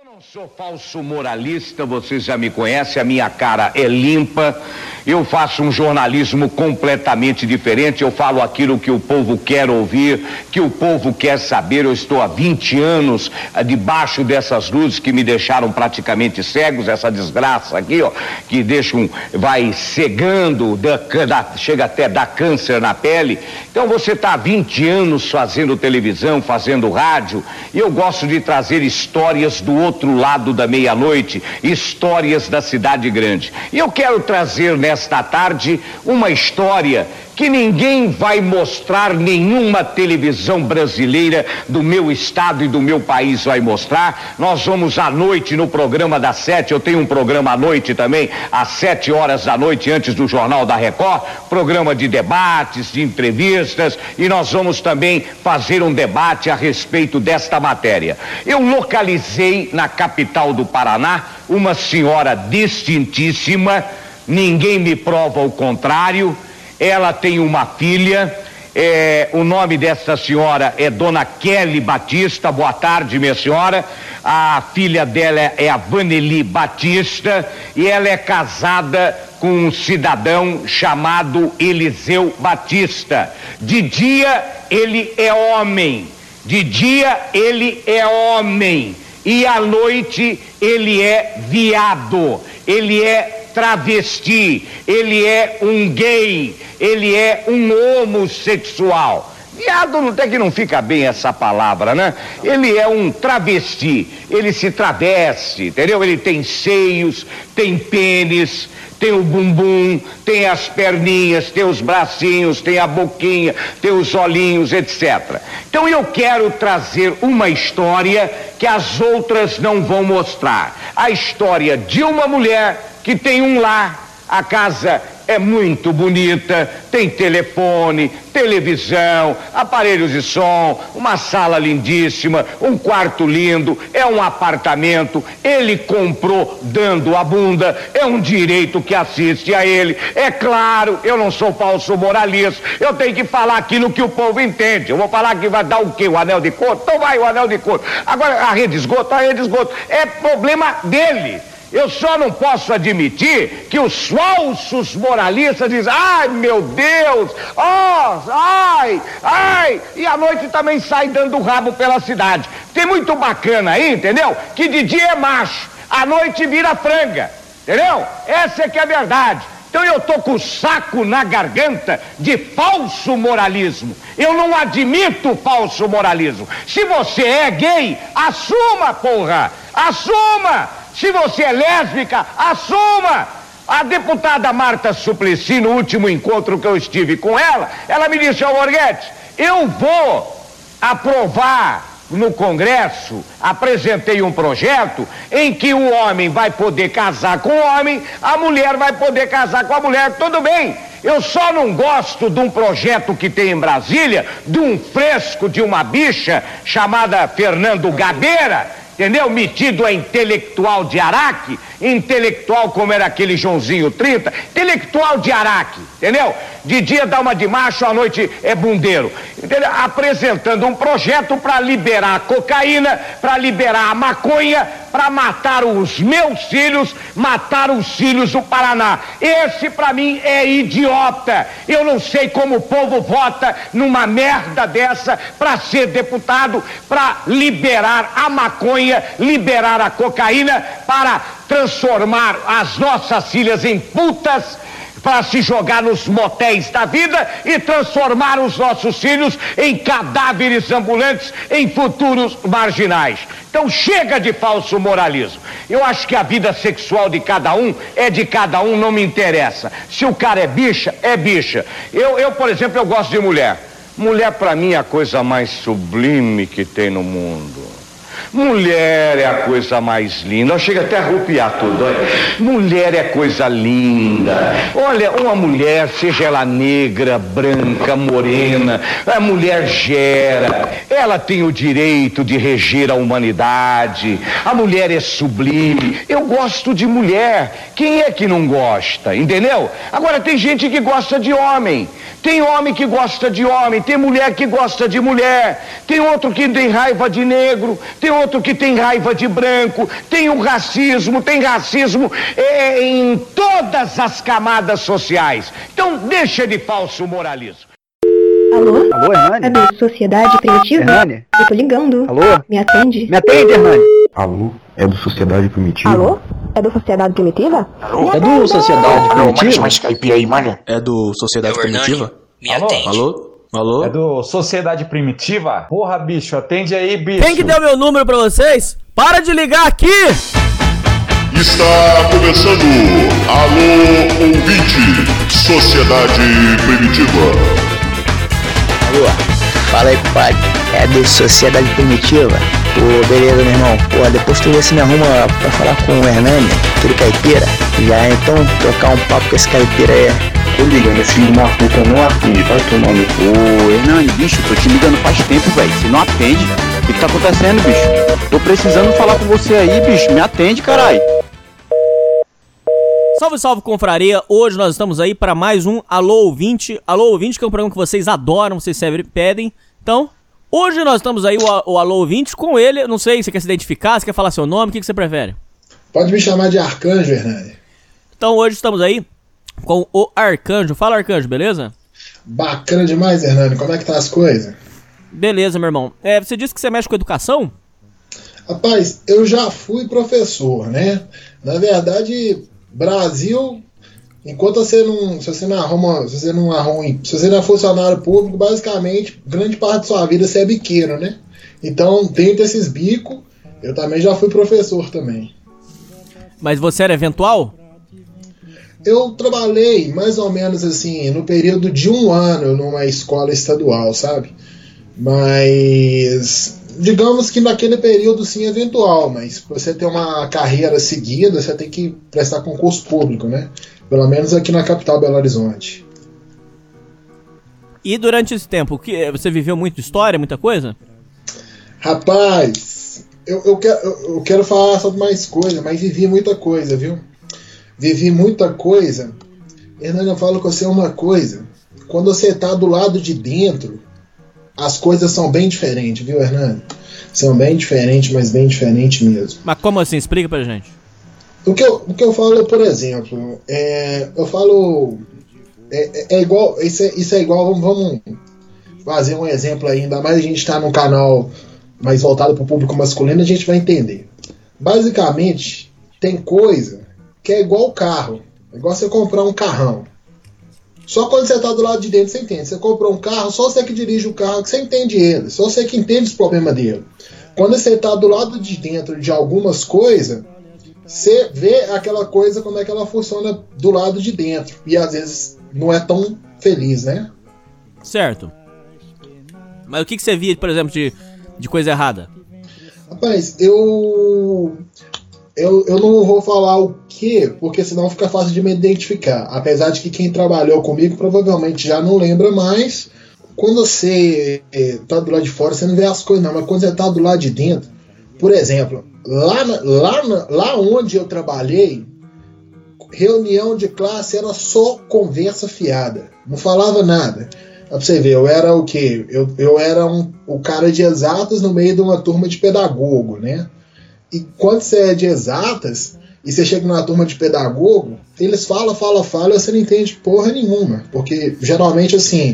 Não sou falso moralista, vocês já me conhecem, a minha cara é limpa, eu faço um jornalismo completamente diferente, eu falo aquilo que o povo quer ouvir, que o povo quer saber. Eu estou há 20 anos debaixo dessas luzes que me deixaram praticamente cegos, essa desgraça aqui, ó, que vai cegando, chega até a dar câncer na pele. Então você está há 20 anos fazendo televisão, fazendo rádio, e eu gosto de trazer histórias do outro lado da meia-noite, histórias da cidade grande. E eu quero trazer nesta tarde uma história que ninguém vai mostrar, nenhuma televisão brasileira do meu estado e do meu país vai mostrar. Nós vamos à noite no programa das 7, eu tenho um programa à noite também, às 7 horas da noite, antes do Jornal da Record, programa de debates, de entrevistas, e nós vamos também fazer um debate a respeito desta matéria. Eu localizei na capital do Paraná uma senhora distintíssima, ninguém me prova o contrário. Ela tem uma filha, o nome dessa senhora é Dona Kelly Batista. Boa tarde, minha senhora. A filha dela é a Vaneli Batista e ela é casada com um cidadão chamado Eliseu Batista. De dia ele é homem, e à noite ele é viado, ele é travesti, ele é um gay, ele é um homossexual. Viado não tem, que não fica bem essa palavra, né? Ele é um travesti, ele se traveste, entendeu? Ele tem seios, tem pênis, tem o bumbum, tem as perninhas, tem os bracinhos, tem a boquinha, tem os olhinhos, etc. Então eu quero trazer uma história que as outras não vão mostrar. A história de uma mulher que tem um lar, a casa é muito bonita, tem telefone, televisão, aparelhos de som, uma sala lindíssima, um quarto lindo, é um apartamento, ele comprou dando a bunda, é um direito que assiste a ele. É claro, eu não sou falso moralista, eu tenho que falar aquilo que o povo entende. Eu vou falar que vai dar o quê? O anel de couro? Então vai o anel de couro. Agora a rede de esgoto, é problema dele. Eu só não posso admitir que os falsos moralistas dizem: ai meu Deus, e à noite também sai dando o rabo pela cidade. Tem muito bacana aí, entendeu? Que de dia é macho, à noite vira franga, entendeu? Essa é que é a verdade. Então eu tô com o saco na garganta de falso moralismo. Eu não admito falso moralismo. Se você é gay, assuma, porra! Assuma! Se você é lésbica, assuma! A deputada Marta Suplicy, no último encontro que eu estive com ela, ela me disse: ô Borghetti, eu vou aprovar no Congresso, apresentei um projeto em que o homem vai poder casar com o homem, a mulher vai poder casar com a mulher. Tudo bem, eu só não gosto de um projeto que tem em Brasília, de um fresco de uma bicha chamada Fernando Gabeira, entendeu? Metido a intelectual de Araque, intelectual como era aquele Joãozinho 30, intelectual de Araque, entendeu? De dia dá uma de macho, à noite é bundeiro, entendeu? Apresentando um projeto para liberar a cocaína, para liberar a maconha, para matar os meus filhos, matar os filhos do Paraná. Esse pra mim é idiota. Eu não sei como o povo vota numa merda dessa para ser deputado, para liberar a maconha, liberar a cocaína, para transformar as nossas filhas em putas, para se jogar nos motéis da vida e transformar os nossos filhos em cadáveres ambulantes, em futuros marginais. Então chega de falso moralismo. Eu acho que a vida sexual de cada um é de cada um, não me interessa. Se o cara é bicha, é bicha. Eu, por exemplo, eu gosto de mulher. Mulher pra mim é a coisa mais sublime que tem no mundo. Mulher é a coisa mais linda. Chega até a arrupiar tudo. Olha. Mulher é coisa linda. Olha, uma mulher, seja ela negra, branca, morena, a mulher gera. Ela tem o direito de reger a humanidade. A mulher é sublime. Eu gosto de mulher. Quem é que não gosta? Entendeu? Agora tem gente que gosta de homem. Tem homem que gosta de homem. Tem mulher que gosta de mulher. Tem outro que tem raiva de negro. Tem outro que tem raiva de branco, tem o racismo, em todas as camadas sociais. Então deixa de falso moralismo. Alô? Alô, Hernani? É do Sociedade Primitiva? Hernani? Eu tô ligando. Alô? Me atende? Me atende, Hernani? Alô? É do Sociedade Primitiva? Alô? É do Sociedade Primitiva? Alô? É do Sociedade Primitiva? Mais caipira aí, mano. É do Sociedade Primitiva? Me atende. Alô? É do Sociedade Primitiva? Porra, bicho, atende aí, bicho. Quem que deu meu número pra vocês? Para de ligar aqui! Está começando Alô Ouvinte, Sociedade Primitiva. Alô, fala aí, compadre. É do Sociedade Primitiva? Pô, beleza, meu irmão. Pô, depois tu vê se me arruma pra falar com o Hernani, aquele caipira. Já então trocar um papo com esse caipira aí. Tô ligando, esse filho de uma puta não atende, vai tomar no cu. Ô, Hernani, bicho, tô te ligando faz tempo, velho. Se não atende, o que tá acontecendo, bicho? Tô precisando falar com você aí, bicho. Me atende, caralho. Salve, salve, confraria. Hoje nós estamos aí para mais um Alô Ouvinte. Alô Ouvinte, que é um programa que vocês adoram, vocês sempre pedem. Então, hoje nós estamos aí, o Alô Ouvinte, com ele. Não sei, você quer se identificar, você quer falar seu nome, o que você prefere? Pode me chamar de Arcanjo, Hernani. Então, hoje estamos aí com o Arcanjo. Fala, Arcanjo, beleza? Bacana demais, Hernani. Como é que tá as coisas? Beleza, meu irmão. Você disse que você mexe com educação? Rapaz, eu já fui professor, né? Na verdade, Brasil, enquanto você não é funcionário público, basicamente, grande parte da sua vida você é biqueiro, né? Então, dentro desses bicos, eu também já fui professor também. Mas você era eventual? Eu trabalhei mais ou menos assim, no período de 1 ano numa escola estadual, sabe? Mas digamos que naquele período sim eventual, mas pra você ter uma carreira seguida, você tem que prestar concurso público, né? Pelo menos aqui na capital, Belo Horizonte. E durante esse tempo, você viveu muita história, muita coisa? Rapaz, eu quero falar sobre mais coisa, mas vivi muita coisa, viu? Vivi muita coisa. Hernani, eu falo com você uma coisa. Quando você tá do lado de dentro, as coisas são bem diferentes, viu, Hernani? São bem diferentes, mas bem diferentes mesmo. Mas como assim? Explica pra gente. O que eu falo, por exemplo, eu falo... É igual... Isso é igual... Vamos fazer um exemplo aí. Ainda mais a gente tá num canal mais voltado pro público masculino, a gente vai entender. Basicamente, tem coisa que é igual carro. É igual você comprar um carrão. Só quando você tá do lado de dentro você entende. Você comprou um carro, só você que dirige o carro que você entende ele. Só você que entende os problemas dele. Quando você tá do lado de dentro de algumas coisas, você vê aquela coisa como é que ela funciona do lado de dentro. E às vezes não é tão feliz, né? Certo. Mas o que você via, por exemplo, de coisa errada? Rapaz, eu não vou falar o que, porque senão fica fácil de me identificar. Apesar de que quem trabalhou comigo provavelmente já não lembra mais. Quando você tá do lado de fora, você não vê as coisas não. Mas quando você tá do lado de dentro, por exemplo, lá onde eu trabalhei, reunião de classe era só conversa fiada. Não falava nada. Pra você ver, eu era o quê? Eu era o cara de exatas no meio de uma turma de pedagogo, né? E quando você é de exatas e você chega numa turma de pedagogo, eles falam, e você não entende porra nenhuma. Porque geralmente assim,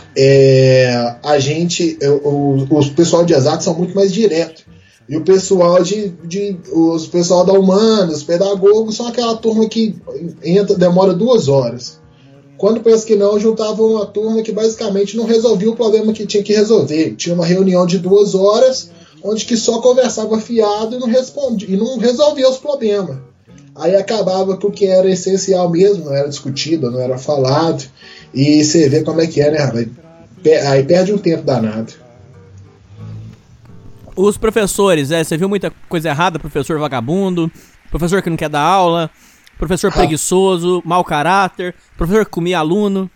o pessoal de exatas são muito mais direto. E o pessoal os pessoal da humanas, os pedagogos, são aquela turma que demora 2 horas. Quando pensa que não, juntavam uma turma que basicamente não resolvia o problema que tinha que resolver. Tinha uma reunião de 2 horas, onde que só conversava fiado e não respondia, e não resolvia os problemas. Aí acabava que o que era essencial mesmo não era discutido, não era falado. E você vê como é que é, né, rapaz? Aí perde um tempo danado. Os professores, você viu muita coisa errada? Professor vagabundo, professor que não quer dar aula, professor preguiçoso, mau caráter, professor que comia aluno.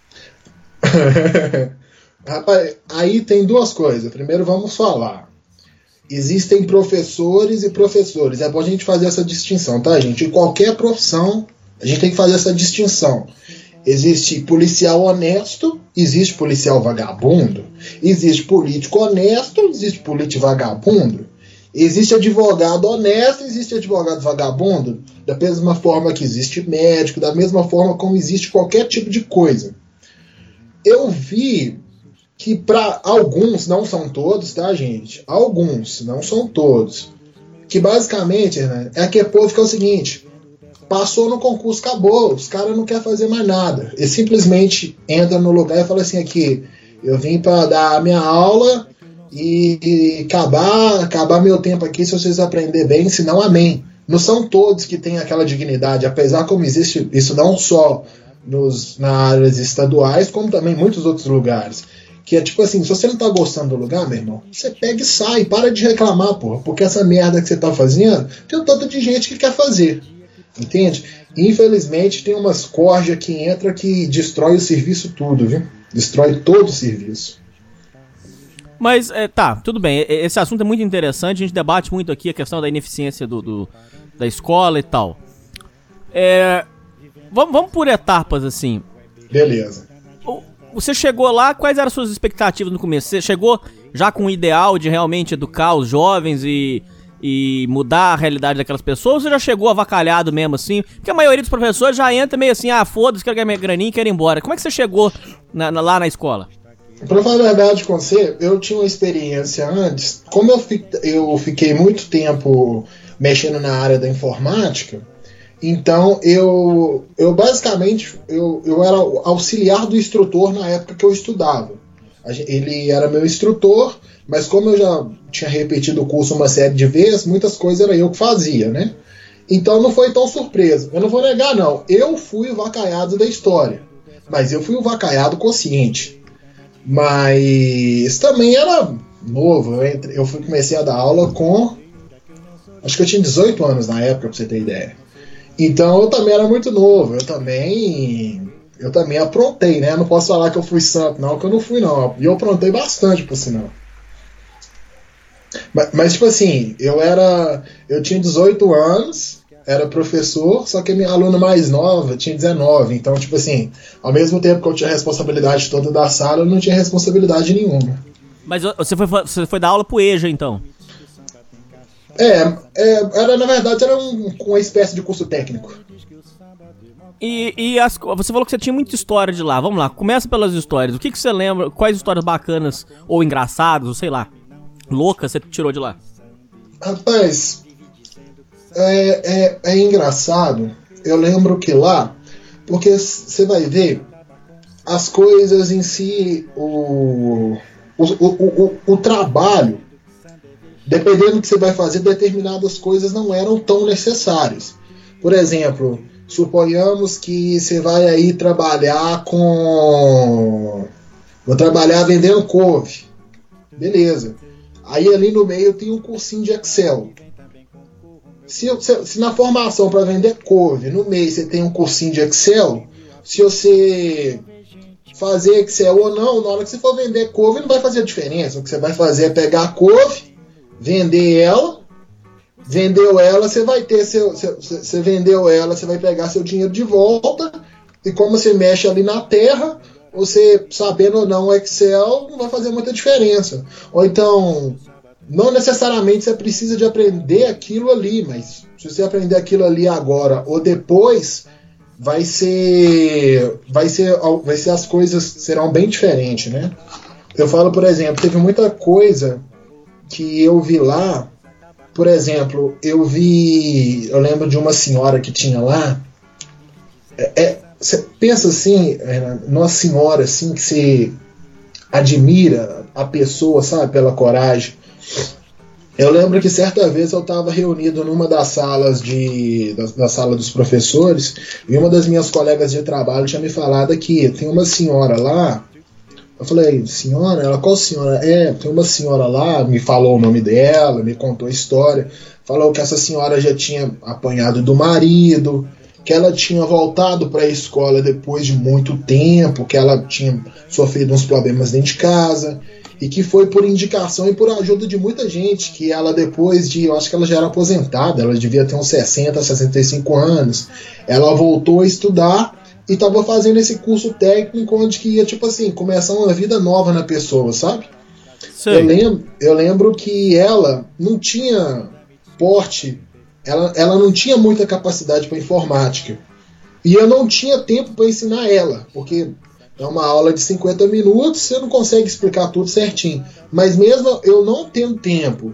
Rapaz, aí tem 2 coisas. Primeiro vamos falar. Existem professores e professores. É bom a gente fazer essa distinção, tá, gente? Em qualquer profissão, a gente tem que fazer essa distinção. Existe policial honesto, existe policial vagabundo, existe político honesto, existe político vagabundo. Existe advogado honesto, existe advogado vagabundo, da mesma forma que existe médico, da mesma forma como existe qualquer tipo de coisa. Eu vi que para alguns, não são todos, tá, gente? Alguns, não são todos, que basicamente, né, é aquele povo que é o seguinte: passou no concurso, acabou, os caras não querem fazer mais nada. Ele simplesmente entra no lugar e fala assim: aqui, eu vim para dar a minha aula e acabar meu tempo aqui se vocês aprenderem bem, senão amém. Não são todos que têm aquela dignidade, apesar como existe isso não só nas áreas estaduais, como também em muitos outros lugares. Que é tipo assim, se você não tá gostando do lugar, meu irmão, você pega e sai, para de reclamar, porra, porque essa merda que você tá fazendo, tem um tanto de gente que quer fazer, entende? E, infelizmente tem umas corjas que entra que destrói o serviço tudo, viu? Destrói todo o serviço. Mas, tá, tudo bem, esse assunto é muito interessante, a gente debate muito aqui a questão da ineficiência da escola e tal. Vamos por etapas, assim. Beleza. Você chegou lá, quais eram as suas expectativas no começo? Você chegou já com o ideal de realmente educar os jovens e mudar a realidade daquelas pessoas, ou você já chegou avacalhado mesmo assim? Porque a maioria dos professores já entra meio assim, foda-se, quero ganhar minha graninha e quero ir embora. Como é que você chegou lá na escola? Pra falar a verdade com você, eu tinha uma experiência antes. Como eu fiquei muito tempo mexendo na área da informática, então eu basicamente eu era auxiliar do instrutor na época que eu estudava. Ele era meu instrutor, mas como eu já tinha repetido o curso uma série de vezes, muitas coisas era eu que fazia, né? Então não foi tão surpresa. Eu não vou negar, não. Eu fui o vacaiado da história, mas eu fui o vacaiado consciente. Mas também era novo. Eu comecei a dar aula com... acho que eu tinha 18 anos na época, pra você ter ideia. Então eu também era muito novo. Eu também aprontei, né? Eu não posso falar que eu fui santo, não, que eu não fui, não. E eu aprontei bastante, por sinal. Mas tipo assim, eu tinha 18 anos, era professor, só que a minha aluna mais nova tinha 19. Então, tipo assim, ao mesmo tempo que eu tinha a responsabilidade toda da sala, eu não tinha responsabilidade nenhuma. Mas você foi dar aula pro EJA, então? Na verdade, era uma espécie de curso técnico. Você falou que você tinha muita história de lá. Vamos lá, começa pelas histórias. O que você lembra? Quais histórias bacanas ou engraçadas, ou sei lá, loucas você tirou de lá? Rapaz, é engraçado. Eu lembro que lá, porque você vai ver as coisas em si, o trabalho, dependendo do que você vai fazer, determinadas coisas não eram tão necessárias. Por exemplo, suponhamos que você vai aí trabalhar vou trabalhar vendendo couve. Beleza. Aí ali no meio tem um cursinho de Excel. Se na formação para vender couve, no meio você tem um cursinho de Excel, se você fazer Excel ou não, na hora que você for vender couve não vai fazer diferença. O que você vai fazer é pegar a couve, vender ela, vendeu ela, você vai ter você vendeu ela, você vai pegar seu dinheiro de volta, e como você mexe ali na terra, você sabendo ou não o Excel, não vai fazer muita diferença. Ou então, não necessariamente você precisa de aprender aquilo ali, mas se você aprender aquilo ali agora ou depois, vai ser as coisas serão bem diferentes, né? Eu falo, por exemplo, teve muita coisa que eu vi lá. Por exemplo, eu lembro de uma senhora que tinha lá. Você pensa assim, numa senhora assim que você admira a pessoa, sabe, pela coragem. Eu lembro que certa vez eu estava reunido numa das salas da sala dos professores, e uma das minhas colegas de trabalho tinha me falado que tem uma senhora lá. Eu falei, senhora? Ela, qual senhora? Tem uma senhora lá, me falou o nome dela, me contou a história, falou que essa senhora já tinha apanhado do marido, que ela tinha voltado para a escola depois de muito tempo, que ela tinha sofrido uns problemas dentro de casa, e que foi por indicação e por ajuda de muita gente, que ela depois eu acho que ela já era aposentada, ela devia ter uns 60, 65 anos, ela voltou a estudar e estava fazendo esse curso técnico onde que ia, tipo assim, começar uma vida nova na pessoa, sabe? Eu lembro que ela não tinha porte, ela não tinha muita capacidade para informática. E eu não tinha tempo para ensinar ela, porque é uma aula de 50 minutos, você não consegue explicar tudo certinho. Mas mesmo eu não tendo tempo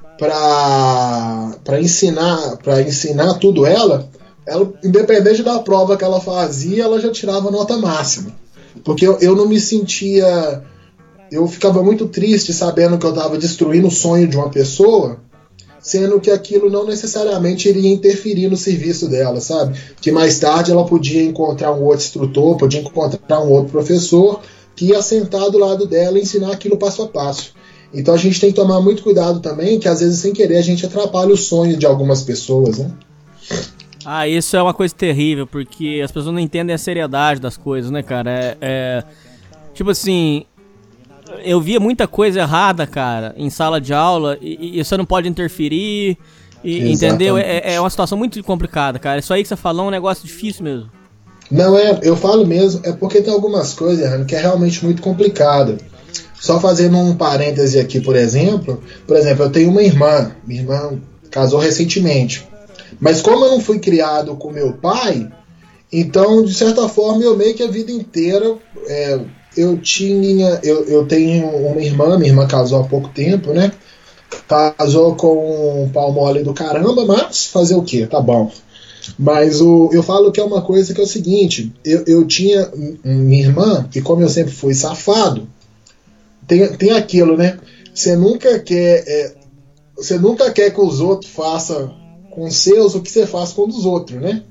para ensinar tudo ela, independente da prova que ela fazia, ela já tirava nota máxima. Porque eu não me sentia... Eu ficava muito triste sabendo que eu estava destruindo o sonho de uma pessoa, sendo que aquilo não necessariamente iria interferir no serviço dela, sabe? Que mais tarde ela podia encontrar um outro instrutor, podia encontrar um outro professor que ia sentar do lado dela e ensinar aquilo passo a passo. Então a gente tem que tomar muito cuidado também, que às vezes sem querer a gente atrapalha o sonho de algumas pessoas, né? Ah, isso é uma coisa terrível, porque as pessoas não entendem a seriedade das coisas, né, cara? Tipo assim, eu via muita coisa errada, cara, em sala de aula, e você não pode interferir, entendeu? É uma situação muito complicada, cara. Isso aí que você falou é um negócio difícil mesmo. Não, eu falo mesmo, é porque tem algumas coisas, Errano, que é realmente muito complicado. Só fazendo um parêntese aqui, por exemplo, eu tenho uma irmã, minha irmã casou recentemente, mas como eu não fui criado com meu pai, então, de certa forma, eu meio que a vida inteira, eu tenho uma irmã, minha irmã casou há pouco tempo, né, casou com um pau mole do caramba, mas fazer o quê? Tá bom. Mas eu falo que é uma coisa que é o seguinte, eu tinha minha irmã, e como eu sempre fui safado, tem aquilo, né? Você nunca quer que os outros façam com os seus o que você faz com os outros, né?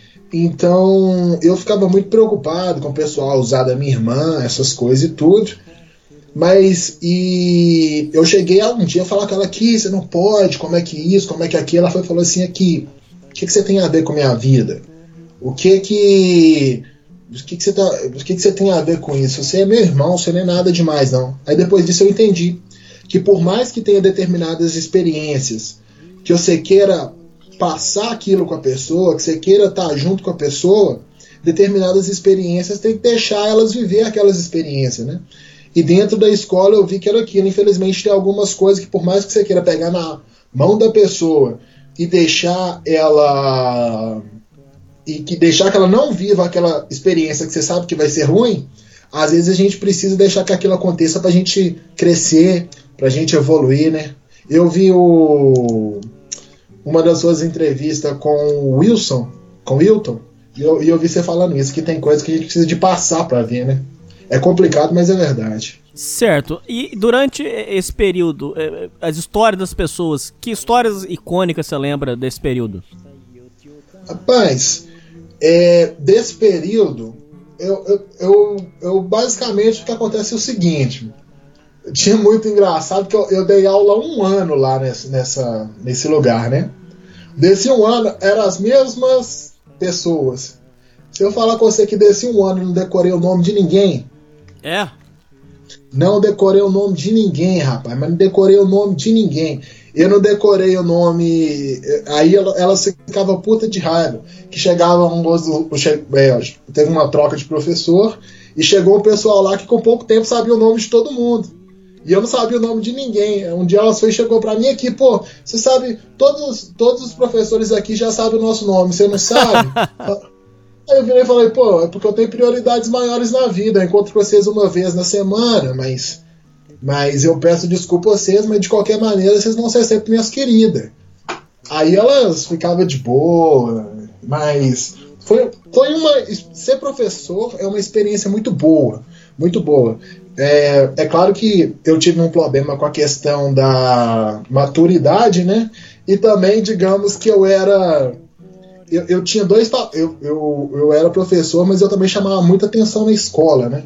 Então eu ficava muito preocupado com o pessoal usar da minha irmã, essas coisas e tudo. Mas eu cheguei um dia a falar com ela aqui, você não pode, como é que isso, como é que aquilo. Ela falou assim, aqui, o que você tem a ver com a minha vida? O que você tem a ver com isso? Você é meu irmão, você não é nada demais, não. Aí depois disso eu entendi que por mais que tenha determinadas experiências, que você queira passar aquilo com a pessoa, que você queira estar junto com a pessoa, determinadas experiências tem que deixar elas viver aquelas experiências, né? E dentro da escola eu vi que era aquilo. Infelizmente tem algumas coisas que por mais que você queira pegar na mão da pessoa e deixar ela... deixar que ela não viva aquela experiência que você sabe que vai ser ruim, às vezes a gente precisa deixar que aquilo aconteça pra gente crescer, pra gente evoluir, né? Eu vi uma das suas entrevistas com o Wilton, e eu vi você falando isso, que tem coisas que a gente precisa de passar pra ver, né? É complicado, mas é verdade. Certo. E durante esse período, as histórias das pessoas, que histórias icônicas você lembra desse período? Rapaz, desse período, eu basicamente o que acontece é o seguinte. Tinha muito engraçado que eu dei aula 1 ano lá nesse lugar, né? Desse 1 ano, eram as mesmas pessoas. Se eu falar com você que desse 1 ano e não decorei o nome de ninguém... Não decorei o nome de ninguém, rapaz, mas não decorei o nome de ninguém. Eu não decorei o nome. Aí ela ficava puta de raiva. Que chegava teve uma troca de professor e chegou um pessoal lá que com pouco tempo sabia o nome de todo mundo. E eu não sabia o nome de ninguém. Um dia ela chegou pra mim aqui, pô, você sabe, todos os professores aqui já sabem o nosso nome, você não sabe? Aí eu virei e falei, pô, é porque eu tenho prioridades maiores na vida. Eu encontro vocês uma vez na semana, mas eu peço desculpa a vocês, mas de qualquer maneira vocês vão ser sempre minhas queridas. Aí elas ficavam de boa, mas ser professor é uma experiência muito boa, muito boa. É claro que eu tive um problema com a questão da maturidade, né? E também, digamos que eu tinha eu era professor, mas eu também chamava muita atenção na escola, né?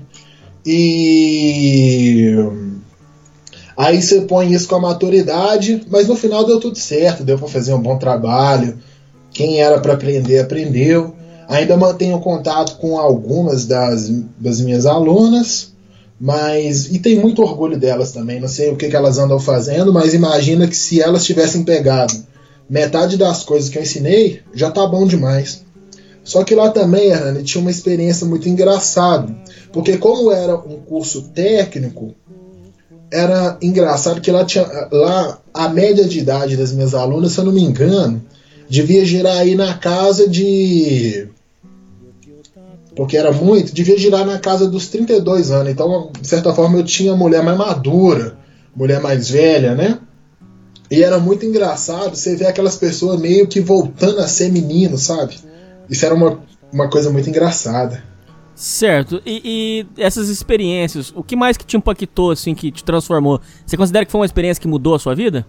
E aí você põe isso com a maturidade, mas no final deu tudo certo, deu para fazer um bom trabalho. Quem era para aprender, aprendeu. Ainda mantenho contato com algumas das minhas alunas, e tenho muito orgulho delas também. Não sei o que elas andam fazendo, mas imagina que se elas tivessem pegado metade das coisas que eu ensinei, já tá bom demais. Só que lá também, Hernani, tinha uma experiência muito engraçada, porque como era um curso técnico, era engraçado que lá a média de idade das minhas alunas, se eu não me engano, devia girar aí na casa de... Porque era muito, devia girar na casa dos 32 anos. Então, de certa forma, eu tinha mulher mais madura, mulher mais velha, né? E era muito engraçado você ver aquelas pessoas meio que voltando a ser menino, sabe? Isso era uma coisa muito engraçada. Certo. E essas experiências, o que mais que te impactou, assim, que te transformou? Você considera que foi uma experiência que mudou a sua vida?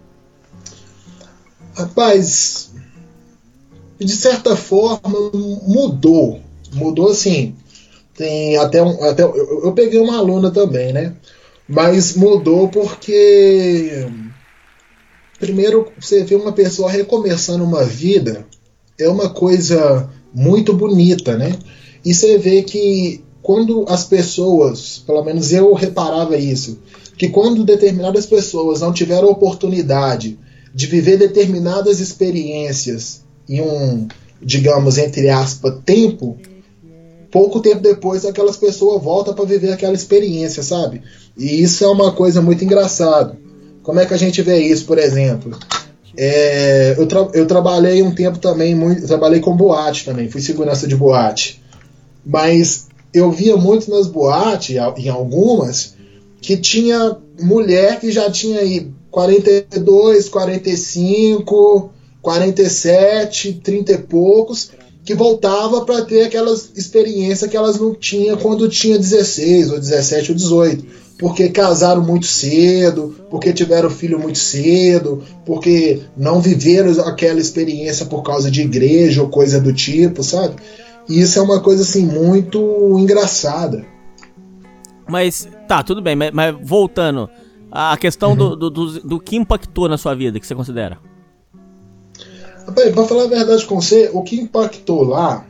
Rapaz, de certa forma, mudou. Mudou, assim. Tem eu peguei uma aluna também, né? Mas mudou porque... Primeiro, você vê uma pessoa recomeçando uma vida, é uma coisa muito bonita, né? E você vê que quando as pessoas, pelo menos eu reparava isso, que quando determinadas pessoas não tiveram oportunidade de viver determinadas experiências em um, digamos, entre aspas, tempo, pouco tempo depois aquelas pessoas voltam para viver aquela experiência, sabe? E isso é uma coisa muito engraçada. Como é que a gente vê isso, por exemplo? Eu trabalhei um tempo também, trabalhei com boate também, fui segurança de boate. Mas eu via muito nas boates, em algumas, que tinha mulher que já tinha aí 42, 45, 47, 30 e poucos, que voltava para ter aquelas experiências que elas não tinham quando tinha 16, ou 17, ou 18. Porque casaram muito cedo, porque tiveram filho muito cedo, porque não viveram aquela experiência por causa de igreja ou coisa do tipo, sabe? E isso é uma coisa, assim, muito engraçada. Mas, tá, tudo bem, mas voltando, a questão do que impactou na sua vida, que você considera? Pra falar a verdade com você, o que impactou lá,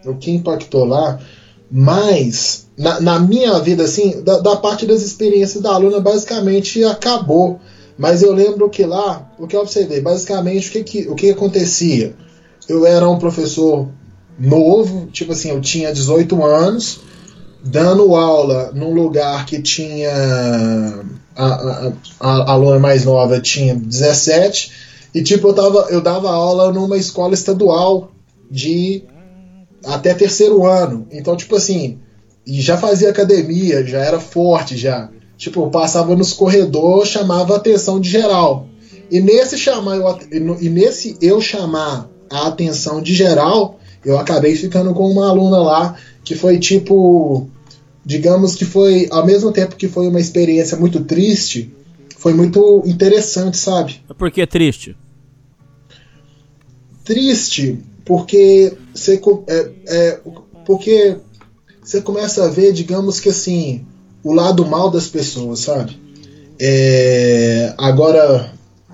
mas na minha vida, assim, da parte das experiências da aluna, basicamente acabou. Mas eu lembro que lá, o que eu observei, basicamente o que acontecia? Eu era um professor novo, tipo assim, eu tinha 18 anos, dando aula num lugar que tinha a aluna mais nova tinha 17, e tipo, eu dava aula numa escola estadual de até terceiro ano. Então, tipo assim, já fazia academia, já era forte, já. Tipo, eu passava nos corredores, chamava a atenção de geral. E nesse eu chamar a atenção de geral, eu acabei ficando com uma aluna lá que foi tipo, digamos que foi, ao mesmo tempo que foi uma experiência muito triste, foi muito interessante, sabe? Por que triste? Triste porque porque você começa a ver, digamos que assim, o lado mal das pessoas, sabe? Agora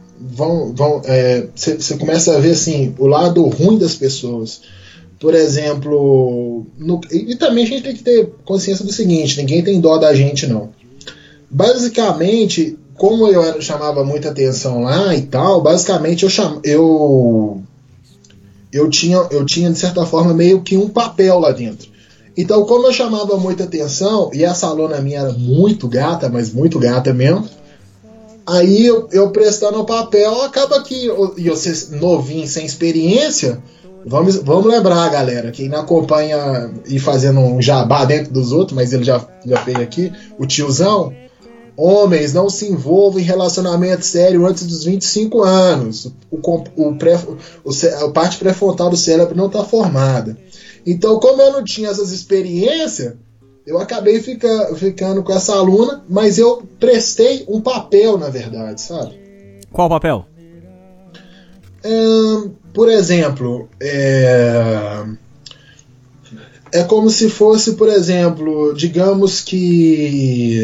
você começa a ver assim, o lado ruim das pessoas. Por exemplo, e também a gente tem que ter consciência do seguinte: ninguém tem dó da gente, não. Basicamente, como eu chamava muita atenção lá e tal, basicamente eu tinha de certa forma meio que um papel lá dentro. Então, como eu chamava muita atenção, e essa aluna minha era muito gata, mas muito gata mesmo, aí eu prestando o papel, acaba que e você novinho, sem experiência, vamos lembrar, galera, quem não acompanha e fazendo um jabá dentro dos outros, mas ele já fez aqui, o tiozão: homens, não se envolvam em relacionamento sério antes dos 25 anos. A parte pré-frontal do cérebro não está formada. Então, como eu não tinha essas experiências, eu acabei ficando com essa aluna, mas eu prestei um papel, na verdade, sabe? Qual papel? Por exemplo, é como se fosse, por exemplo, digamos que...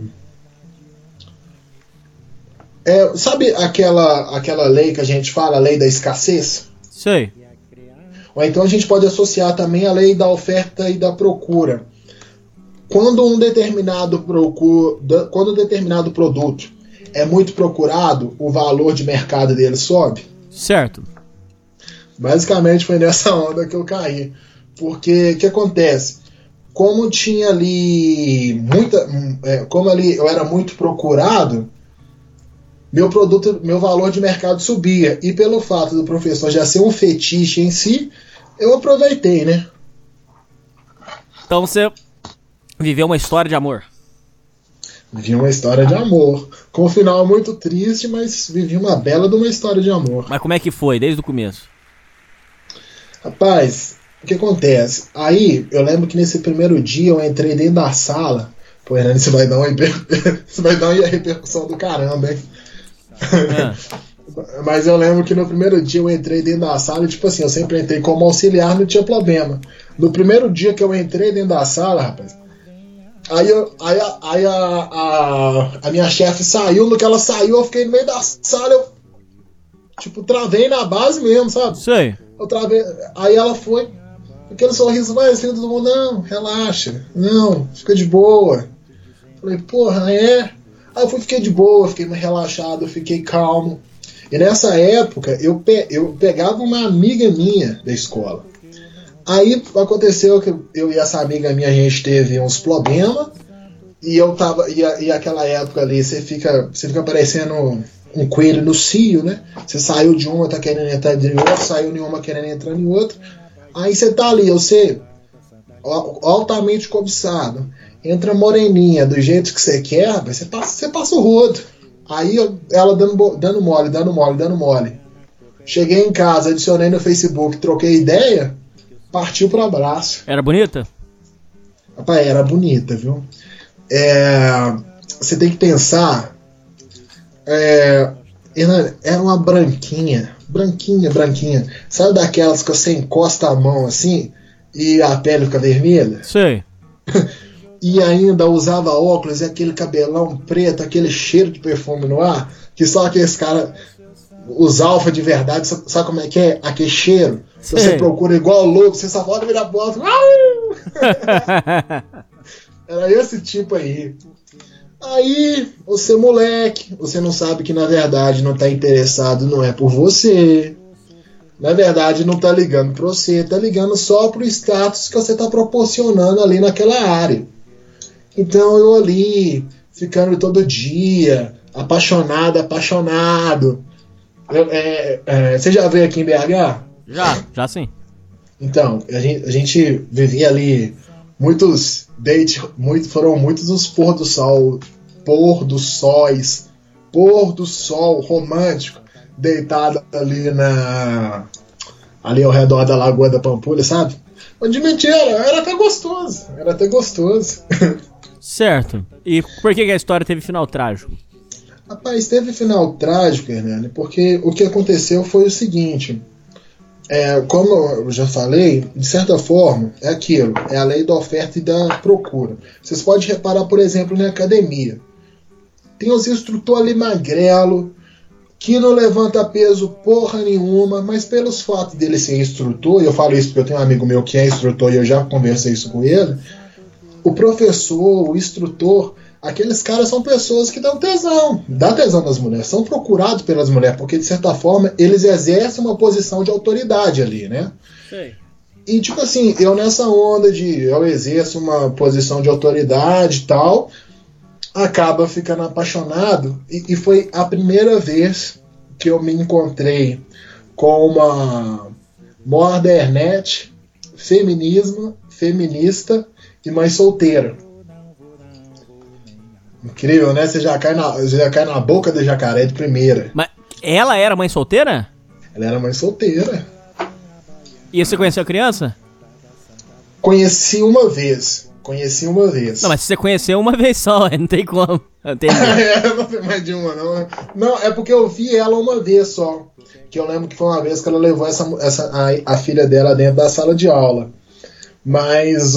sabe aquela lei que a gente fala, a lei da escassez? Sei. Ou então a gente pode associar também a lei da oferta e da procura. Quando um determinado produto é muito procurado, o valor de mercado dele sobe? Certo. Basicamente foi nessa onda que eu caí. Porque o que acontece? como tinha ali como ali eu era muito procurado, meu valor de mercado subia. E pelo fato do professor já ser um fetiche em si, eu aproveitei, né? Então você viveu uma história de amor. Vivi uma história de amor. Com um final muito triste, mas vivi uma bela de uma história de amor. Mas como é que foi, desde o começo? Rapaz, o que acontece? Aí, eu lembro que nesse primeiro dia eu entrei dentro da sala. Pô, Hernani, você vai dar uma repercussão do caramba, hein? Mas eu lembro que no primeiro dia eu entrei dentro da sala e, tipo assim, eu sempre entrei como auxiliar, não tinha problema. No primeiro dia que eu entrei dentro da sala, rapaz, aí a minha chefe saiu, no que ela saiu eu fiquei no meio da sala, eu tipo, travei na base mesmo, sabe? Sei. Eu travei, aí ela foi, aquele sorriso mais lindo do mundo, não, relaxa, não, fica de boa. Falei, porra, é? Aí eu fiquei de boa, fiquei mais relaxado, fiquei calmo. E nessa época eu pegava uma amiga minha da escola. Aí aconteceu que eu e essa amiga minha, a gente teve uns problemas. E eu tava. E aquela época ali, você fica parecendo um coelho no cio, né? Você saiu de uma, tá querendo entrar em outra, saiu em uma querendo entrar em outra. Aí você tá ali, você altamente cobiçado. Entra moreninha do jeito que você quer, você passa o rodo. Aí ela dando mole. Cheguei em casa, adicionei no Facebook, troquei ideia, partiu pro abraço. Era bonita? Rapaz, era bonita, viu? Você tem que pensar. Era uma branquinha. Sabe daquelas que você encosta a mão assim e a pele fica vermelha? Sei. E ainda usava óculos e aquele cabelão preto, aquele cheiro de perfume no ar, que só aqueles caras, os alfa de verdade, sabe como é que é? Aquele cheiro. Se você procura igual louco, você só pode virar a porta. Era esse tipo aí. Aí, você moleque, você não sabe que na verdade não tá interessado, não é por você. Na verdade não tá ligando pra você, tá ligando só pro status que você tá proporcionando ali naquela área. Então eu ali, ficando todo dia, apaixonado. Você já veio aqui em BH? Já sim. Então, a gente vivia ali muitos dates, foram muitos os pôr do sol romântico, deitado ali ao redor da Lagoa da Pampulha, sabe? Mas de mentira, era até gostoso. Certo. E por que a história teve final trágico? Rapaz, teve final trágico, Hernani, porque o que aconteceu foi o seguinte. Como eu já falei, de certa forma, é aquilo. É a lei da oferta e da procura. Vocês podem reparar, por exemplo, na academia. Tem os instrutores ali magrelo, que não levanta peso porra nenhuma, mas pelos fatos dele ser instrutor, e eu falo isso porque eu tenho um amigo meu que é instrutor e eu já conversei isso com ele, o professor, o instrutor, aqueles caras são pessoas que dá tesão das mulheres, são procurados pelas mulheres, porque de certa forma eles exercem uma posição de autoridade ali, né? Sei. E tipo assim, eu nessa onda eu exerço uma posição de autoridade e tal, acaba ficando apaixonado, e foi a primeira vez que eu me encontrei com uma modernete, feminista e mãe solteira. Incrível, né? Você já cai na boca do jacaré de primeira. Mas ela era mãe solteira? Ela era mãe solteira. E você conheceu a criança? Conheci uma vez. Não, mas se você conheceu uma vez só, não tem como. Não tem mais de uma, não. Não, é porque eu vi ela uma vez só. Que eu lembro que foi uma vez que ela levou a filha dela dentro da sala de aula. Mas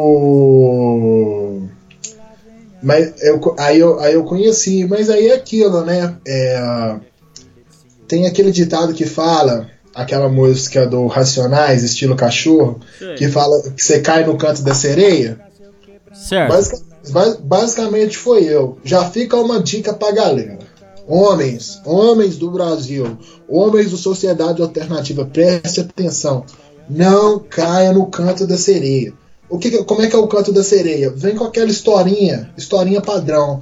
aí eu conheci. Mas aí é aquilo, né? Tem aquele ditado que fala, aquela música do Racionais, estilo cachorro, que fala que você cai no canto da sereia. Certo. Basicamente foi eu. Já fica uma dica pra galera. Homens do Brasil, homens da sociedade alternativa, preste atenção. Não caia no canto da sereia. Como é que é o canto da sereia? Vem com aquela historinha padrão.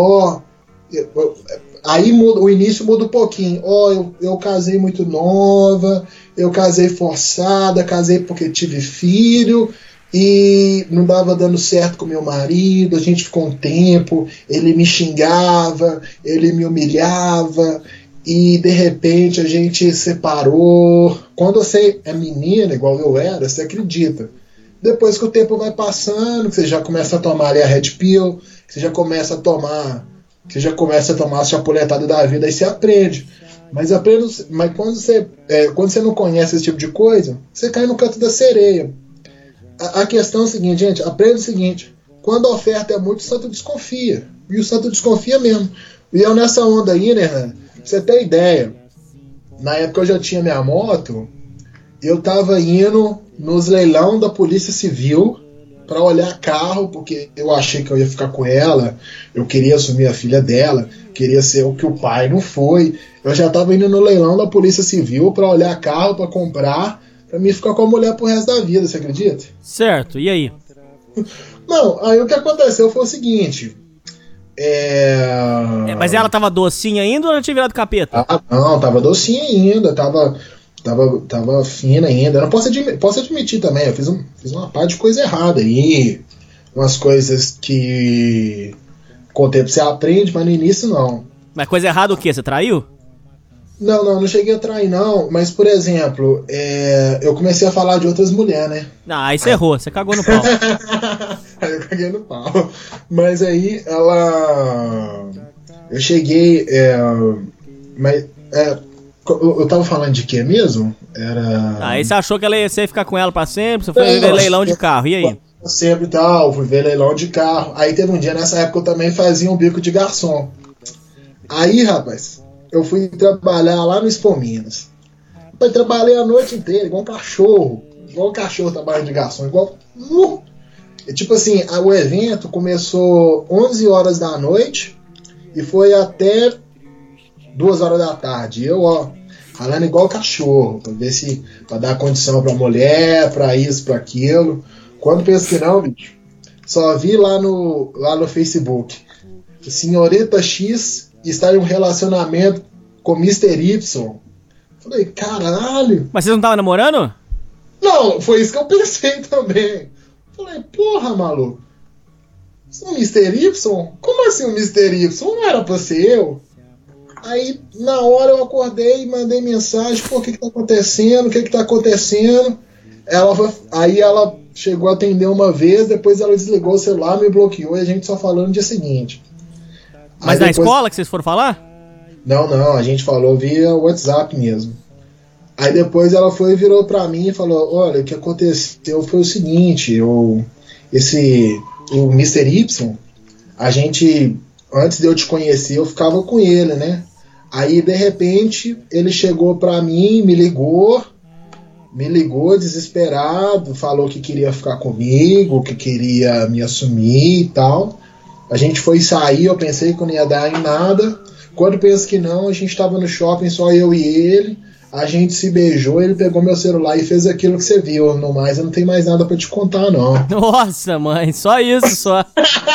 Aí o início muda um pouquinho. Eu casei muito nova, eu casei forçada, casei porque tive filho e não dava dando certo com meu marido, a gente ficou um tempo, ele me xingava, ele me humilhava e de repente a gente separou. Quando você é menina, igual eu era, você acredita. Depois que o tempo vai passando, que você já começa a tomar ali a Red Pill, que você já começa a tomar as chapuletadas da vida, aí você aprende. Mas quando você não conhece esse tipo de coisa, você cai no canto da sereia. A questão é o seguinte, gente, aprende o seguinte: quando a oferta é muito, o santo desconfia. E o santo desconfia mesmo. E eu nessa onda aí, né, pra você ter ideia, na época eu já tinha minha moto, eu tava indo nos leilão da Polícia Civil para olhar carro, porque eu achei que eu ia ficar com ela, eu queria assumir a filha dela, queria ser o que o pai não foi. Eu já tava indo no leilão da Polícia Civil para olhar carro, para comprar, para mim ficar com a mulher pro resto da vida, você acredita? Certo, e aí? Não, aí o que aconteceu foi o seguinte... Mas ela tava docinha ainda ou ela tinha virado capeta? Não, tava docinha ainda, tava fina ainda. Eu não posso admitir também, eu fiz uma parte de coisa errada aí, umas coisas que com o tempo você aprende, mas no início não. Mas coisa errada o quê? Você traiu? Não cheguei a trair não, mas por exemplo, eu comecei a falar de outras mulheres, né? Aí você errou, você cagou no pau. Aí eu caguei no pau. Mas aí eu cheguei, eu tava falando de quê mesmo? Aí você achou que você ia ficar com ela pra sempre, você foi ver leilão de carro, e aí? Sempre tal, fui ver leilão de carro. Aí teve um dia, nessa época eu também fazia um bico de garçom. Aí, rapaz, eu fui trabalhar lá no Expo Minas. Trabalhei a noite inteira, igual um cachorro. Igual um cachorro trabalhando de garçom, igual... E, tipo assim, o evento começou 11 horas da noite e foi até 2 horas da tarde. Eu, falando igual cachorro, pra dar condição pra mulher, pra isso, pra aquilo. Quando penso que não, bicho, só vi lá no Facebook: senhorita X está em um relacionamento com Mr. Y. Falei, caralho. Mas vocês não estavam namorando? Não, foi isso que eu pensei também. Falei, porra, maluco, o Mr. Y? Como assim o Mr. Y? Não era pra ser eu? Aí, na hora eu acordei e mandei mensagem: pô, o que tá acontecendo? O que tá acontecendo? Aí ela chegou a atender uma vez, depois ela desligou o celular, me bloqueou e a gente só falou no dia seguinte. Mas na escola que vocês foram falar? Não, a gente falou via WhatsApp mesmo. Aí depois ela virou pra mim e falou: olha, o que aconteceu foi o seguinte, o Mr. Y, a gente, antes de eu te conhecer, eu ficava com ele, né? Aí de repente ele chegou pra mim, me ligou desesperado, falou que queria ficar comigo, que queria me assumir e tal. A gente foi sair, eu pensei que não ia dar em nada. Quando penso que não, a gente tava no shopping, só eu e ele. A gente se beijou, ele pegou meu celular e fez aquilo que você viu. No mais, eu não tenho mais nada pra te contar, não. Nossa, mãe, só isso, só.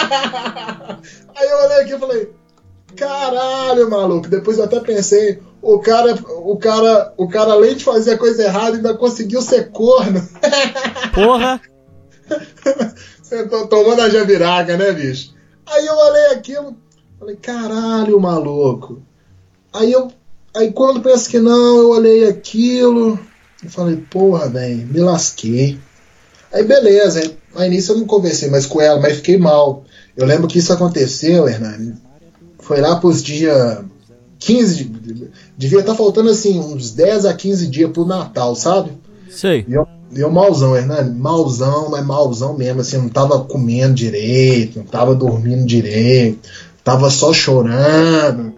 Aí eu olhei aqui e falei, caralho, maluco. Depois eu até pensei, o cara, além de fazer a coisa errada, ainda conseguiu ser corno. Porra! Você tá tomando a jabiraca, né, bicho? Aí eu olhei aquilo, falei, caralho, maluco. Aí quando penso que não, eu olhei aquilo e falei, porra, velho, me lasquei. Aí beleza, aí nisso eu não conversei mais com ela, mas fiquei mal. Eu lembro que isso aconteceu, Hernani, foi lá pros dias 15, devia estar faltando assim, uns 10 a 15 dias pro Natal, sabe? Sei. E eu malzão, Hernani, malzão, mas malzão mesmo, assim, não tava comendo direito, não tava dormindo direito, tava só chorando,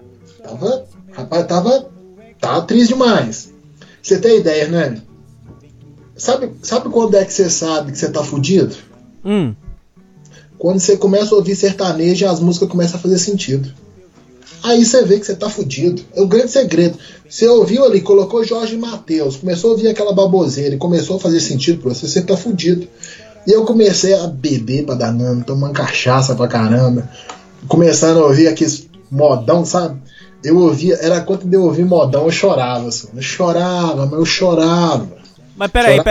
tava triste demais. Você tem ideia, Hernani? Sabe quando é que você sabe que você tá fudido? Quando você começa a ouvir sertanejo e as músicas começam a fazer sentido. Aí você vê que você tá fudido. É o grande segredo. Você ouviu ali, colocou Jorge Mateus, começou a ouvir aquela baboseira e começou a fazer sentido pra você tá fudido. E eu comecei a beber pra danando, tomando cachaça pra caramba, começando a ouvir aqueles modão, sabe? Eu ouvia, era quando eu ouvia modão, eu chorava, assim. Eu chorava. Mas peraí.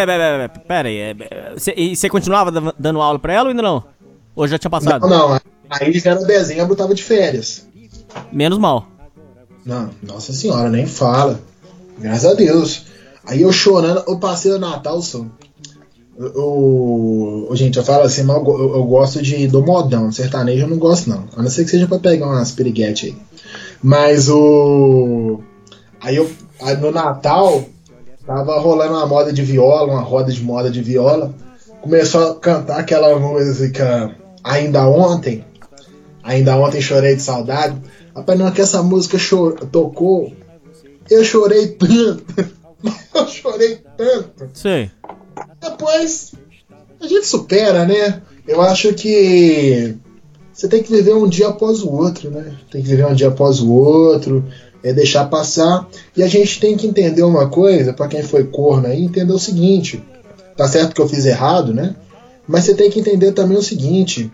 E você continuava dando aula pra ela ou ainda não? Ou já tinha passado? Não. Aí já era dezembro, eu tava de férias. Menos mal. Não, nossa senhora, nem fala. Graças a Deus. Aí eu chorando, eu passei o Natal, só. Gente, eu falo assim, mas eu gosto do modão. Sertanejo eu não gosto, não. A não ser que seja pra pegar umas piriguete aí. Mas aí no Natal tava rolando uma moda de viola, uma roda de moda de viola. Começou a cantar aquela música Ainda Ontem Chorei de Saudade. Rapaz, não, que essa música tocou, eu chorei tanto. Sim. Depois a gente supera, né? Eu acho que você tem que viver um dia após o outro, né? Deixar passar. E a gente tem que entender uma coisa, pra quem foi corno aí, entender o seguinte. Tá certo que eu fiz errado, né? Mas você tem que entender também o seguinte,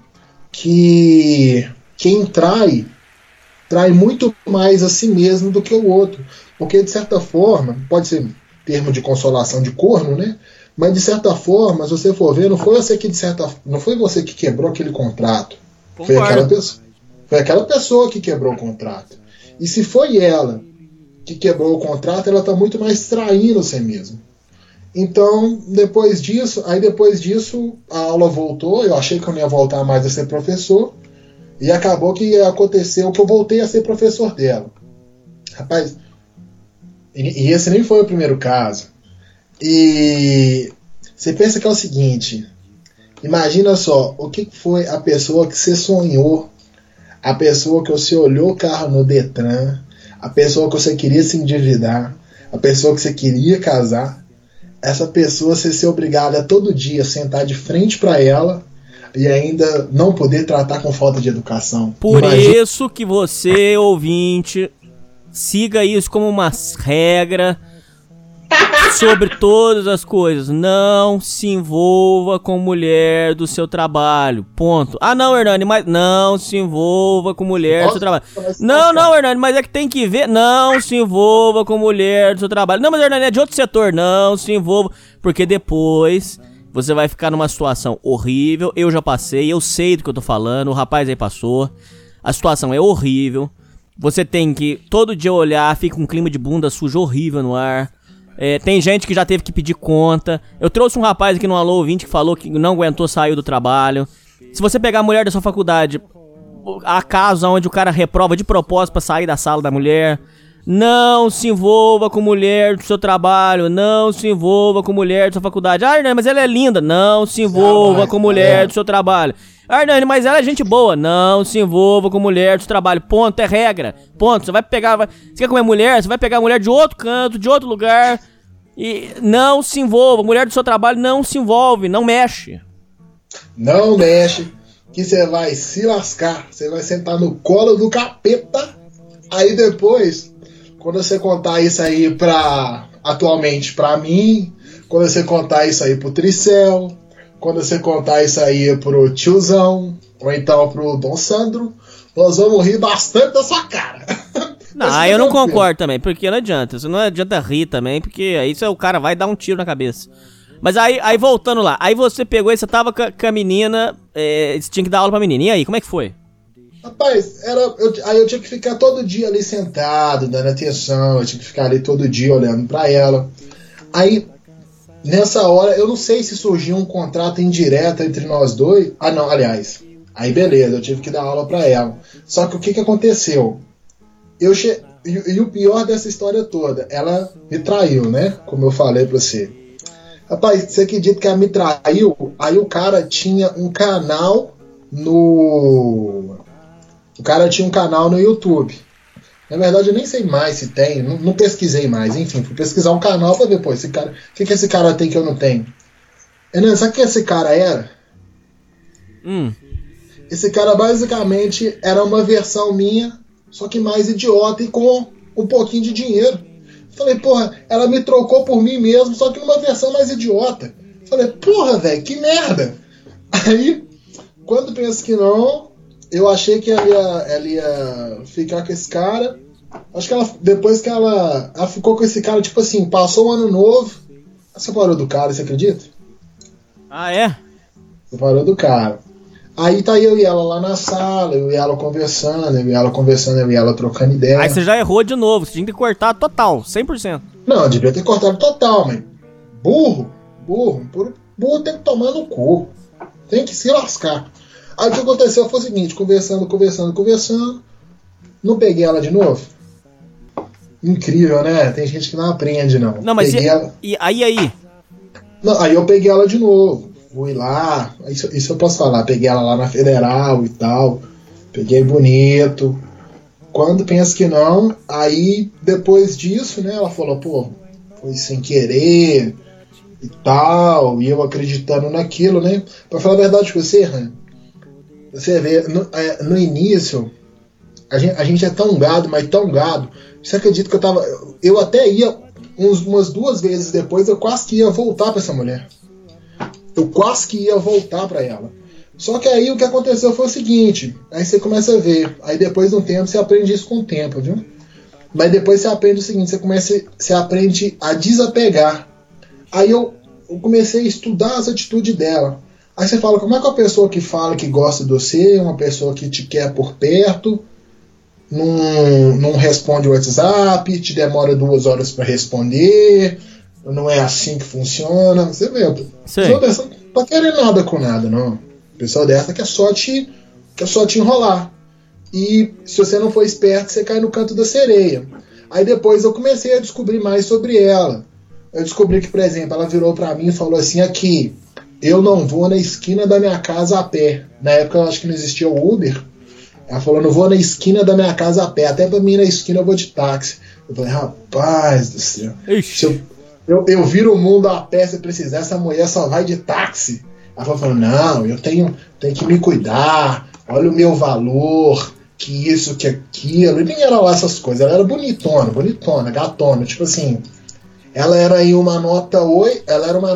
que quem trai muito mais a si mesmo do que o outro. Porque, de certa forma, pode ser termo de consolação de corno, né? Mas, de certa forma, se você for ver, não foi você que quebrou aquele contrato. Foi aquela pessoa que quebrou o contrato. E se foi ela que quebrou o contrato, ela está muito mais traindo você mesmo. Então, depois disso, a aula voltou. Eu achei que eu não ia voltar mais a ser professor. E acabou que aconteceu que eu voltei a ser professor dela. Rapaz, e esse nem foi o primeiro caso. E você pensa que é o seguinte: imagina só, o que foi a pessoa que você sonhou, a pessoa que você olhou o carro no Detran, a pessoa que você queria se endividar, a pessoa que você queria casar. Essa pessoa você ser obrigada todo dia a sentar de frente para ela e ainda não poder tratar com falta de educação. Por isso que você, ouvinte, siga isso como uma regra sobre todas as coisas. Não se envolva com mulher do seu trabalho. Ponto. Ah, não, Hernani, mas não se envolva com mulher do seu trabalho. Não, Hernani, mas é que tem que ver. Não se envolva com mulher do seu trabalho. Não, mas Hernani é de outro setor. Não se envolva. Porque depois você vai ficar numa situação horrível. Eu já passei, eu sei do que eu tô falando. O rapaz aí passou. A situação é horrível. Você tem que todo dia olhar, fica um clima de bunda suja horrível no ar. Tem gente que já teve que pedir conta. Eu trouxe um rapaz aqui no Alô Ouvinte que falou que não aguentou, saiu do trabalho. Se você pegar a mulher da sua faculdade, há casos onde o cara reprova de propósito pra sair da sala da mulher. Não se envolva com mulher do seu trabalho. Não se envolva com mulher da sua faculdade. Ah, Hernani, mas ela é linda. Não se envolva com mulher do seu trabalho. Ah, Hernani, mas ela é gente boa. Não se envolva com mulher do seu trabalho. Ponto, é regra. Ponto. Você vai pegar... Você quer comer mulher? Você vai pegar mulher de outro canto, de outro lugar. E não se envolva. Mulher do seu trabalho não se envolve. Não mexe. Não mexe. Que você vai se lascar. Você vai sentar no colo do capeta. Aí depois... Quando você contar isso aí atualmente pra mim, quando você contar isso aí pro Tricel, quando você contar isso aí pro tiozão, ou então pro Dom Sandro, nós vamos rir bastante da sua cara. Não, eu não concordo também, porque não adianta. Isso não adianta rir também, porque aí o cara vai dar um tiro na cabeça. Mas aí voltando lá, aí você pegou e você tava com a menina, você tinha que dar aula pra menina, e aí, como é que foi? Rapaz, aí eu tinha que ficar todo dia ali sentado, dando atenção, eu tinha que ficar ali todo dia olhando pra ela. Aí, nessa hora, eu não sei se surgiu um contrato indireto entre nós dois. Ah, não, aliás. Aí, beleza, eu tive que dar aula pra ela. Só que o que aconteceu? E o pior dessa história toda, ela me traiu, né? Como eu falei pra você. Rapaz, você acredita que ela me traiu? Aí o cara tinha um canal no... O cara tinha um canal no YouTube. Na verdade, eu nem sei mais se tem. Não pesquisei mais. Enfim, fui pesquisar um canal pra ver, pô, esse cara... O que esse cara tem que eu não tenho? Sabe o que esse cara era? Esse cara, basicamente, era uma versão minha, só que mais idiota e com um pouquinho de dinheiro. Falei, porra, ela me trocou por mim mesmo, só que numa versão mais idiota. Falei, porra, velho, que merda. Aí, quando penso que não, eu achei que ela ia ficar com esse cara. Acho que depois que ela ficou com esse cara, tipo assim, passou o ano novo, ela separou do cara, você acredita? Ah, é? Separou do cara. Aí tá eu e ela lá na sala, eu e ela conversando, eu e ela trocando ideia. Aí você já errou de novo, você tinha que cortar total, 100%. Não, eu devia ter cortado total, mas burro tem que tomar no cu. Tem que se lascar. Aí o que aconteceu foi o seguinte, conversando, não peguei ela de novo. Incrível, né? Tem gente que não aprende, não. Não, mas aí? Não, aí eu peguei ela de novo. Fui lá, isso eu posso falar. Peguei ela lá na Federal e tal. Peguei bonito. Quando penso que não, aí depois disso, né? Ela falou, pô, foi sem querer e tal. E eu acreditando naquilo, né? Pra falar a verdade com você, Ran, você vê, no início, a gente é tão gado, mas tão gado. Você acredita que eu até ia, umas 2 vezes depois, eu quase que ia voltar pra essa mulher. Eu quase que ia voltar pra ela. Só que aí o que aconteceu foi o seguinte, aí você começa a ver, aí depois de um tempo você aprende isso com o tempo, viu? Mas depois você aprende o seguinte, você aprende a desapegar. Aí eu comecei a estudar as atitudes dela. Aí você fala, como é que uma pessoa que fala que gosta de você, uma pessoa que te quer por perto, não responde o WhatsApp, te demora 2 horas para responder, não é assim que funciona. Você vê, a pessoa dessa não tá querendo nada com nada, não. A pessoa dessa quer só te enrolar. E se você não for esperto, você cai no canto da sereia. Aí depois eu comecei a descobrir mais sobre ela. Eu descobri que, por exemplo, ela virou para mim e falou assim, aqui, eu não vou na esquina da minha casa a pé. Na época eu acho que não existia o Uber. Ela falou, não vou na esquina da minha casa a pé. Até pra mim ir na esquina eu vou de táxi. Eu falei, rapaz do céu. Se eu viro o mundo a pé se precisar, essa mulher só vai de táxi. Ela falou, não, eu tenho que me cuidar. Olha o meu valor. Que isso, que aquilo. E nem era lá essas coisas. Ela era bonitona, gatona. Tipo assim, ela era aí uma nota 8. Ela era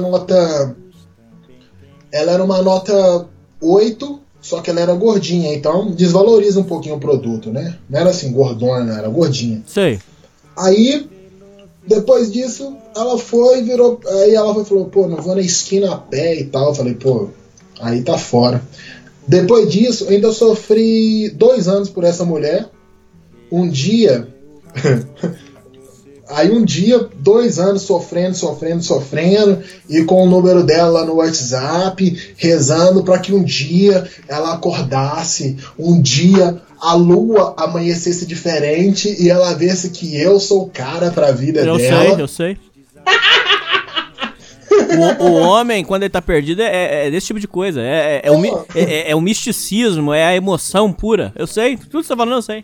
uma nota 8, só que ela era gordinha, então desvaloriza um pouquinho o produto, né? Não era assim gordona, não, era gordinha. Sei. Aí, depois disso, ela foi, virou. Aí ela falou, pô, não vou na esquina a pé e tal. Eu falei, pô, aí tá fora. Depois disso, eu ainda sofri 2 anos por essa mulher. Um dia. Aí 2 anos sofrendo, e com o número dela no WhatsApp, rezando para que um dia ela acordasse, um dia a lua amanhecesse diferente e ela visse que eu sou o cara pra vida dela. Eu sei. O homem, quando ele tá perdido, é desse tipo de coisa. É o misticismo, é a emoção pura. Eu sei, tudo que você tá falando eu sei.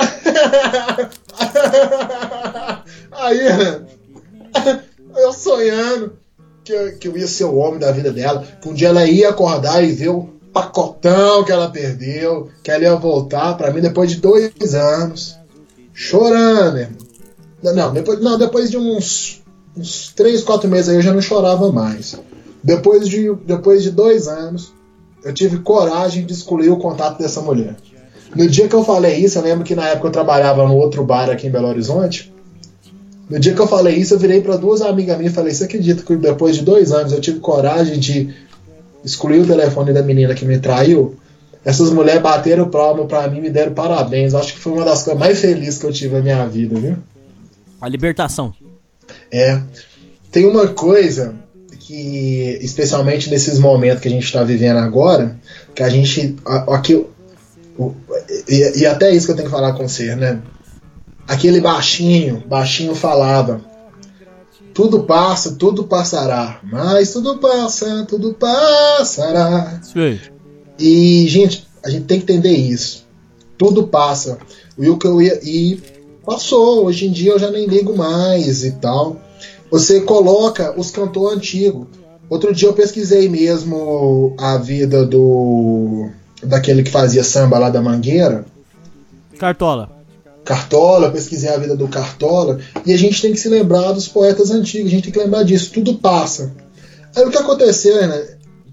Aí, eu sonhando que eu ia ser o homem da vida dela, que um dia ela ia acordar e ver o pacotão que ela perdeu, que ela ia voltar pra mim depois de 2 anos, chorando, irmão. Depois de uns 3, 4 meses aí eu já não chorava mais. Depois de 2 anos, eu tive coragem de excluir o contato dessa mulher. No dia que eu falei isso, eu lembro que na época eu trabalhava no outro bar aqui em Belo Horizonte. No dia que eu falei isso, eu virei para 2 amigas minhas e falei, você acredita que depois de 2 anos eu tive coragem de excluir o telefone da menina que me traiu? Essas mulheres bateram palma pra mim, me deram parabéns. Eu acho que foi uma das coisas mais felizes que eu tive na minha vida, viu? A libertação. Tem uma coisa que, especialmente nesses momentos que a gente tá vivendo agora, que a gente... Aqui, e até isso que eu tenho que falar com você, né? Aquele baixinho falava, tudo passa, tudo passará, mas tudo passa, tudo passará. Sim. E, gente, a gente tem que entender isso. Tudo passa. E passou, hoje em dia eu já nem ligo mais e tal. Você coloca os cantores antigos. Outro dia eu pesquisei mesmo a vida daquele que fazia samba lá da Mangueira. Cartola, eu pesquisei a vida do Cartola, e a gente tem que se lembrar dos poetas antigos, a gente tem que lembrar disso, tudo passa. Aí o que aconteceu, né?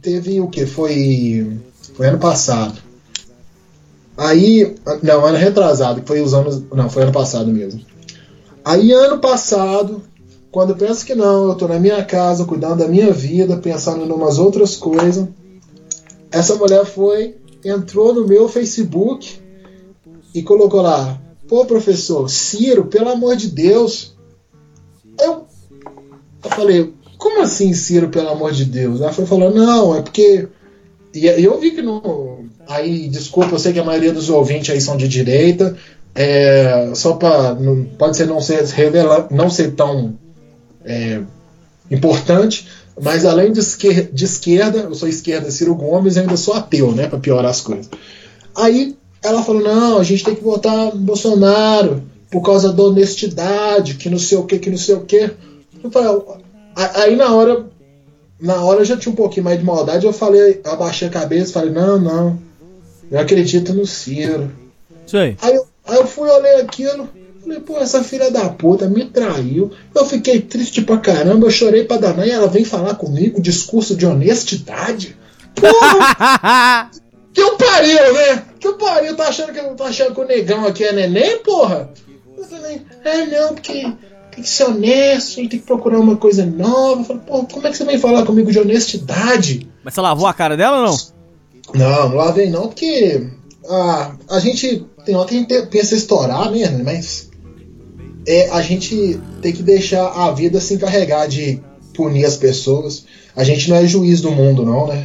teve o que? Foi ano passado. Aí, não, ano retrasado, que foi os anos. Não, foi ano passado mesmo. Aí, ano passado, quando eu penso que não, eu tô na minha casa, cuidando da minha vida, pensando em umas outras coisas, essa mulher entrou no meu Facebook e colocou lá: pô, professor, Ciro, pelo amor de Deus. Eu falei: como assim, Ciro, pelo amor de Deus? Ela foi falando: não, é porque... E eu vi que não... Aí, desculpa, eu sei que a maioria dos ouvintes aí são de direita, só para... Pode ser não ser tão importante, mas além de esquerda, eu sou esquerda Ciro Gomes, eu ainda sou ateu, né, para piorar as coisas. Aí ela falou: não, a gente tem que votar no Bolsonaro por causa da honestidade, que não sei o que, Eu falei, aí na hora eu já tinha um pouquinho mais de maldade, eu abaixei a cabeça e falei: não, eu acredito no Ciro. Sei. Aí eu fui, olhei aquilo, falei: pô, essa filha da puta me traiu. Eu fiquei triste pra caramba, eu chorei pra danar, e ela vem falar comigo discurso de honestidade. Porra! Que eu pariu, né? Tá achando que o negão aqui é neném, porra? Eu falei: não, porque tem que ser honesto, a gente tem que procurar uma coisa nova. Eu falei: pô, como é que você vem falar comigo de honestidade? Mas você lavou a cara dela ou não? Não lavei não, porque a gente tem hora que a gente pensa em estourar mesmo, mas a gente tem que deixar a vida se encarregar de punir as pessoas. A gente não é juiz do mundo não, né?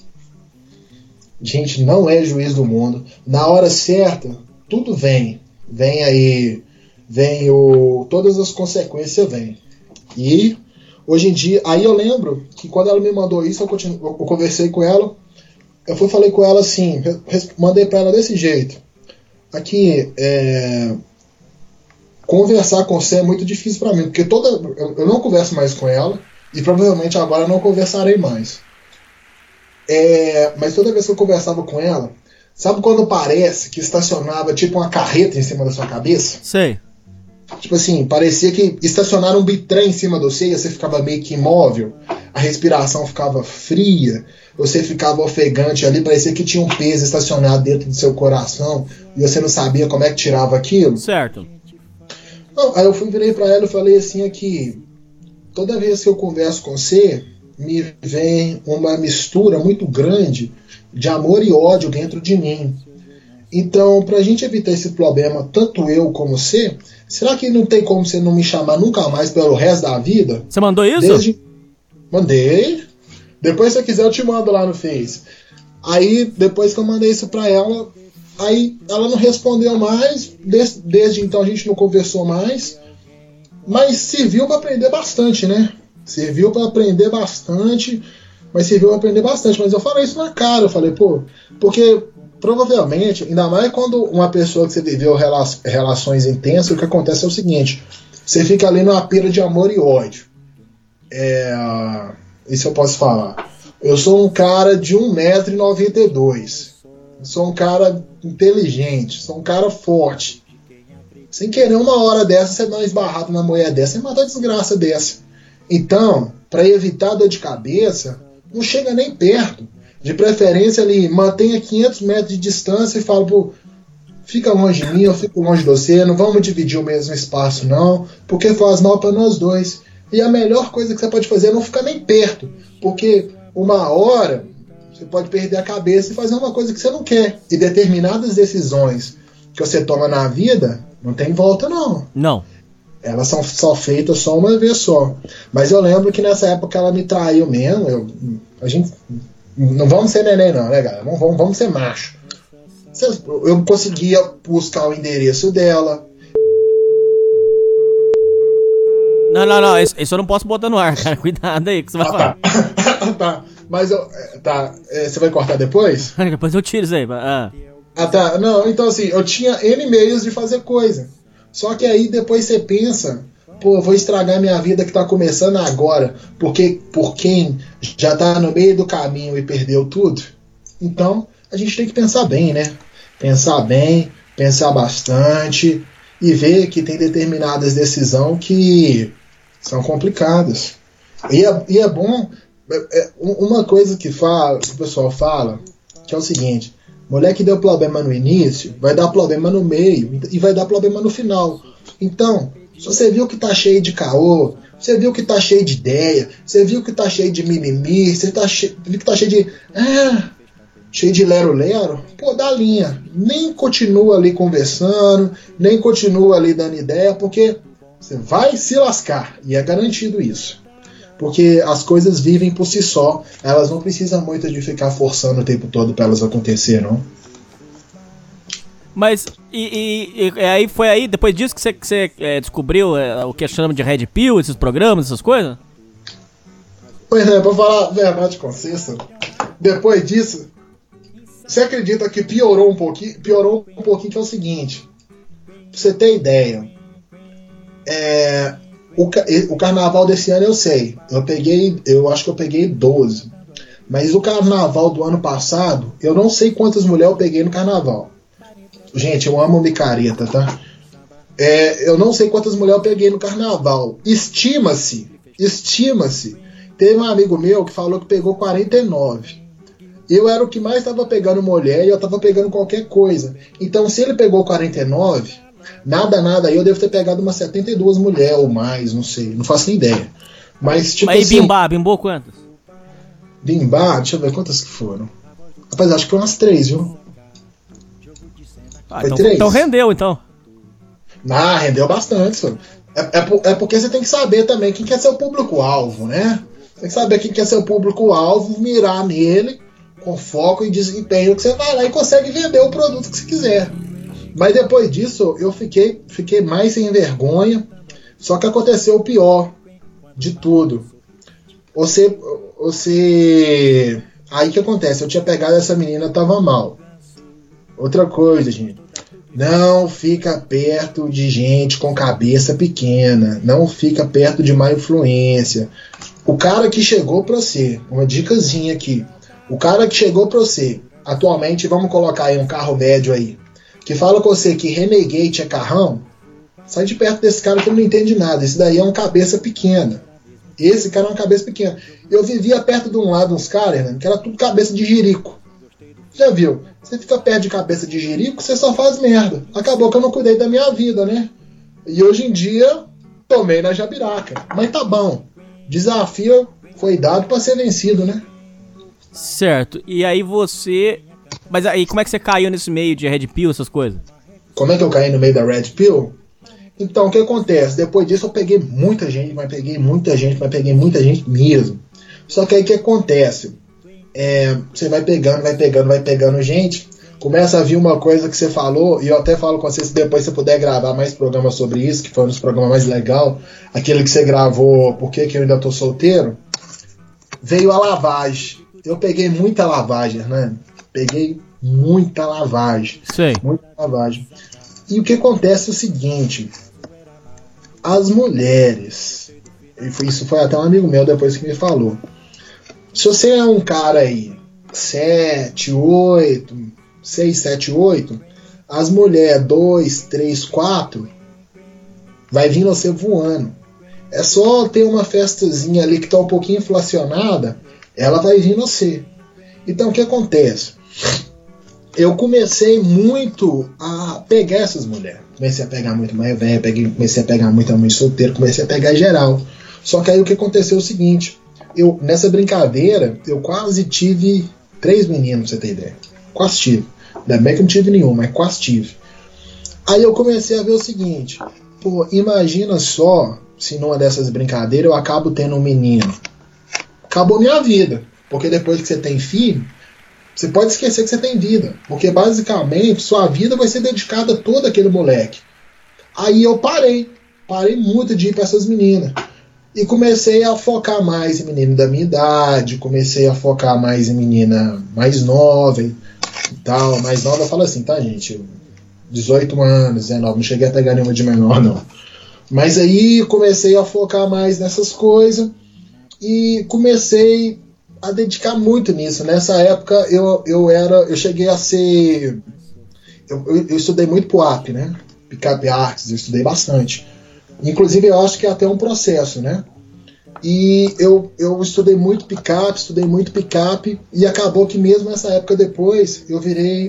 A gente não é juiz do mundo. Na hora certa, tudo vem aí, todas as consequências vêm. E hoje em dia, aí eu lembro que quando ela me mandou isso, eu conversei com ela, eu falei com ela assim, mandei pra ela desse jeito: aqui, conversar com você é muito difícil pra mim, porque eu não converso mais com ela, e provavelmente agora não conversarei mais. Mas toda vez que eu conversava com ela, sabe quando parece que estacionava tipo uma carreta em cima da sua cabeça? Sei. Tipo assim, parecia que estacionaram um bitrem em cima de você, e você ficava meio que imóvel, a respiração ficava fria, você ficava ofegante ali, parecia que tinha um peso estacionado dentro do seu coração, e você não sabia como é que tirava aquilo. Certo. Não, aí eu virei pra ela e falei assim: aqui, toda vez que eu converso com você, me vem uma mistura muito grande de amor e ódio dentro de mim. Então, pra gente evitar esse problema, tanto eu como você, será que não tem como você não me chamar nunca mais pelo resto da vida? Você mandou isso? Mandei. Depois, se você quiser, eu te mando lá no Face. Aí, depois que eu mandei isso pra ela, aí ela não respondeu mais. Desde então a gente não conversou mais. Mas serviu pra aprender bastante, né? Mas serviu pra aprender bastante. Mas eu falei isso na cara. Eu falei, pô, porque provavelmente, ainda mais quando uma pessoa que você viveu relações intensas, o que acontece é o seguinte: você fica ali numa pira de amor e ódio. Isso eu posso falar. Eu sou um cara de 1,92 m. Sou um cara inteligente. Sou um cara forte. Sem querer, uma hora dessa, você dá uma esbarrada na mulher dessa, você mata uma desgraça dessa. Então, para evitar dor de cabeça, não chega nem perto. De preferência ali, mantenha 500 metros de distância e fala: pô, fica longe de mim, eu fico longe de você, não vamos dividir o mesmo espaço não, porque faz mal para nós dois. E a melhor coisa que você pode fazer é não ficar nem perto, porque uma hora você pode perder a cabeça e fazer uma coisa que você não quer. E determinadas decisões que você toma na vida, não tem volta não. Não. Elas são só feitas só uma vez só. Mas eu lembro que nessa época ela me traiu mesmo. A gente... Não vamos ser neném não, né, galera? Vamos ser macho. Eu conseguia buscar o endereço dela. Não, isso eu não posso botar no ar, cara. Cuidado aí que você vai falar. Tá. Mas você vai cortar depois? Depois eu tiro isso aí. Tá. Não, então assim, eu tinha N meios de fazer coisa. Só que aí depois você pensa: pô, vou estragar minha vida que tá começando agora, porque por quem já tá no meio do caminho e perdeu tudo. Então, a gente tem que pensar bem, né? Pensar bem, pensar bastante e ver que tem determinadas decisões que são complicadas. E é bom Uma coisa que o pessoal fala, que é o seguinte: mulher que deu problema no início, vai dar problema no meio e vai dar problema no final. Então, se você viu que tá cheio de caô, você viu que tá cheio de ideia, você viu que tá cheio de mimimi, você viu que tá cheio de... cheio de lero-lero, pô, dá linha. Nem continua ali conversando, nem continua ali dando ideia, porque você vai se lascar, e é garantido isso. Porque as coisas vivem por si só, elas não precisam muito de ficar forçando o tempo todo para elas acontecer, não. Mas, e aí foi aí, depois disso que você descobriu o que chama de Red Pill, esses programas, essas coisas? Pois é, pra falar a verdade com vocês, depois disso, você acredita que piorou um pouquinho, que é o seguinte, pra você ter ideia, o carnaval desse ano eu sei, eu acho que eu peguei 12, mas o carnaval do ano passado, eu não sei quantas mulheres eu peguei no carnaval. Gente, eu amo micareta, tá? Eu não sei quantas mulheres eu peguei no carnaval. Estima-se. Teve um amigo meu que falou que pegou 49. Eu era o que mais estava pegando mulher e eu estava pegando qualquer coisa. Então, se ele pegou 49, nada, eu devo ter pegado umas 72 mulheres ou mais, não sei. Não faço nem ideia. Mas, tipo Mas assim... bimbou quantas? Bimbá, deixa eu ver quantas que foram. Rapaz, acho que foi umas 3, viu? Foi 3. Então rendeu, então. Rendeu bastante, senhor. É porque você tem que saber também quem quer ser o público-alvo, né? Tem que saber quem quer ser o público-alvo, mirar nele, com foco e desempenho, que você vai lá e consegue vender o produto que você quiser. Mas depois disso, eu fiquei mais sem vergonha, só que aconteceu o pior de tudo. Aí que acontece? Eu tinha pegado essa menina, tava mal. Outra coisa, gente. Não fica perto de gente com cabeça pequena. Não fica perto de má influência. O cara que chegou pra você, uma dicasinha aqui. O cara que chegou pra você, atualmente, vamos colocar aí um carro médio aí, que fala com você que Renegade é carrão, sai de perto desse cara que não entende nada. Esse daí é um cabeça pequena. Esse cara é uma cabeça pequena. Eu vivia perto de um lado uns caras, né, que era tudo cabeça de jirico. Já viu? Você fica perto de cabeça de jirico, você só faz merda. Acabou que eu não cuidei da minha vida, né? E hoje em dia, tomei na jabiraca. Mas tá bom. Desafio foi dado pra ser vencido, né? Certo. E aí você... Mas aí, como é que você caiu nesse meio de Red Pill, essas coisas? Como é que eu caí no meio da Red Pill? Então, o que acontece? Depois disso eu peguei muita gente mesmo. Só que aí o que acontece? Você vai pegando gente, começa a vir uma coisa que você falou, e eu até falo com você, se depois você puder gravar mais programas sobre isso, que foi um dos programas mais legais, aquele que você gravou, Por que eu ainda tô solteiro, veio a lavagem. Eu peguei muita lavagem, Hernani. Peguei muita lavagem. Sei. Muita lavagem. E o que acontece é o seguinte, as mulheres, isso foi até um amigo meu depois que me falou, se você é um cara aí, 7, 8, 6, 7, 8, as mulheres 2, 3, 4, vai vir você voando. É só ter uma festazinha ali que tá um pouquinho inflacionada, ela vai vir você. Então o que acontece? Eu comecei muito a pegar essas mulheres. Comecei a pegar muito mais velha, comecei a pegar muita mãe solteira, comecei a pegar geral. Só que aí o que aconteceu é o seguinte... nessa brincadeira, eu quase tive 3 meninos, pra você ter ideia. Quase tive. Ainda bem que não tive nenhum, mas quase tive. Aí eu comecei a ver o seguinte, imagina só se numa dessas brincadeiras eu acabo tendo um menino. Acabou minha vida. Porque depois que você tem filho, você pode esquecer que você tem vida. Porque basicamente sua vida vai ser dedicada a todo aquele moleque. Aí eu parei muito de ir pra essas meninas. E comecei a focar mais em menino da minha idade, comecei a focar mais em menina mais nova e tal. Mais nova eu falo assim, tá, gente? 18 anos, 19, não cheguei a pegar nenhuma de menor, não. Mas aí comecei a focar mais nessas coisas e comecei a dedicar muito nisso. Nessa época eu cheguei a ser... Eu estudei muito PUAP, né? Picape Arts, eu estudei bastante. Inclusive eu acho que é até um processo, né? E eu estudei muito picape, e acabou que mesmo nessa época depois, eu virei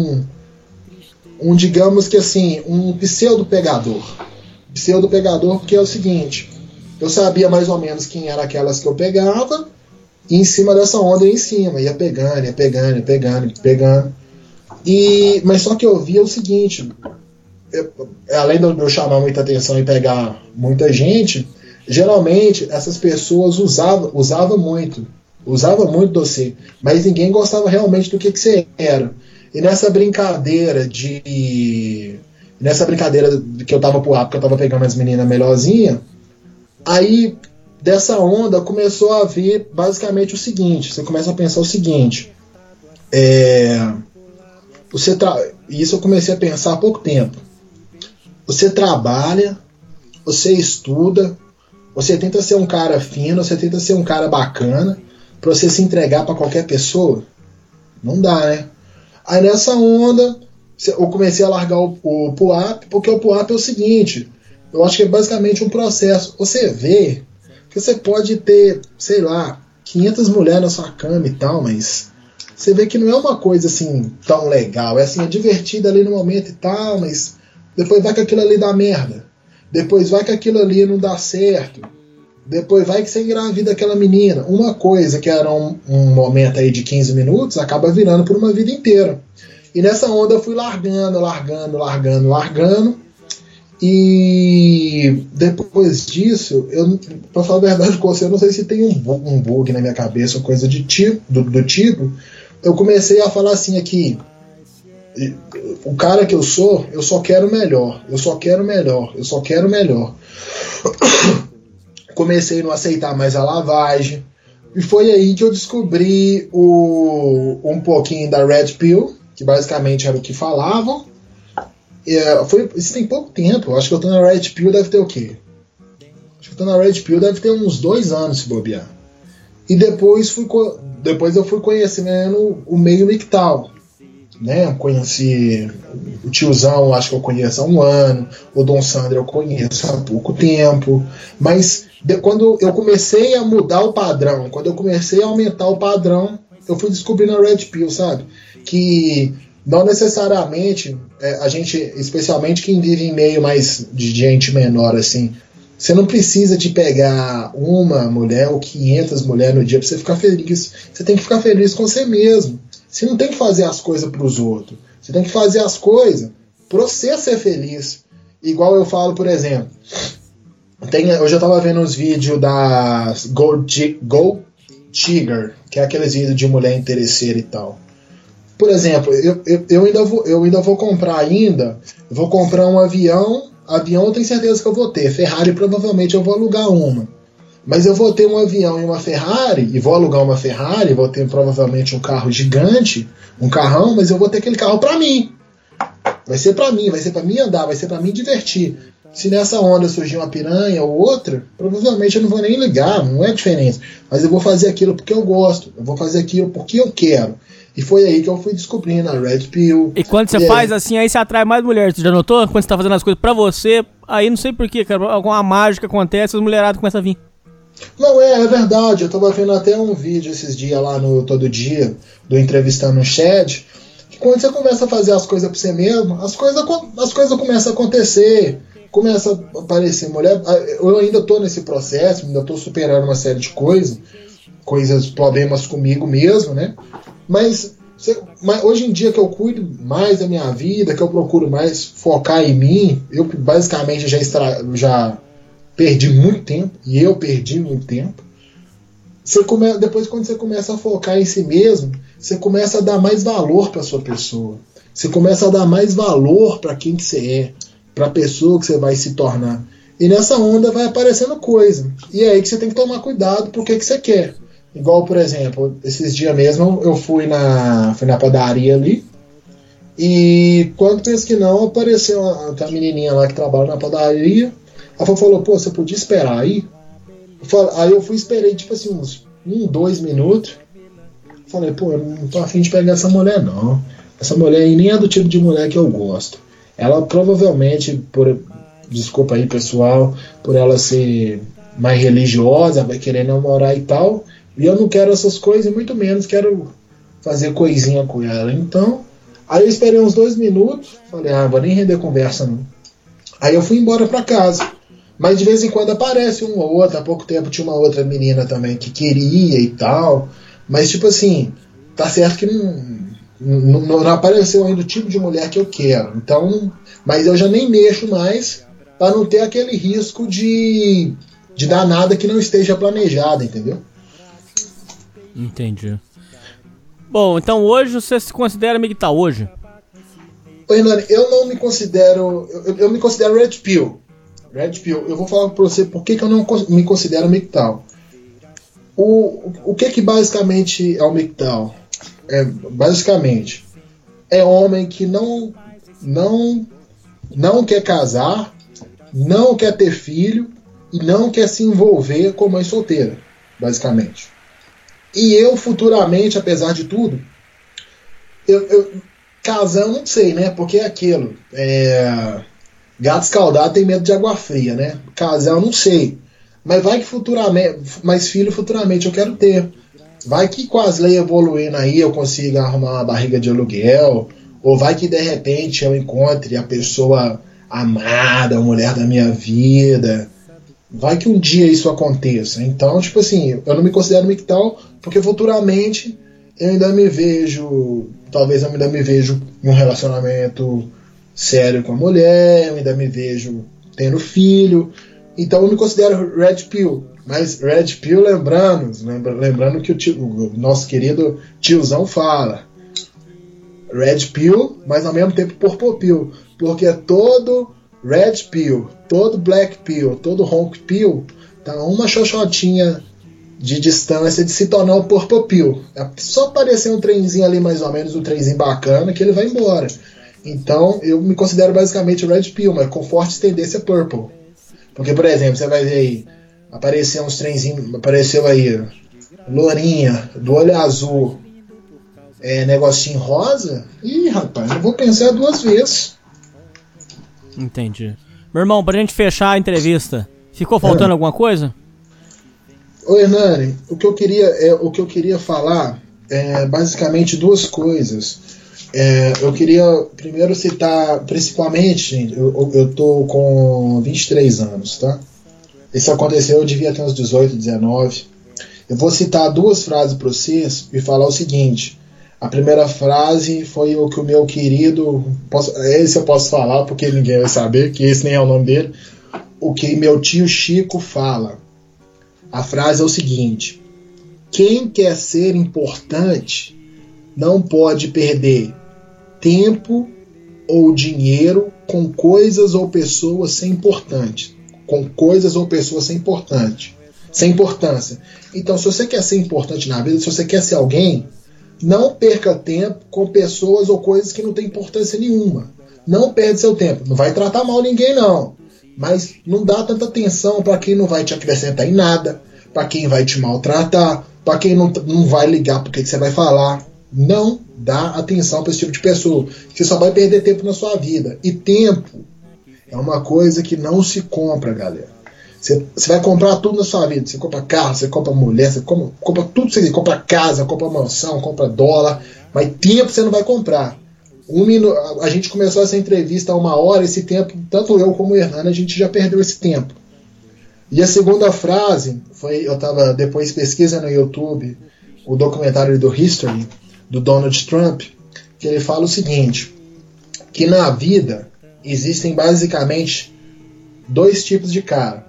digamos que assim, um pseudo-pegador. Pseudo-pegador porque é o seguinte, eu sabia mais ou menos quem eram aquelas que eu pegava, e em cima dessa onda ia pegando. Mas só que eu via o seguinte, além de eu chamar muita atenção e pegar muita gente, geralmente essas pessoas usavam muito você, mas ninguém gostava realmente do que você era. E nessa brincadeira que eu tava pro ar, porque eu tava pegando as meninas melhorzinhas, aí dessa onda começou a vir basicamente o seguinte, você começa a pensar o seguinte, isso eu comecei a pensar há pouco tempo. Você trabalha, você estuda, você tenta ser um cara fino, você tenta ser um cara bacana, pra você se entregar pra qualquer pessoa? Não dá, né? Aí nessa onda, eu comecei a largar o pull-up, porque o pull-up é o seguinte, eu acho que é basicamente um processo. Você vê que você pode ter, sei lá, 500 mulheres na sua cama e tal, mas você vê que não é uma coisa assim tão legal. É assim, é divertido ali no momento e tal, mas depois vai que aquilo ali dá merda. Depois vai que aquilo ali não dá certo. Depois vai que você engravida aquela menina. Uma coisa que era um momento aí de 15 minutos acaba virando por uma vida inteira. E nessa onda eu fui largando. E depois disso, pra falar a verdade com você, eu não sei se tem um bug na minha cabeça ou coisa do tipo. Eu comecei a falar assim aqui, o cara que eu só quero melhor. Comecei a não aceitar mais a lavagem. E foi aí que eu descobri um pouquinho da Red Pill, que basicamente era o que falavam. Isso tem pouco tempo. Eu acho que eu tô na Red Pill, deve ter o quê? Acho que eu tô na Red Pill, deve ter uns 2 anos se bobear. E depois eu fui conhecendo o meio MGTOW, né? Conheci o tiozão, acho que eu conheço há 1 ano. O Dom Sandro eu conheço há pouco tempo. Mas quando eu comecei a mudar o padrão, quando eu comecei a aumentar o padrão, eu fui descobrindo a Red Pill, sabe? Que não necessariamente a gente, especialmente quem vive em meio mais de gente menor assim, você não precisa de pegar uma mulher ou 500 mulheres no dia pra você ficar feliz. Você tem que ficar feliz com você mesmo. Você não tem que fazer as coisas pros outros. Você tem que fazer as coisas pra você ser feliz. Igual eu falo, por exemplo, eu já tava vendo uns vídeos da Gold Digger, que é aqueles vídeos de mulher interesseira e tal. Por exemplo, eu ainda vou comprar vou comprar um avião eu tenho certeza que eu vou ter. Ferrari provavelmente eu vou alugar uma. Mas eu vou ter um avião e uma Ferrari, e vou alugar uma Ferrari, vou ter provavelmente um carro gigante, um carrão, mas eu vou ter aquele carro pra mim. Vai ser pra mim andar, vai ser pra mim divertir. Se nessa onda surgir uma piranha ou outra, provavelmente eu não vou nem ligar, não é diferença. Mas eu vou fazer aquilo porque eu gosto, eu vou fazer aquilo porque eu quero. E foi aí que eu fui descobrindo a Red Pill. E quando você faz assim, aí você atrai mais mulheres. Você já notou? Quando você tá fazendo as coisas pra você, aí não sei porquê, cara, alguma mágica acontece, as mulheradas começam a vir. Não, é verdade. Eu tava vendo até um vídeo esses dias lá no Todo Dia, do Entrevistando o Chad, que quando você começa a fazer as coisas pra você mesmo, as coisas começam a acontecer, começa a aparecer mulher. Eu ainda tô nesse processo, ainda tô superando uma série de coisas, problemas comigo mesmo, né? Mas hoje em dia que eu cuido mais da minha vida, que eu procuro mais focar em mim, eu basicamente já perdi muito tempo, e eu perdi muito tempo. Depois, quando você começa a focar em si mesmo, você começa a dar mais valor para sua pessoa. Você começa a dar mais valor para quem que você é, para a pessoa que você vai se tornar. E nessa onda vai aparecendo coisa. E é aí que você tem que tomar cuidado pro que você quer. Igual, por exemplo, esses dias mesmo eu fui na padaria ali, e quando penso que não, apareceu a menininha lá que trabalha na padaria. Ela falou, pô, você podia esperar aí? Aí eu esperei tipo assim uns 2 minutos. Falei, pô, eu não tô afim de pegar essa mulher não. Essa mulher aí nem é do tipo de mulher que eu gosto. Ela provavelmente, desculpa aí pessoal, por ela ser mais religiosa, vai querer namorar e tal, e eu não quero essas coisas, e muito menos quero fazer coisinha com ela. Então, aí eu esperei uns 2 minutos, falei, vou nem render conversa não. Aí eu fui embora pra casa. Mas de vez em quando aparece uma ou outra. Há pouco tempo tinha uma outra menina também que queria e tal. Mas tipo assim, tá certo que não apareceu ainda o tipo de mulher que eu quero. Então, mas eu já nem mexo mais pra não ter aquele risco de dar nada que não esteja planejado, entendeu? Entendi. Bom, então hoje você se considera MGTOW hoje? Ô, Hernani, eu não me considero... Eu me considero Red Pill. Red Pill. Eu vou falar pra você por que eu não me considero MGTOW. O que basicamente é o MGTOW? Basicamente, é homem que não quer casar, não quer ter filho e não quer se envolver com mãe solteira, basicamente. E eu futuramente, apesar de tudo, casar eu não sei, né? Porque é aquilo. Gato escaldado tem medo de água fria, né? Casar eu não sei. Mas vai que futuramente, mais filho futuramente eu quero ter. Vai que com as leis evoluindo aí eu consiga arrumar uma barriga de aluguel. Ou vai que de repente eu encontre a pessoa amada, a mulher da minha vida. Vai que um dia isso aconteça. Então, tipo assim, eu não me considero MGTOW porque futuramente eu ainda me vejo, talvez eu ainda me vejo em um relacionamento sério com a mulher, eu ainda me vejo tendo filho. Então eu me considero Red Pill. Mas Red Pill, lembrando que o nosso querido tiozão fala. Red Pill, mas ao mesmo tempo Purple Pill. Porque todo Red Pill, todo Black Pill, todo Honk Pill tá uma xoxotinha de distância de se tornar um Purple Pill. É só aparecer um trenzinho ali, mais ou menos, um trenzinho bacana, que ele vai embora. Então eu me considero basicamente Red Pill, mas com forte tendência Purple. Porque, por exemplo, você vai ver aí, apareceu uns trenzinhos, apareceu aí, lourinha, do olho azul, negocinho rosa, ih, rapaz, eu vou pensar 2 vezes. Entendi. Meu irmão, pra gente fechar a entrevista, ficou faltando alguma coisa? Ô Hernani, o que eu queria falar é basicamente 2 coisas. Eu queria primeiro citar, principalmente, gente, eu tô com 23 anos, tá? Isso aconteceu, eu devia ter uns 18, 19. Eu vou citar 2 frases para vocês e falar o seguinte. A primeira frase foi o que o meu querido, esse eu posso falar porque ninguém vai saber, que esse nem é o nome dele, o que meu tio Chico fala. A frase é o seguinte: quem quer ser importante não pode perder tempo ou dinheiro com coisas ou pessoas sem importância. Sem importância. Então, se você quer ser importante na vida, se você quer ser alguém, não perca tempo com pessoas ou coisas que não têm importância nenhuma. Não perde seu tempo. Não vai tratar mal ninguém, não. Mas não dá tanta atenção para quem não vai te acrescentar em nada, para quem vai te maltratar, para quem não vai ligar porque que você vai falar. Não dá atenção para esse tipo de pessoa. Você só vai perder tempo na sua vida. E tempo é uma coisa que não se compra, galera. Você vai comprar tudo na sua vida. Você compra carro, você compra mulher, você compra tudo. Você compra casa, compra mansão, compra dólar. Mas tempo você não vai comprar. A gente começou essa entrevista há 1 hora. Esse tempo, tanto eu como o Hernani, a gente já perdeu esse tempo. E a segunda frase foi, eu estava depois pesquisando no YouTube o documentário do History do Donald Trump, que ele fala o seguinte, que na vida existem basicamente 2 tipos de cara.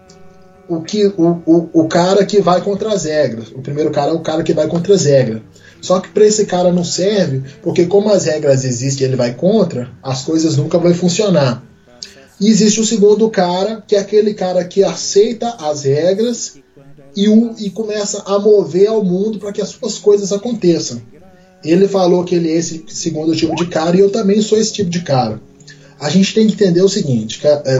O cara que vai contra as regras. O primeiro cara é o cara que vai contra as regras. Só que para esse cara não serve, porque como as regras existem e ele vai contra, as coisas nunca vão funcionar. E existe o segundo cara, que é aquele cara que aceita as regras e começa a mover ao mundo para que as suas coisas aconteçam. Ele falou que ele é esse segundo tipo de cara e eu também sou esse tipo de cara. A gente tem que entender o seguinte,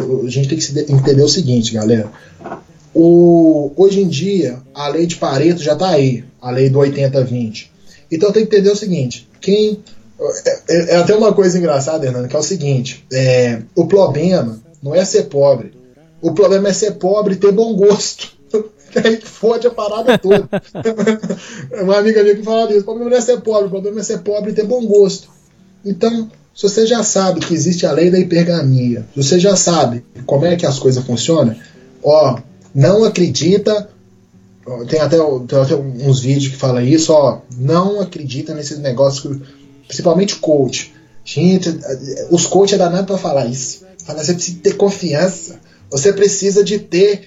galera. Hoje em dia, a lei de Pareto já está aí, a lei do 80-20. Então tem que entender o seguinte, é até uma coisa engraçada, Hernando, que é o seguinte, o problema não é ser pobre, o problema é ser pobre e ter bom gosto. Aí fode a parada toda. Uma amiga minha que fala isso. O problema não é ser pobre, o problema é ser pobre e ter bom gosto. Então, se você já sabe que existe a lei da hipergamia, se você já sabe como é que as coisas funcionam, ó, não acredita. Tem até uns vídeos que falam isso, ó. Não acredita nesses negócios, principalmente coach. Gente, os coach é danado pra falar isso. Fala, você precisa ter confiança. Você precisa de ter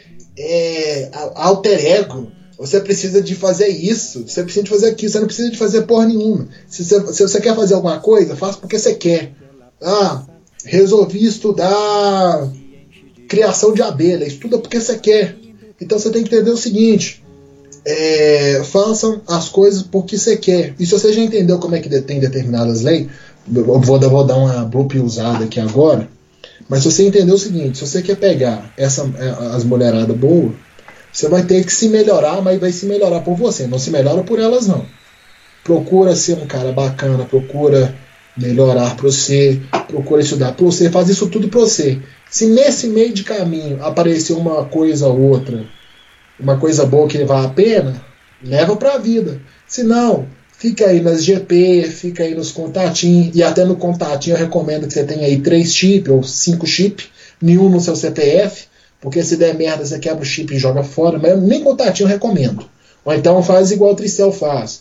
alter ego. Você precisa de fazer isso. Você precisa de fazer aquilo. Você não precisa de fazer porra nenhuma. Se você quer fazer alguma coisa, faça porque você quer. Ah, resolvi estudar criação de abelha. Estuda porque você quer. Então você tem que entender o seguinte. Façam as coisas porque você quer. E se você já entendeu como é que tem determinadas leis, eu vou dar uma bloop usada aqui agora, mas se você entendeu o seguinte, se você quer pegar as mulheradas boas, você vai ter que se melhorar, mas vai se melhorar por você, não se melhora por elas não. Procura ser um cara bacana, procura melhorar pra você, procura estudar pra você, faz isso tudo pra você. Se nesse meio de caminho aparecer uma coisa ou outra, uma coisa boa que vale a pena, leva pra vida. Se não, fica aí nas GP, fica aí nos contatinhos, e até no contatinho eu recomendo que você tenha aí 3 chips ou 5 chips, nenhum no seu CPF, porque se der merda você quebra o chip e joga fora, mas nem contatinho eu recomendo. Ou então faz igual o Tricel faz,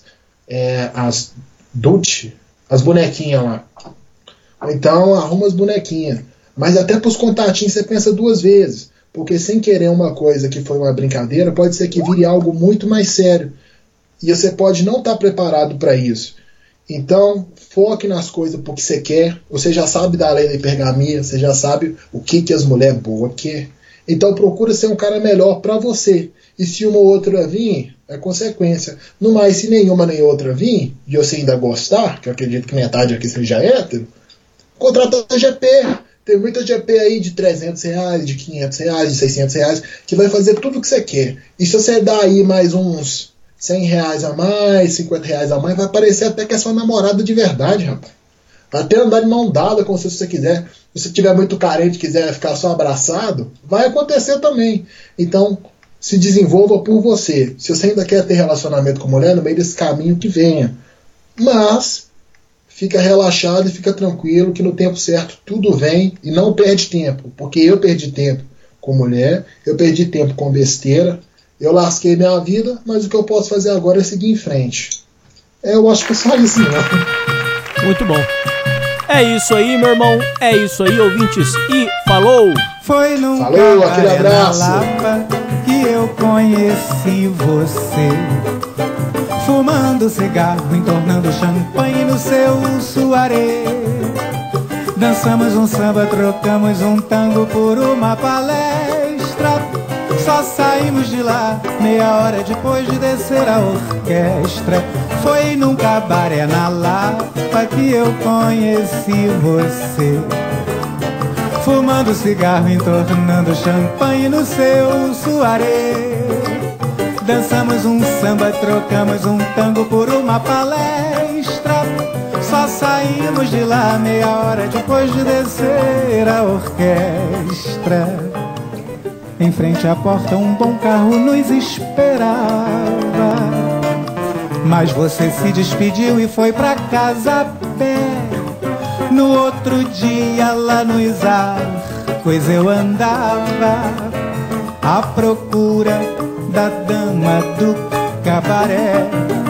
as Dutch, as bonequinhas lá. Ou então arruma as bonequinhas. Mas até pros contatinhos você pensa 2 vezes, porque sem querer uma coisa que foi uma brincadeira, pode ser que vire algo muito mais sério. E você pode não estar preparado para isso. Então, foque nas coisas porque você quer. Você já sabe da lei da hipergamia, você já sabe o que as mulheres boas querem. Então, procura ser um cara melhor para você. E se uma ou outra vir, é consequência. No mais, se nenhuma nem outra vir, e você ainda gostar, que eu acredito que metade aqui seja hétero, contrata a GP. Tem muita GP aí de R$300, de R$500, de R$600, que vai fazer tudo o que você quer. E se você dá aí mais uns R$100 a mais, R$50 a mais, vai parecer até que é sua namorada de verdade, rapaz. Vai até andar de mão dada com você se você quiser. Se você estiver muito carente e quiser ficar só abraçado, vai acontecer também. Então, se desenvolva por você. Se você ainda quer ter relacionamento com mulher, no meio desse caminho que venha. Mas fica relaxado e fica tranquilo que no tempo certo tudo vem e não perde tempo. Porque eu perdi tempo com mulher, eu perdi tempo com besteira, eu lasquei minha vida, mas o que eu posso fazer agora é seguir em frente. Eu acho que é só isso, né? Muito bom. É isso aí, meu irmão. É isso aí, ouvintes. E falou! Foi num aquele abraço. Lapa que eu conheci você. Fumando cigarro, entornando champanhe no seu soirée. Dançamos um samba, trocamos um tango por uma palestra. Só saímos de lá meia hora depois de descer a orquestra. Foi num cabaré na Lapa que eu conheci você. Fumando cigarro, entornando champanhe no seu soirée. Dançamos um samba, trocamos um tango por uma palestra. Só saímos de lá meia hora depois de descer a orquestra. Em frente à porta um bom carro nos esperava. Mas você se despediu e foi pra casa a pé. No outro dia lá nos arcos eu andava à procura da dama do cabaré.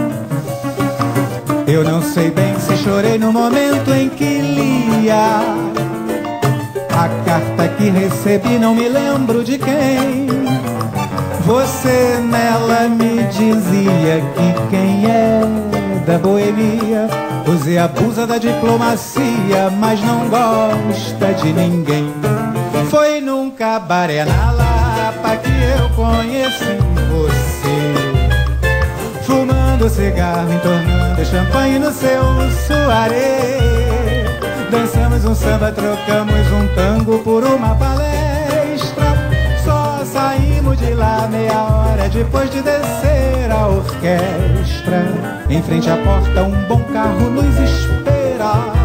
Eu não sei bem se chorei no momento em que lia a carta que recebi, não me lembro de quem. Você nela me dizia que quem é da boemia usa e abusa da diplomacia, mas não gosta de ninguém. Foi num cabaré na Lapa que eu conheci você. Fumando cigarro, entornando champanhe no seu soirée. Dançamos um samba, trocamos um tango por uma palestra. Só saímos de lá meia hora depois de descer a orquestra. Em frente à porta um bom carro nos esperava.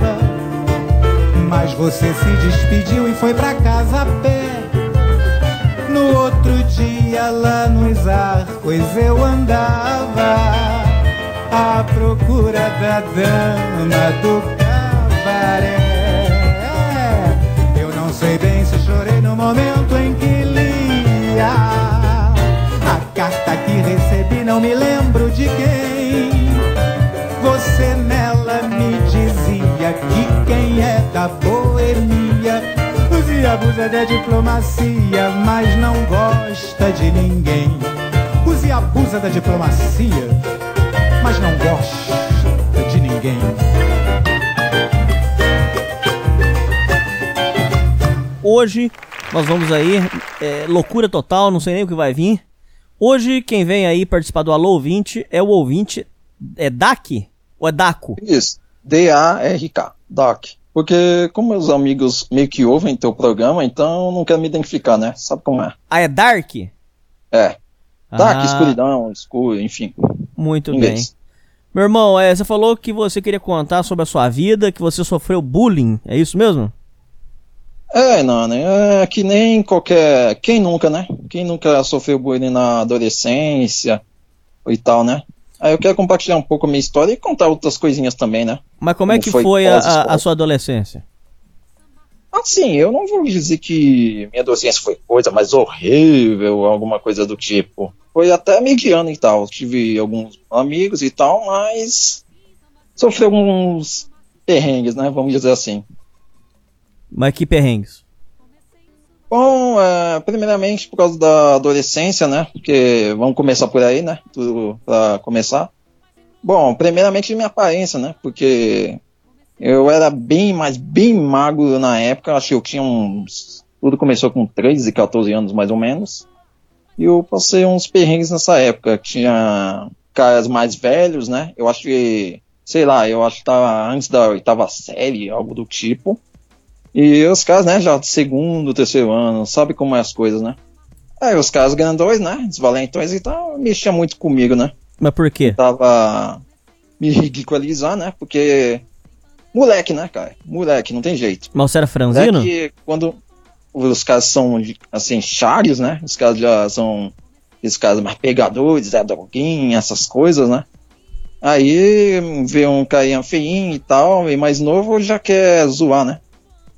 Mas você se despediu e foi pra casa a pé. No outro dia ia lá nos arcos, eu andava à procura da dama do cabaré. Eu não sei bem se chorei no momento em que lia a carta que recebi, não me lembro de quem. Você nela me dizia que quem é da boemia usa e abusa da diplomacia, mas não gosta de ninguém. Usa e abusa da diplomacia, mas não gosta de ninguém. Hoje nós vamos aí, loucura total, não sei nem o que vai vir. Hoje quem vem aí participar do Alô Ouvinte é o ouvinte, é DAC ou é Daco? Isso, D-A-R-K, DAC. Porque como meus amigos meio que ouvem teu programa, então eu não quero me identificar, né? Sabe como é? Ah, é Dark? É. Dark, escuridão, escuro, enfim. Muito bem. Meu irmão, você falou que você queria contar sobre a sua vida, que você sofreu bullying, é isso mesmo? Não, né? É que nem qualquer... Quem nunca, né? Quem nunca sofreu bullying na adolescência e tal, né? Aí eu quero compartilhar um pouco a minha história e contar outras coisinhas também, né? Mas como é que foi a sua adolescência? Assim, eu não vou dizer que minha adolescência foi coisa mais horrível, alguma coisa do tipo. Foi até mediana e tal. Tive alguns amigos e tal, mas sofri alguns perrengues, né? Vamos dizer assim. Mas que perrengues? Bom, primeiramente por causa da adolescência, né? Porque vamos começar por aí, né? Tudo pra começar. Bom, primeiramente minha aparência, né? Porque eu era bem magro na época. Acho que eu tinha uns... Tudo começou com 13, 14 anos mais ou menos. E eu passei uns perrengues nessa época. Tinha caras mais velhos, né? Eu acho que... Sei lá, eu acho que tava antes da 8ª série, algo do tipo. E os caras, né, já segundo, terceiro ano, sabe como é as coisas, né? Aí os caras grandões, né, os valentões e tal, mexia muito comigo, né? Mas por quê? Tava me ridicularizar, né, porque... Moleque, né, cara? Moleque, não tem jeito. Mas você era franzino? Moleque, quando os caras são, assim, chares, né, os caras já são... Esses caras mais pegadores, droguinha, essas coisas, né? Aí vê um carinha feinho e tal, e mais novo já quer zoar, né?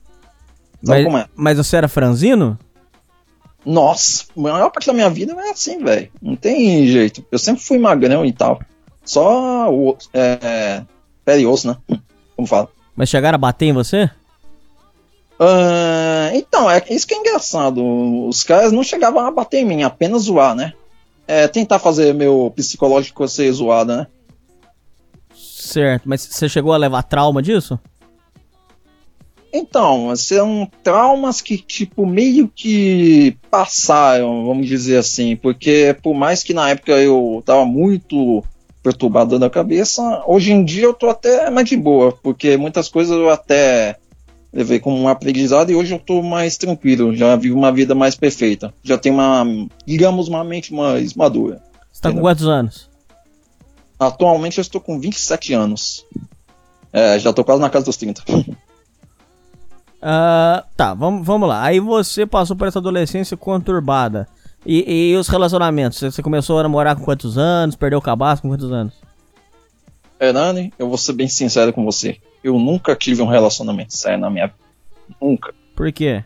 Mas você era franzino? Nossa, a maior parte da minha vida é assim, velho. Não tem jeito. Eu sempre fui magrão e tal. Só pele e osso, né? Como fala. Mas chegaram a bater em você? Então, é isso que é engraçado. Os caras não chegavam a bater em mim, apenas zoar, né? Tentar fazer meu psicológico ser zoado, né? Certo, mas você chegou a levar trauma disso? Então, são traumas que, tipo, meio que passaram, vamos dizer assim, porque por mais que na época eu tava muito perturbado da cabeça, hoje em dia eu tô até mais de boa, porque muitas coisas eu até levei como um aprendizado e hoje eu tô mais tranquilo, já vivo uma vida mais perfeita, já tenho uma mente mais madura. Você tá com quantos anos? Atualmente eu estou com 27 anos, já tô quase na casa dos 30. Tá, vamos lá. Aí você passou por essa adolescência conturbada. E os relacionamentos? Você começou a namorar com quantos anos? Perdeu o cabaço com quantos anos? Hernani, eu vou ser bem sincero com você. Eu nunca tive um relacionamento sério na minha vida. Nunca. Por quê?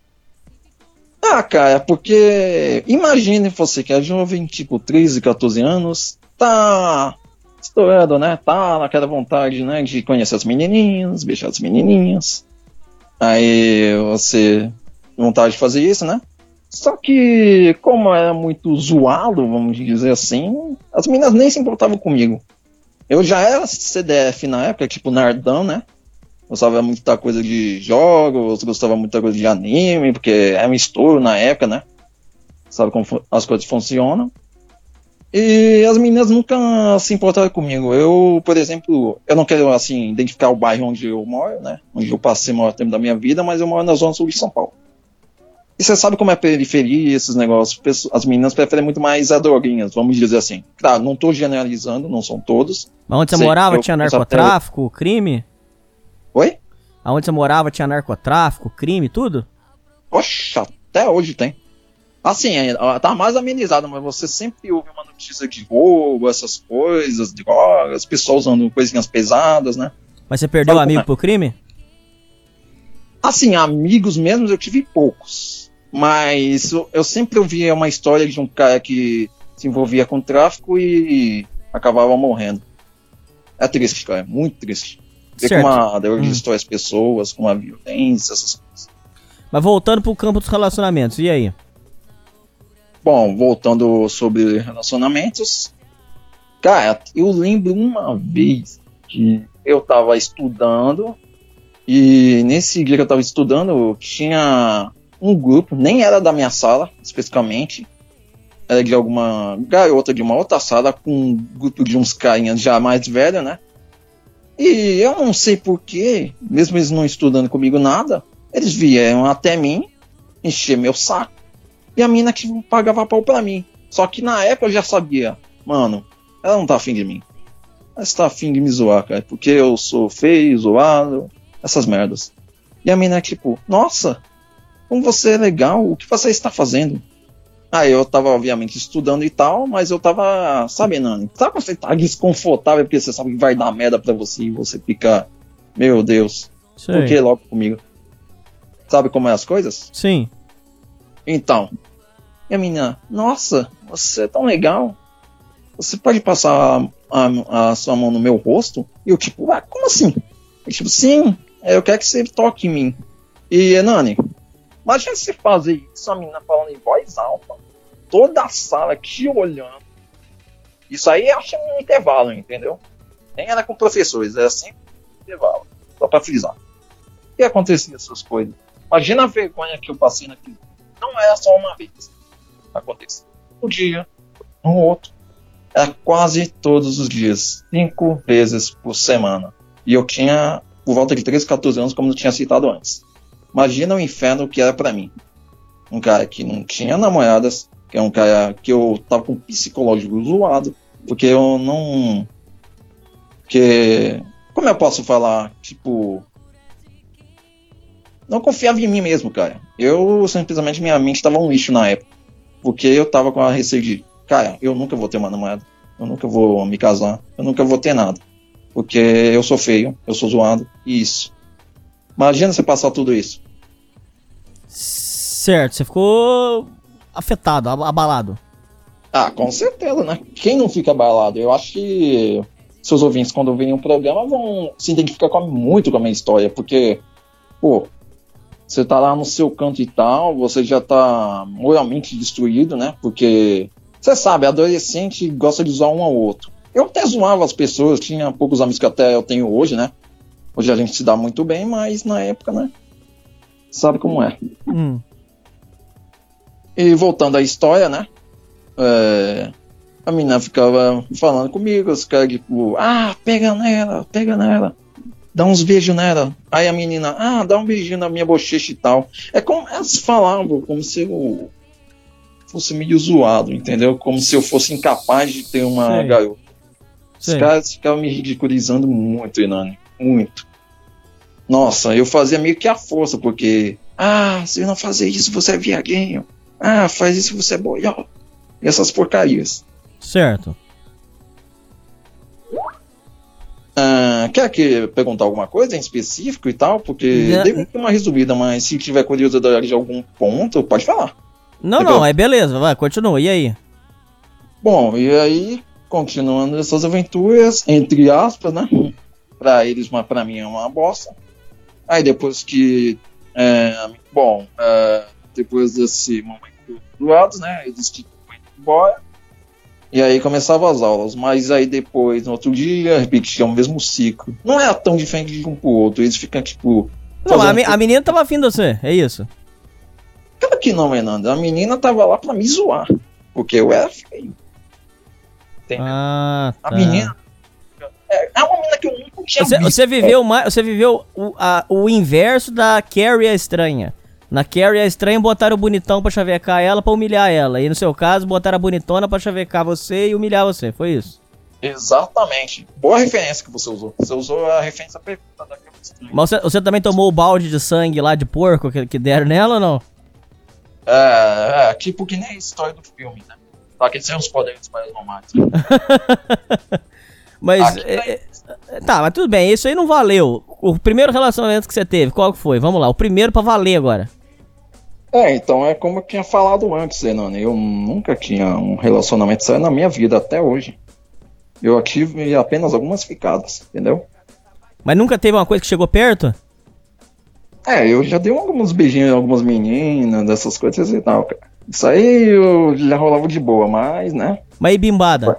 Cara, porque... Imagine você que é jovem, tipo 13, 14 anos, tá estourando, né? Tá naquela vontade, né? De conhecer as menininhas, beijar as menininhas. Aí você tem vontade de fazer isso, né? Só que, como era muito zoado, vamos dizer assim, as meninas nem se importavam comigo. Eu já era CDF na época, tipo nerdão, né? Gostava muito da coisa de jogos, gostava muito da coisa de anime, porque era um estouro na época, né? Sabe como as coisas funcionam. E as meninas nunca se importaram comigo. Eu, por exemplo, eu não quero, assim, identificar o bairro onde eu moro, né? Onde eu passei o maior tempo da minha vida, mas eu moro na zona sul de São Paulo. E você sabe como é periferia, esses negócios. As meninas preferem muito mais droguinhas, vamos dizer assim. Claro, não tô generalizando, não são todos. Mas onde você morava tinha narcotráfico, crime? Oi? Aonde você morava tinha narcotráfico, crime, tudo? Poxa, até hoje tem. Assim, tá mais amenizado, mas você sempre ouve uma notícia de roubo, essas coisas, drogas, pessoal usando coisinhas pesadas, né? Mas você perdeu um amigo pro crime? Assim, amigos mesmo eu tive poucos. Mas eu sempre ouvia uma história de um cara que se envolvia com tráfico e acabava morrendo. É triste, cara, é muito triste. Ver como a droga destrói as pessoas, como a violência, essas coisas. Mas voltando pro campo dos relacionamentos, e aí? Bom, voltando sobre relacionamentos, cara, eu lembro uma vez que eu tava estudando e nesse dia que eu tava estudando tinha um grupo, nem era da minha sala especificamente, era de alguma garota de uma outra sala com um grupo de uns carinhas já mais velhos, né? E eu não sei porquê, mesmo eles não estudando comigo nada, eles vieram até mim encher meu saco. E a mina que pagava pau pra mim. Só que na época eu já sabia, mano, ela não tá afim de mim. Ela está afim de me zoar, cara, porque eu sou feio, zoado, essas merdas. E a mina tipo, nossa, como você é legal, o que você está fazendo? Aí eu tava obviamente estudando e tal, mas eu tava, sabe, Nani? Sabe quando você tá desconfortável porque você sabe que vai dar merda pra você e você fica, meu Deus, por que logo comigo? Sabe como é as coisas? Sim. Então, e a menina, nossa, você é tão legal. Você pode passar a sua mão no meu rosto? E eu tipo, como assim? Eu tipo, sim, eu quero que você toque em mim. E, Nani, imagina você fazer isso, a menina falando em voz alta, toda a sala te olhando. Isso aí acho um intervalo, entendeu? Nem era com professores, era sempre um intervalo, só pra frisar. E acontecia essas coisas. Imagina a vergonha que eu passei naquilo. Não era só uma vez. Acontece um dia, um outro. Era quase todos os dias. 5 vezes por semana. E eu tinha por volta de 13, 14 anos, como eu tinha citado antes. Imagina o inferno que era pra mim. Um cara que não tinha namoradas, que é um cara que eu tava com um psicológico zoado, porque eu não... Como eu posso falar? Tipo... Não confiava em mim mesmo, cara. Eu, simplesmente, minha mente tava um lixo na época. Porque eu tava com a receio de, cara, eu nunca vou ter uma namorada. Eu nunca vou me casar. Eu nunca vou ter nada. Porque eu sou feio, eu sou zoado. E isso. Imagina você passar tudo isso. Certo, você ficou afetado, abalado. Ah, com certeza, né? Quem não fica abalado? Eu acho que seus ouvintes, quando verem o programa, vão se identificar muito com a minha história. Porque, pô... Você tá lá no seu canto e tal, você já tá moralmente destruído, né? Porque, você sabe, adolescente gosta de zoar um ao outro. Eu até zoava as pessoas, tinha poucos amigos que até eu tenho hoje, né? Hoje a gente se dá muito bem, mas na época, né? Sabe como é. E voltando à história, né? A menina ficava falando comigo, os caras tipo, pega nela. Dá uns beijos nela. Aí a menina, dá um beijinho na minha bochecha e tal. É como elas falavam, como se eu fosse meio zoado, entendeu? Como se eu fosse incapaz de ter uma garota. Os caras ficavam me ridiculizando muito, Inani. Muito. Nossa, eu fazia meio que a força, porque... se não fazer isso, você é viadinho. Faz isso, você é boió. E essas porcarias. Certo. Quer perguntar alguma coisa em específico e tal? Porque deve ter uma resumida, mas se tiver curiosidade de algum ponto, pode falar. Não, beleza, vai, continua, e aí? Bom, e aí, continuando essas aventuras, entre aspas, né? Pra eles, mas pra mim é uma bosta. Aí depois que... depois desse momento do lado, né? Eles tinham ido embora. E aí começavam as aulas, mas aí depois, no outro dia, repetia o mesmo ciclo. Não era tão diferente de um pro outro, eles ficam tipo... Não, a menina tava afim de você, é isso? Claro que não, Fernando. A menina tava lá pra me zoar, porque eu era feio. Entendeu? Tá. A menina... É uma menina que eu nunca tinha visto. Você viveu o inverso da Carrie a Estranha. Na Carrie a Estranha botaram o bonitão pra chavecar ela, pra humilhar ela. E no seu caso, botaram a bonitona pra chavecar você e humilhar você, foi isso? Exatamente. Boa referência que você usou. Você usou a referência perfeita da Carrie a Estranha. Mas você também tomou o balde de sangue lá de porco que deram nela ou não? Tipo que nem a história do filme, né? Só que sem os poderes mais românticos. Mas, tá, mas tudo bem, isso aí não valeu. O primeiro relacionamento que você teve, qual que foi? Vamos lá, o primeiro pra valer agora. Então é como eu tinha falado antes, Renan. Eu nunca tinha um relacionamento sério na minha vida até hoje. Eu tive apenas algumas ficadas, entendeu? Mas nunca teve uma coisa que chegou perto? Eu já dei alguns beijinhos em algumas meninas, dessas coisas e tal, cara. Isso aí eu já rolava de boa, mas, né? Mas e bimbada?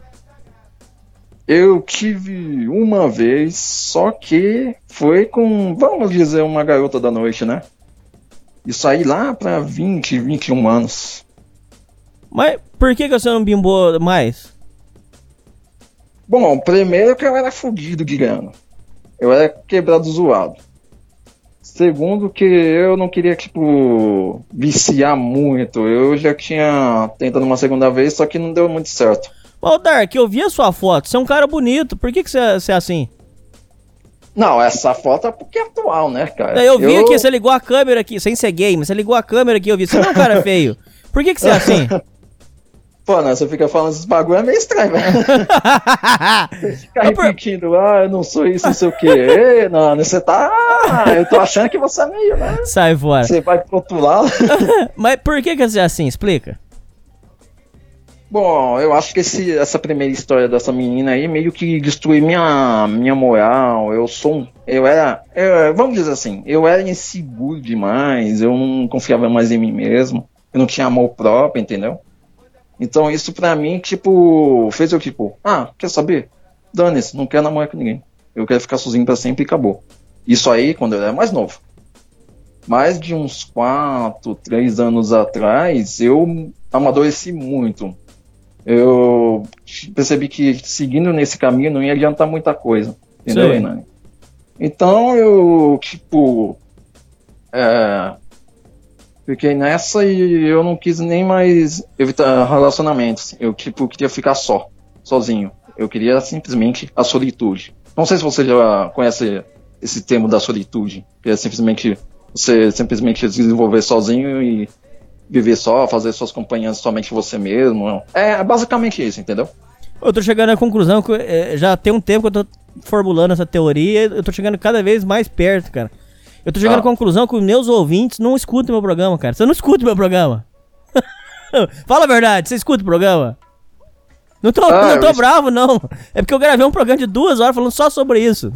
Eu tive uma vez, só que foi com, vamos dizer, uma garota da noite, né? Isso aí lá pra 20, 21 anos. Mas por que você não bimbou mais? Bom, primeiro que eu era fudido de grana. Eu era quebrado zoado. Segundo que eu não queria, tipo, viciar muito. Eu já tinha tentado uma segunda vez, só que não deu muito certo. Ô, Dark, eu vi a sua foto. Você é um cara bonito. Por que você é assim? Não, essa foto é porque é atual, né, cara? Eu vi aqui, você ligou a câmera aqui, sem ser gay, mas você ligou a câmera aqui, eu vi. Você não é um cara feio. Por que você é assim? Pô, né, você fica falando esses bagulho, é meio estranho, velho. Você fica repetindo, eu não sou isso, não sei o quê. Não, você tá... eu tô achando que você é meio, né? Sai fora. Você vai pro outro lado. Mas por que você é assim? Explica. Bom, eu acho que essa primeira história dessa menina aí meio que destruiu minha moral. Vamos dizer assim, eu era inseguro demais, eu não confiava mais em mim mesmo, eu não tinha amor próprio, entendeu? Então isso pra mim, tipo, fez eu tipo, quer saber? Dane-se, não quero namorar com ninguém. Eu quero ficar sozinho pra sempre e acabou. Isso aí quando eu era mais novo. Mais de uns 4, 3 anos atrás, eu amadureci muito. Eu percebi que seguindo nesse caminho não ia adiantar muita coisa, entendeu, Hernani? Então eu, tipo, fiquei nessa e eu não quis nem mais evitar relacionamentos. Eu, tipo, queria ficar sozinho. Eu queria simplesmente a solitude. Não sei se você já conhece esse termo da solitude, que é simplesmente você simplesmente desenvolver sozinho e viver só, fazer suas companhias somente você mesmo. É basicamente isso, entendeu? Eu tô chegando à conclusão que já tem um tempo que eu tô formulando essa teoria, eu tô chegando cada vez mais perto, cara. Eu tô chegando à conclusão que os meus ouvintes não escutam meu programa, cara. Você não escuta meu programa. Fala a verdade, você escuta o programa? Não tô bravo, não. É porque eu gravei um programa de 2 horas falando só sobre isso.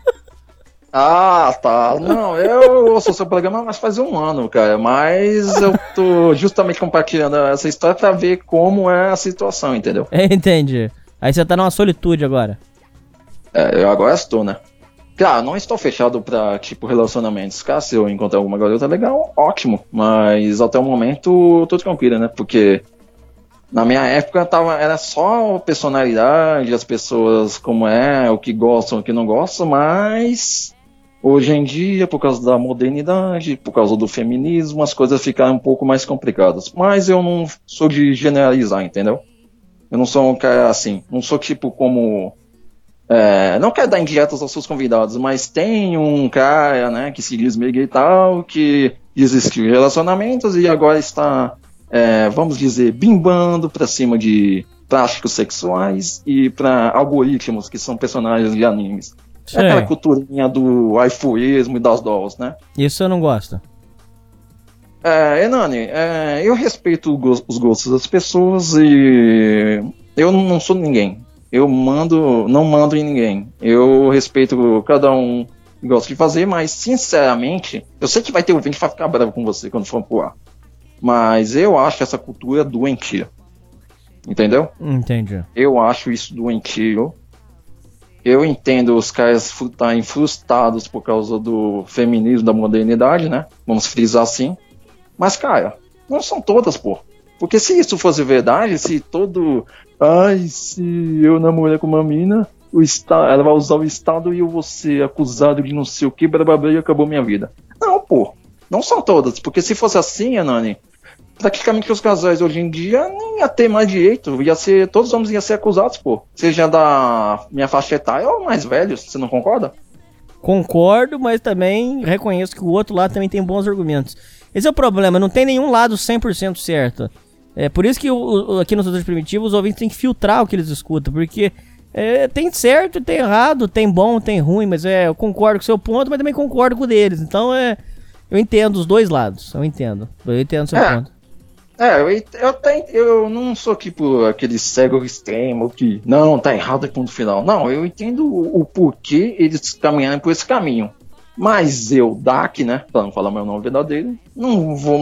Tá. Não, eu ouço o seu programa mas faz 1 ano, cara. Mas eu tô justamente compartilhando essa história pra ver como é a situação, entendeu? Entendi. Aí você tá numa solitude agora. Eu agora estou, né? Claro, não estou fechado pra, tipo, relacionamentos. Caso se eu encontrar alguma garota legal, ótimo. Mas até o momento, tô tranquilo, né? Porque na minha época era só personalidade, as pessoas como o que gostam, o que não gostam, mas... Hoje em dia, por causa da modernidade, por causa do feminismo, as coisas ficaram um pouco mais complicadas. Mas eu não sou de generalizar, entendeu? Eu não sou um cara assim, não sou tipo como... não quero dar indiretas aos seus convidados, mas tem um cara, né, que se diz meio gay e tal, que desistiu de relacionamentos e agora está, vamos dizer, bimbando pra cima de práticos sexuais e pra algoritmos, que são personagens de animes. É aquela culturinha do waifuísmo e das dolls, né? Isso eu não gosto. Hernani, eu respeito os gostos das pessoas e eu não sou ninguém. Eu não mando em ninguém. Eu respeito cada um que gosta de fazer, mas sinceramente, eu sei que vai ter ouvinte que vai ficar bravo com você quando for pro ar. Mas eu acho essa cultura doentia. Entendeu? Entendi. Eu acho isso doentio. Eu entendo os caras estarem frustrados por causa do feminismo, da modernidade, né? Vamos frisar assim. Mas, cara, não são todas, pô. Porque se isso fosse verdade, se eu namorei com uma mina, ela vai usar o Estado e eu vou ser acusado de não sei o que, blá blá blá, e acabou minha vida. Não, pô. Não são todas. Porque se fosse assim, Hernani, praticamente os casais hoje em dia nem ia ter mais direito, todos os homens iam ser acusados, pô. Seja da minha faixa etária ou mais velhos, você não concorda? concordo, mas também reconheço que o outro lado também tem bons argumentos. Esse é o problema, não tem nenhum lado 100% certo. É por isso que aqui no Sociedade Primitiva os ouvintes têm que filtrar o que eles escutam, porque tem certo e tem errado, tem bom, tem ruim, mas eu concordo com o seu ponto, mas também concordo com o deles. Então eu entendo os dois lados, eu entendo o seu ponto. Eu não sou tipo aquele cego extremo que não, tá errado é ponto final. Não, eu entendo o porquê eles caminharem por esse caminho. Mas eu, Dak, né, pra não falar meu nome verdadeiro, não vou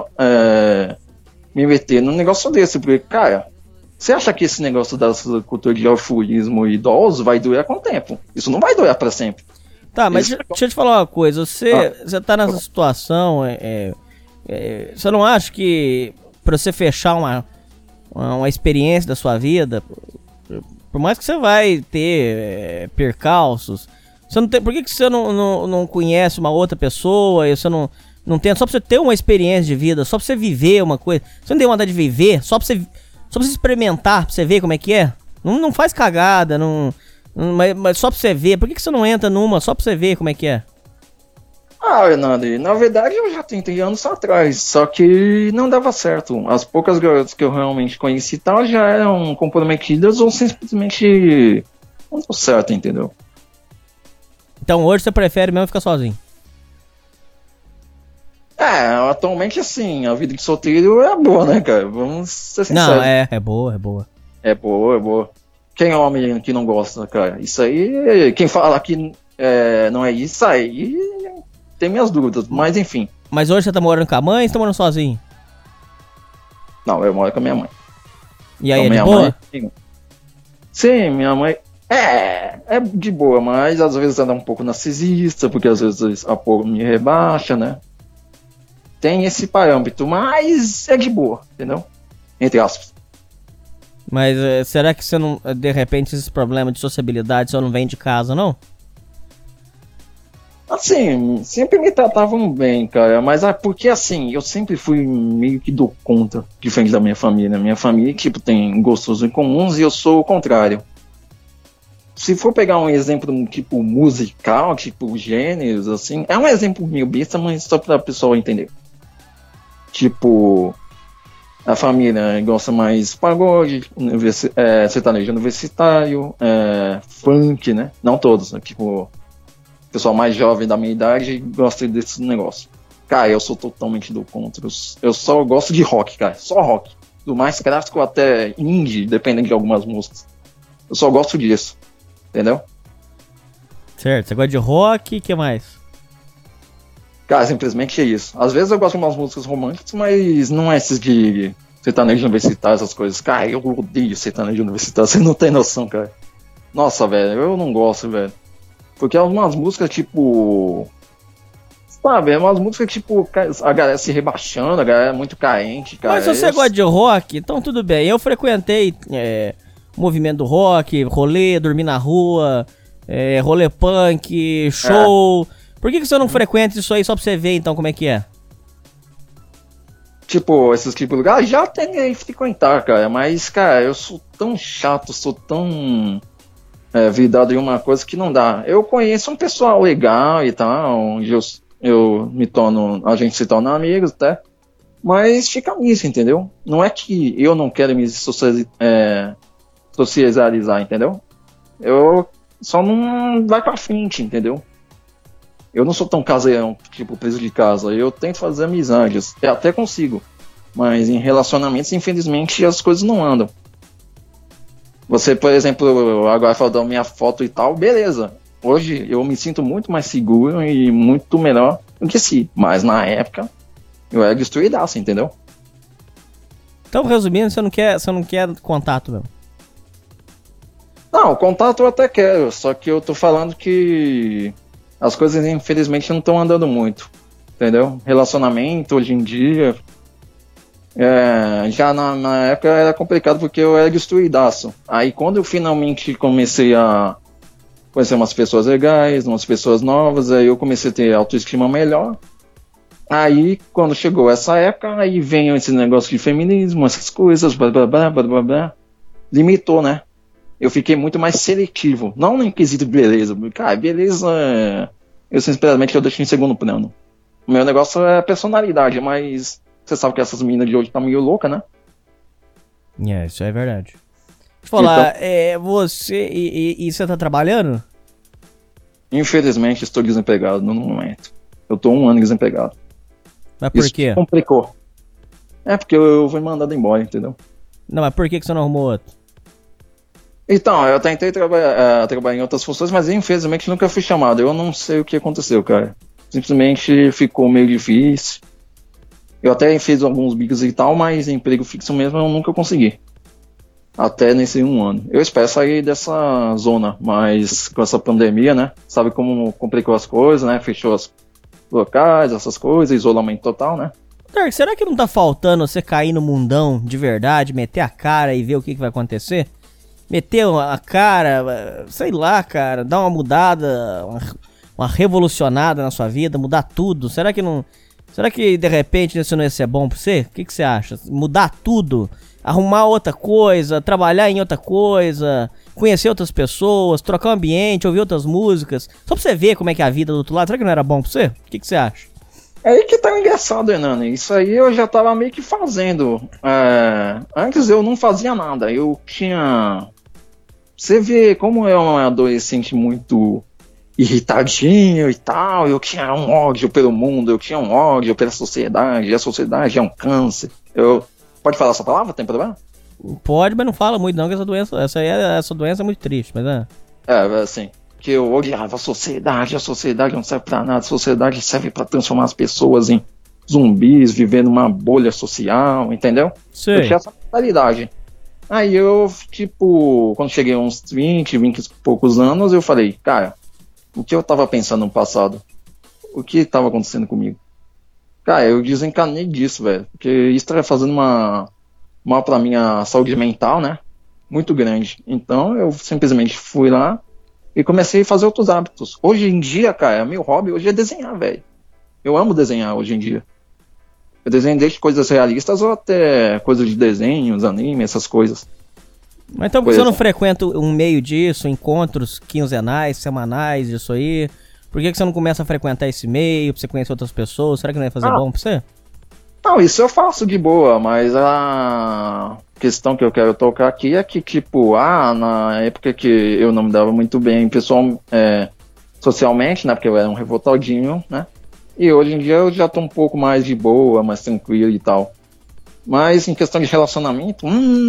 me meter num negócio desse, porque, cara, você acha que esse negócio da cultura de alfurismo idoso vai durar com o tempo? Isso não vai durar pra sempre. Tá, mas deixa eu te falar uma coisa, você tá nessa situação, você não acha que pra você fechar uma experiência da sua vida, por mais que você vai ter percalços, você não tem, por que você não conhece uma outra pessoa, e você não tem, só pra você ter uma experiência de vida, só pra você viver uma coisa, você não tem vontade de viver, só pra você experimentar, pra você ver como é que é? Não faz cagada, mas só pra você ver, por que você não entra numa só pra você ver como é que é? Hernando, na verdade eu já tentei anos atrás, só que não dava certo. As poucas garotas que eu realmente conheci tal já eram comprometidas ou simplesmente não deu certo, entendeu? Então hoje você prefere mesmo ficar sozinho? Atualmente assim, a vida de solteiro é boa, né, cara? Vamos ser sinceros. Não, é boa. É boa. Quem é homem que não gosta, cara? Isso aí, quem fala que não é isso aí, tem minhas dúvidas, mas enfim. Mas hoje você tá morando com a mãe ou você tá morando sozinho? Não, eu moro com a minha mãe. E aí, é de boa? Sim, minha mãe é de boa, mas às vezes ela é um pouco narcisista, porque às vezes a pouco me rebaixa, né? Tem esse parâmetro, mas é de boa, entendeu? Entre aspas. Mas será que você não, de repente, esse problema de sociabilidade só não vem de casa, não? Assim, sempre me tratavam bem, cara, mas porque assim, eu sempre fui meio que do contra, diferente da minha família. Minha família, tipo, tem gostos em comuns e eu sou o contrário. Se for pegar um exemplo, tipo, musical, tipo, gêneros, assim, é um exemplo meio besta, mas só pra pessoa entender. Tipo, a família gosta mais pagode, sertanejo universitário, funk, né? Não todos, né? Tipo, o pessoal mais jovem da minha idade gosta desse negócio. Cara, eu sou totalmente do contra. Eu só gosto de rock, cara. Só rock. Do mais clássico até indie, dependendo de algumas músicas. Eu só gosto disso. Entendeu? Certo. Você gosta de rock, o que mais? Cara, simplesmente é isso. Às vezes eu gosto de umas músicas românticas, mas não é esses de sertanejo universitário, essas coisas. Cara, eu odeio sertanejo universitário, você não tem noção, cara. Nossa, velho, eu não gosto, velho. Porque é umas músicas tipo... Sabe, é umas músicas tipo... A galera se rebaixando, a galera é muito carente, cara. Mas se você gosta de rock, então tudo bem. Eu frequentei movimento do rock, rolê, dormir na rua, rolê punk, show... Por que você não frequenta isso aí só pra você ver, então, como é que é? Tipo, esses tipos de lugares, já tentei frequentar, cara. Mas, cara, eu sou tão chato, sou tão vidrado em uma coisa que não dá. Eu conheço um pessoal legal e tal, onde a gente se torna amigos até. Mas fica nisso, entendeu? Não é que eu não quero me socializar, entendeu? Eu só não vai pra frente, entendeu? Eu não sou tão caseirão, tipo, preso de casa. Eu tento fazer amizades. Eu até consigo. Mas em relacionamentos, infelizmente, as coisas não andam. Você, por exemplo, agora falou da minha foto e tal, beleza. Hoje eu me sinto muito mais seguro e muito melhor do que se. Mas na época, eu era destruidaço, entendeu? Então, resumindo, você não quer contato mesmo? Não, contato eu até quero. Só que eu tô falando que... As coisas, infelizmente, não estão andando muito, entendeu? Relacionamento, hoje em dia... já na época era complicado porque eu era destruidaço. Aí, quando eu finalmente comecei a conhecer umas pessoas legais, umas pessoas novas, aí eu comecei a ter autoestima melhor. Aí, quando chegou essa época, aí vem esse negócio de feminismo, essas coisas, blá, blá, blá, blá, blá, blá. Limitou, né? eu fiquei muito mais seletivo. Não no quesito beleza. Cara, beleza, eu sinceramente eu deixo em segundo plano. O meu negócio é personalidade, mas você sabe que essas meninas de hoje tá meio louca, né? Isso é verdade. Deixa eu falar, você e você tá trabalhando? Infelizmente estou desempregado no momento. Eu tô 1 ano desempregado. Mas por quê? Isso complicou. É porque eu fui mandado embora, entendeu? Não, mas por que você não arrumou outro? Então, eu tentei trabalhar em outras funções, mas infelizmente nunca fui chamado. Eu não sei o que aconteceu, cara. Simplesmente ficou meio difícil. Eu até fiz alguns bicos e tal, mas emprego fixo mesmo eu nunca consegui. Até nesse 1 ano. Eu espero sair dessa zona, mas com essa pandemia, né? Sabe como complicou as coisas, né? Fechou os locais, essas coisas, isolamento total, né? Dark, será que não tá faltando você cair no mundão de verdade, meter a cara e ver o que vai acontecer? Meter a cara, sei lá, cara, dar uma mudada, uma revolucionada na sua vida, mudar tudo. Será que não... Será que de repente isso não ia ser bom pra você? O que você acha? Mudar tudo, arrumar outra coisa, trabalhar em outra coisa, conhecer outras pessoas, trocar o ambiente, ouvir outras músicas, só pra você ver como é que é a vida do outro lado. Será que não era bom pra você? O que você acha? É aí que tá engraçado, Hernani. Isso aí eu já tava meio que fazendo. Antes eu não fazia nada. Eu tinha... Você vê como é um adolescente muito irritadinho e tal, eu tinha um ódio pelo mundo, eu tinha um ódio pela sociedade, e a sociedade é um câncer. Pode falar essa palavra? Tem problema? Pode, mas não fala muito não, que essa doença é muito triste, mas assim, que eu odiava a sociedade não serve pra nada, a sociedade serve pra transformar as pessoas em zumbis, vivendo uma bolha social, entendeu? Sim. Eu tinha essa mentalidade. Aí eu, quando cheguei a uns 20 e poucos anos, eu falei, cara, o que eu tava pensando no passado? O que tava acontecendo comigo? Cara, eu desencanei disso, velho. Porque isso tava fazendo mal pra minha saúde mental, né? Muito grande. Então eu simplesmente fui lá e comecei a fazer outros hábitos. Hoje em dia, cara, meu hobby hoje é desenhar, velho. Eu amo desenhar hoje em dia. Eu desenho desde coisas realistas ou até coisas de desenhos, anime, essas coisas. Mas então por que você não frequenta um meio disso, encontros quinzenais, semanais, isso aí? Por que você não começa a frequentar esse meio, pra você conhecer outras pessoas? Será que não ia fazer bom pra você? Não, isso eu faço de boa, mas a questão que eu quero tocar aqui é que, na época que eu não me dava muito bem socialmente, né, porque eu era um revoltadinho, né, e hoje em dia eu já tô um pouco mais de boa, mais tranquilo e tal. Mas em questão de relacionamento,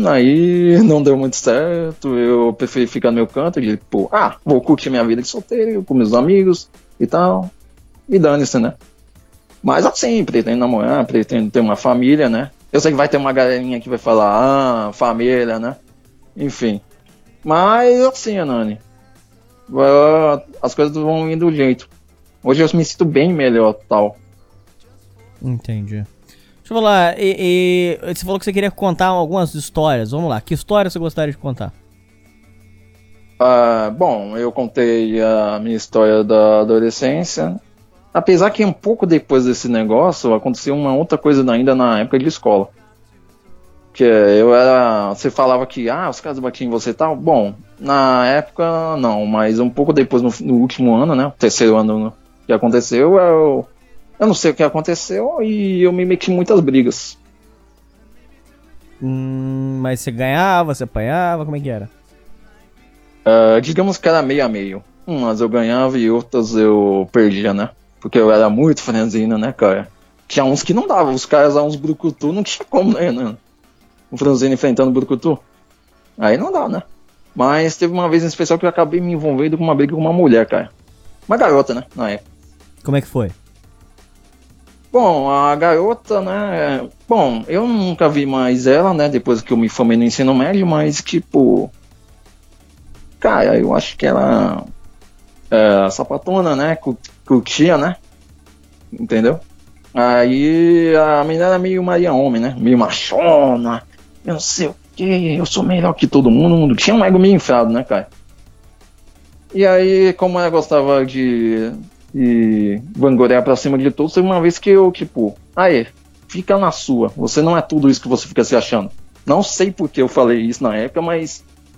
aí não deu muito certo. Eu preferi ficar no meu canto de, vou curtir minha vida de solteiro, com meus amigos e tal. E dane-se, né? Mas assim, pretendo namorar, pretendo ter uma família, né? Eu sei que vai ter uma galerinha que vai falar, família, né? Enfim. Mas assim, Hernani, as coisas vão indo do jeito. Hoje eu me sinto bem melhor, tal. Entendi. Deixa eu falar, você falou que você queria contar algumas histórias, vamos lá, que história você gostaria de contar? Bom, eu contei a minha história da adolescência, apesar que um pouco depois desse negócio, aconteceu uma outra coisa ainda na época de escola. Que você falava que, os caras batiam em você e tal, bom, na época não, mas um pouco depois, no último ano, né, o terceiro ano que aconteceu, eu não sei o que aconteceu e eu me meti em muitas brigas. Mas você ganhava, você apanhava, como é que era? Digamos que era meio a meio. Umas eu ganhava e outras eu perdia, né? Porque eu era muito franzino, né, cara? Tinha uns que não dava, os caras lá, uns brucutu, não tinha como, né? Um franzino enfrentando o brucutu. Aí não dá, né? Mas teve uma vez em especial que eu acabei me envolvendo com uma briga com uma mulher, cara. Uma garota, né, na época. Como é que foi? Bom, a garota, né, bom, eu nunca vi mais ela, né, depois que eu me formei no ensino médio, mas, cara, eu acho que ela sapatona, né, curtia, né, entendeu? Aí a menina era meio Maria Homem, né, meio machona, eu não sei o que, eu sou melhor que todo mundo, tinha um ego meio inflado, né, cara? E aí, como ela gostava de vangloriar pra cima de todos, teve uma vez que eu, fica na sua, você não é tudo isso que você fica se achando. Não sei por que eu falei isso na época, mas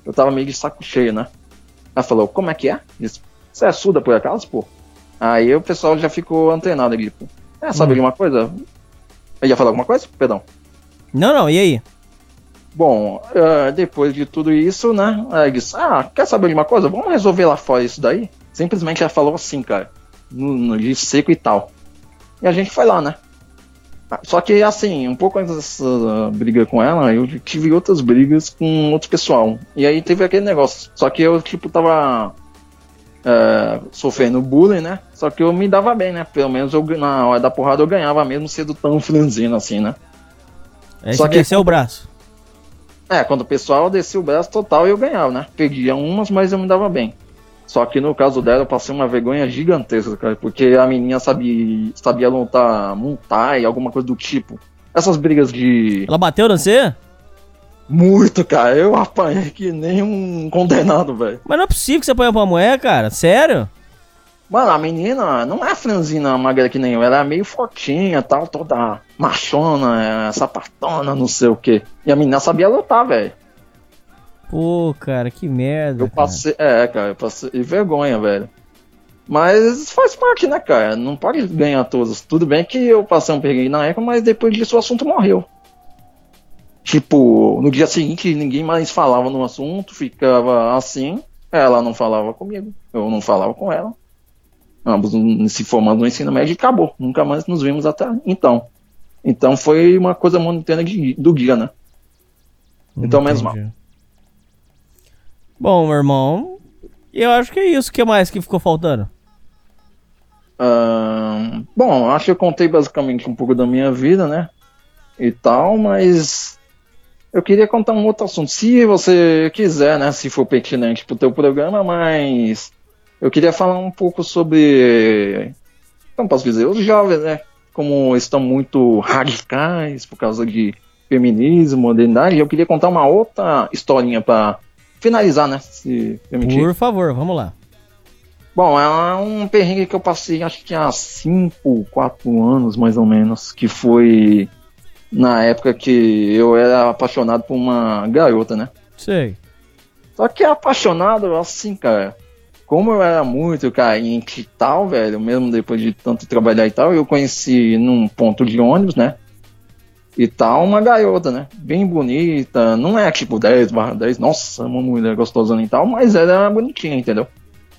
Eu tava meio de saco cheio, né? Ela falou, como é que é? Disse, você é surda por acaso, pô? Aí o pessoal já ficou antenado ali, pô. Sabe de uma coisa? Eu ia falar alguma coisa? Perdão. Não, e aí? Bom, depois de tudo isso, né? Ela disse, quer saber de uma coisa? Vamos resolver lá fora isso daí? Simplesmente ela falou assim, cara. No de seco e tal. E a gente foi lá, né? Só que, assim, um pouco antes dessa briga com ela, eu tive outras brigas com outro pessoal. E aí teve aquele negócio. Só que eu, tipo, tava sofrendo bullying, né? Só que eu me dava bem, né? Pelo menos na hora da porrada eu ganhava, mesmo sendo tão franzino assim, né? Aí só que desceu o braço. Quando o pessoal descia o braço total, eu ganhava, né? Perdia umas, mas eu me dava bem. Só que no caso dela, eu passei uma vergonha gigantesca, cara. Porque a menina sabia lutar Muay, alguma coisa do tipo. Essas brigas de... Ela bateu no você? Muito, cara. Eu apanhei que nem um condenado, velho. Mas não é possível que você apanhou pra mulher, cara. Sério? Mano, a menina não é franzina magra que nem eu. Ela é meio fortinha, tal, toda machona, sapatona, não sei o que. E a menina sabia lutar, velho. Pô, cara, que merda. Eu passei vergonha, velho. Mas faz parte, né, cara? Não pode ganhar todos. Tudo bem que eu passei um perrengue na época, mas depois disso o assunto morreu. Tipo, no dia seguinte ninguém mais falava no assunto, ficava assim. Ela não falava comigo, eu não falava com ela. Ambos se formando no ensino médio e acabou. Nunca mais nos vimos até então. Então foi uma coisa momentânea do dia, né? Então, menos mal. Bom, meu irmão, eu acho que é isso. O que mais que ficou faltando? Bom, acho que eu contei basicamente um pouco da minha vida, né? E tal, mas eu queria contar um outro assunto. Se você quiser, né? Se for pertinente pro teu programa, mas eu queria falar um pouco sobre, como posso dizer, os jovens, né? Como estão muito radicais por causa de feminismo, modernidade. Eu queria contar uma outra historinha pra finalizar, né? Se permitir. Por favor, vamos lá. Bom, é um perrengue que eu passei, acho que há 4 anos, mais ou menos, que foi na época que eu era apaixonado por uma garota, né? Sei. Só que apaixonado, assim, cara, como eu era muito carente e tal, velho, mesmo depois de tanto trabalhar e tal, eu conheci num ponto de ônibus, né? E tal, uma garota, né? Bem bonita, não é tipo 10/10, nossa, uma mulher gostosona e tal, mas ela era bonitinha, entendeu?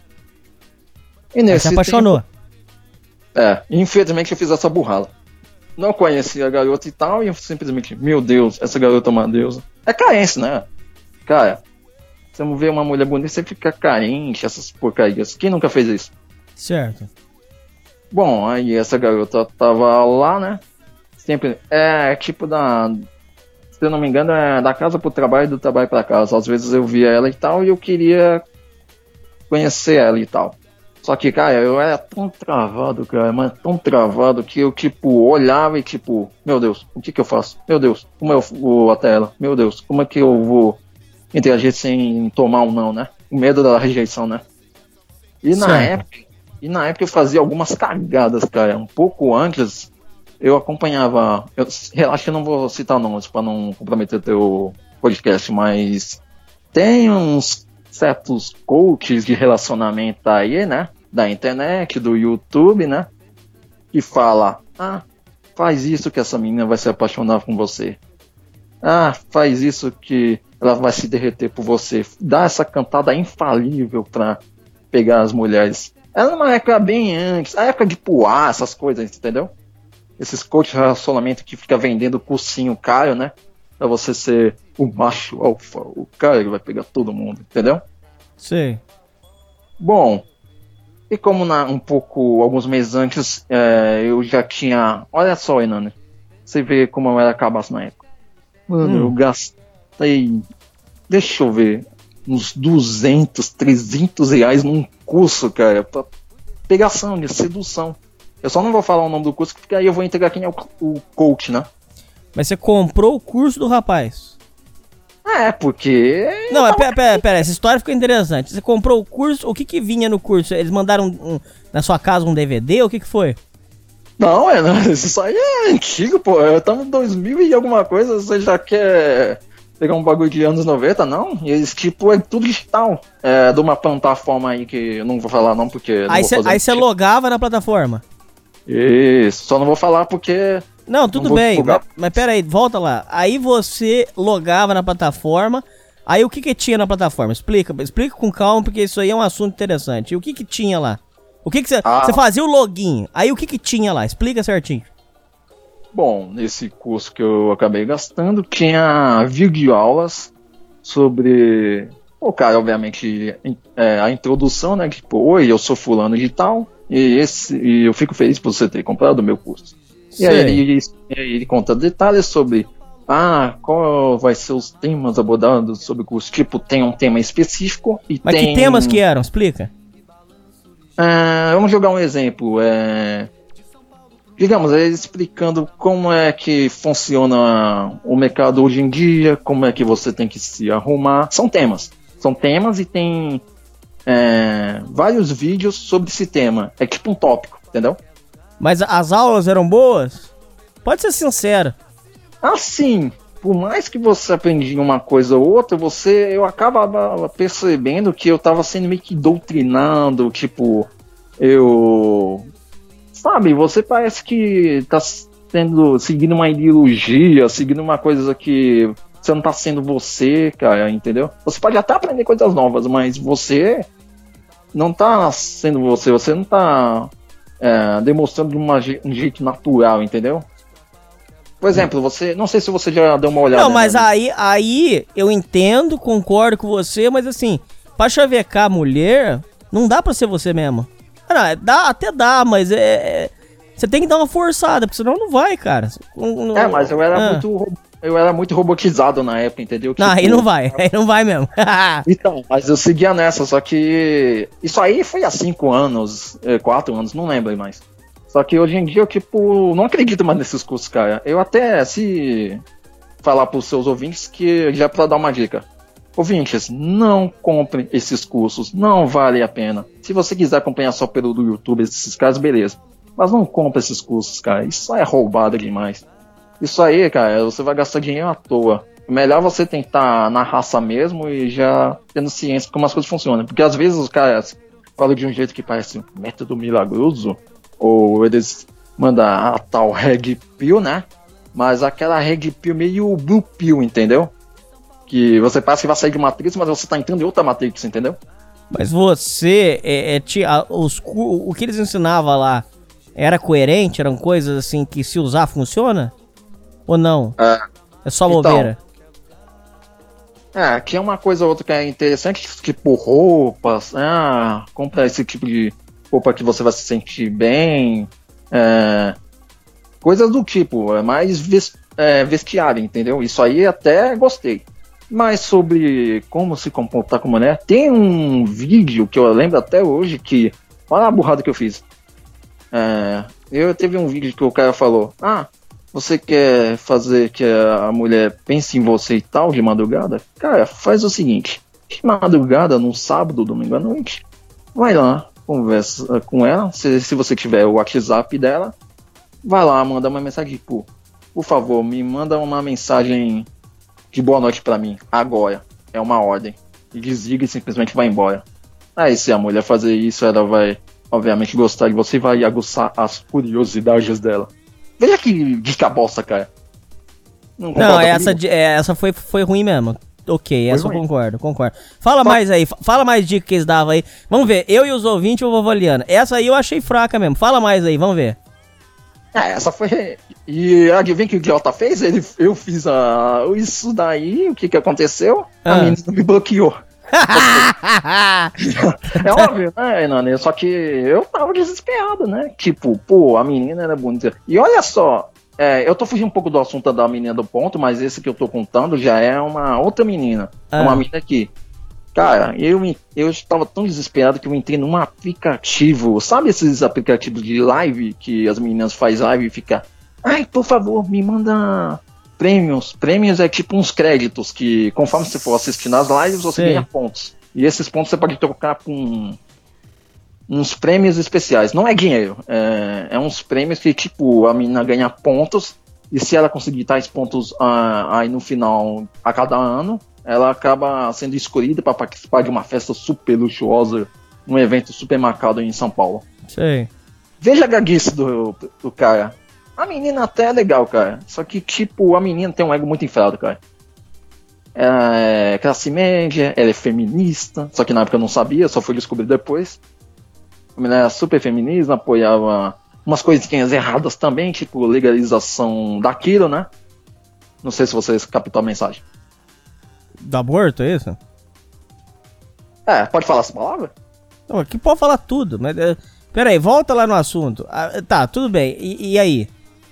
E nesse você apaixonou? Tempo, infelizmente eu fiz essa burrada. Não conhecia a garota e tal, e eu simplesmente, meu Deus, essa garota é uma deusa. É carência, né? Cara, você vê uma mulher bonita, você fica carente, essas porcarias. Quem nunca fez isso? Certo. Bom, aí essa garota tava lá, né? Sempre, tipo se eu não me engano, é da casa pro trabalho e do trabalho pra casa. Às vezes eu via ela e tal, e eu queria conhecer ela e tal. Só que, cara, eu era tão travado, cara, mas tão travado que eu, tipo, olhava e, tipo, meu Deus, o que eu faço? Meu Deus, como eu vou até ela? Meu Deus, como é que eu vou interagir sem tomar um não, né? O medo da rejeição, né? E na época eu fazia algumas cagadas, cara. Um pouco antes, eu acompanhava... Relaxa que eu não vou citar nomes pra não comprometer teu podcast, mas tem uns certos coaches de relacionamento aí, né? Da internet, do YouTube, né? Que fala, faz isso que essa menina vai se apaixonar com você. Faz isso que ela vai se derreter por você. Dá essa cantada infalível pra pegar as mulheres. Era uma época bem antes, a época de Poá, essas coisas, entendeu? Esses coaches de relacionamento que fica vendendo cursinho caro, né? Pra você ser o macho alfa, o cara que vai pegar todo mundo, entendeu? Sim. Bom, e como alguns meses antes, eu já tinha... Olha só, Enano, você vê como eu era cabaço na época. Mano, eu gastei, deixa eu ver, uns 200, 300 reais num curso, cara, pra pegação, de sedução. Eu só não vou falar o nome do curso, porque aí eu vou entregar quem é o coach, né? Mas você comprou o curso do rapaz? Porque... Não, pera, essa história ficou interessante. Você comprou o curso, o que vinha no curso? Eles mandaram na sua casa um DVD, o que foi? Não, isso aí é antigo, pô. Eu tava em 2000 e alguma coisa, você já quer pegar um bagulho de anos 90, não. E eles, tipo, é tudo digital. É de uma plataforma aí que eu não vou falar não, porque... Aí você logava na plataforma? Isso, só não vou falar porque... Não, tudo bem, mas pera aí, volta lá. Aí você logava na plataforma, aí o que tinha na plataforma? Explica com calma, porque isso aí é um assunto interessante. E o que tinha lá? O que você fazia o login, aí o que tinha lá? Explica certinho. Bom, nesse curso que eu acabei gastando, tinha videoaulas sobre... O cara, obviamente, a introdução, né? Tipo, oi, eu sou fulano de tal, e eu fico feliz por você ter comprado o meu curso. E aí ele conta detalhes sobre qual vai ser os temas abordados sobre o curso. Tipo, tem um tema específico e Mas que temas que eram? Explica. Vamos jogar um exemplo. Digamos, ele explicando como é que funciona o mercado hoje em dia, como é que você tem que se arrumar. São temas e tem vários vídeos sobre esse tema. É tipo um tópico, entendeu? Mas as aulas eram boas? Pode ser sincero. Assim, por mais que você aprendia uma coisa ou outra, eu acabava percebendo que eu tava sendo meio que doutrinado, tipo, sabe, você parece que tá seguindo uma ideologia, seguindo uma coisa que você não tá sendo você, cara, entendeu? Você pode até aprender coisas novas, mas você não tá sendo você não tá demonstrando de um jeito natural, entendeu? Por exemplo, não sei se você já deu uma olhada. Não, mas aí eu entendo, concordo com você, mas assim, pra chavecar a mulher, não dá pra ser você mesmo. Até dá, mas você tem que dar uma forçada, porque senão não vai, cara. Mas eu era muito robotizado na época, entendeu? Não, aí não vai mesmo. Então, mas eu seguia nessa, só que isso aí foi há 5 anos, 4 anos, não lembro mais. Só que hoje em dia eu, tipo, não acredito mais nesses cursos, cara. Eu até, se falar pros seus ouvintes, que já pra dar uma dica. Ouvintes, não comprem esses cursos, não vale a pena. Se você quiser acompanhar só pelo YouTube esses caras, beleza. Mas não compre esses cursos, cara. Isso é roubado demais. Isso aí, cara, você vai gastar dinheiro à toa. Melhor você tentar na raça mesmo e já tendo ciência de como as coisas funcionam. Porque às vezes os caras falam de um jeito que parece um método milagroso, ou eles mandam a tal Red Pill, né? Mas aquela Red Pill meio Blue Pill, entendeu? Que você parece que vai sair de Matrix, mas você tá entrando em outra Matrix, entendeu? Mas você, o que eles ensinavam lá, era coerente? Eram coisas assim que se usar funciona? Ou não? É só bobeira? Aqui é uma coisa ou outra que é interessante, tipo roupas, compra esse tipo de roupa que você vai se sentir bem, coisas do tipo, mais vestiário, entendeu? Isso aí até gostei. Mas sobre como se comportar com mulher, tem um vídeo que eu lembro até hoje que, olha a burrada que eu fiz. Teve um vídeo que o cara falou, você quer fazer que a mulher pense em você e tal de madrugada? Cara, faz o seguinte, de madrugada, num sábado, domingo à noite, vai lá, conversa com ela, se você tiver o WhatsApp dela, vai lá, manda uma mensagem, por favor, me manda uma mensagem de boa noite pra mim, agora, é uma ordem, e desliga e simplesmente vai embora. Aí se a mulher fazer isso, ela vai, obviamente, gostar de você e vai aguçar as curiosidades dela. Veja que dica bosta, cara. Não, essa foi ruim mesmo. Ok, essa eu concordo. Fala mais aí, fala mais dica que eles davam aí. Vamos ver, eu e os ouvintes eu vou avaliando. Essa aí eu achei fraca mesmo, fala mais aí, vamos ver. Essa foi... E adivinha o que o idiota fez? Eu fiz isso daí, o que aconteceu? A menina me bloqueou. É óbvio, né, Nani? Só que eu tava desesperado, né? Tipo, a menina era bonita. E olha só, eu tô fugindo um pouco do assunto da menina do ponto, mas esse que eu tô contando já é uma outra menina. Uma menina que, cara, eu estava tão desesperado que eu entrei num aplicativo. Sabe esses aplicativos de live que as meninas fazem live e ficam, por favor, me manda prêmios. Prêmios é tipo uns créditos que, conforme você for assistindo as lives, você ganha pontos. E esses pontos você pode trocar com uns prêmios especiais. Não é dinheiro, é uns prêmios que, tipo, a menina ganha pontos E se ela conseguir tais pontos aí no final, a cada ano, ela acaba sendo escolhida para participar de uma festa super luxuosa, um evento super marcado em São Paulo. Sei. Veja a gaguice do cara. A menina até é legal, cara. Só que, tipo, a menina tem um ego muito inflado, cara. Ela é classe média, ela é feminista. Só que na época eu não sabia, só fui descobrir depois. A menina era super feminista, apoiava umas coisinhas erradas também, tipo legalização daquilo, né? Não sei se vocês captou a mensagem. Do aborto, é isso? Pode falar essa palavra? Não, aqui pode falar tudo, mas... Pera aí, volta lá no assunto. Tá, tudo bem. E aí?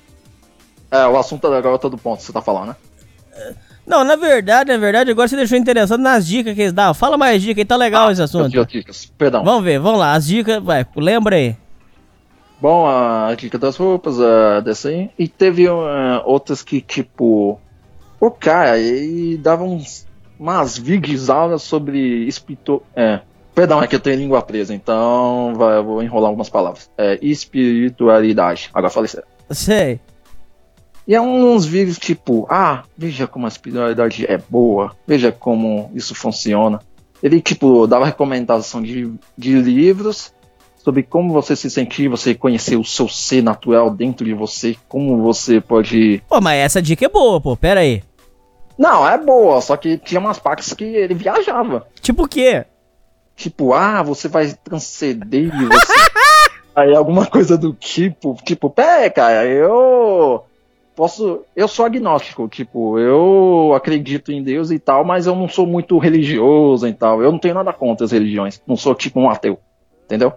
O assunto da garota do ponto, você tá falando, né? Não, na verdade, agora você deixou interessado nas dicas que eles davam. Fala mais dicas aí, tá legal esse assunto. Dicas, perdão. Vamos lá, as dicas, vai, lembra aí. Bom, a dica das roupas, dessa aí. E teve outras que, tipo... O cara, ele dava umas vídeos aulas sobre perdão, é que eu tenho língua presa, então eu vou enrolar algumas palavras. Espiritualidade. Agora falei sério. Sei. E é uns vídeos tipo, veja como a espiritualidade é boa, veja como isso funciona. Ele, tipo, dava recomendação de livros sobre como você se sentir, você conhecer o seu ser natural dentro de você, como você pode... Pô, mas essa dica é boa, pô, pera aí. Não, é boa, só que tinha umas partes que ele viajava. Tipo o quê? Tipo, você vai transcender, você... Aí alguma coisa do tipo, cara, eu sou agnóstico, tipo, eu acredito em Deus e tal, mas eu não sou muito religioso e tal, eu não tenho nada contra as religiões, não sou tipo um ateu, entendeu?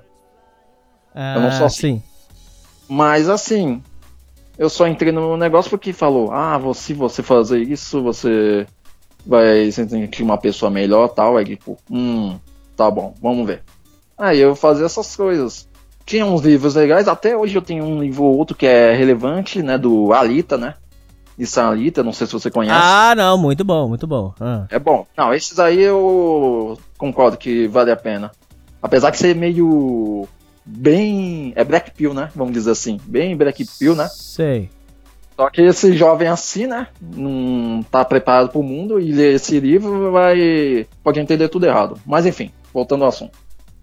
Eu não sou assim. Mas assim, eu só entrei no negócio porque falou, se você fazer isso, você vai se sentir uma pessoa melhor e tal, aí tipo, tá bom, vamos ver. Aí eu fazia essas coisas. Tinha uns livros legais, até hoje eu tenho um livro ou outro que é relevante, né, do Alita, né? Isso é Alita, não sei se você conhece. Não, muito bom, muito bom. É bom. Não, esses aí eu concordo que vale a pena. Apesar de ser meio... bem... é black pill, né? Vamos dizer assim. Bem black pill, né? Sei. Só que esse jovem assim, né? Não tá preparado pro mundo e ler esse livro pode entender tudo errado. Mas enfim, voltando ao assunto.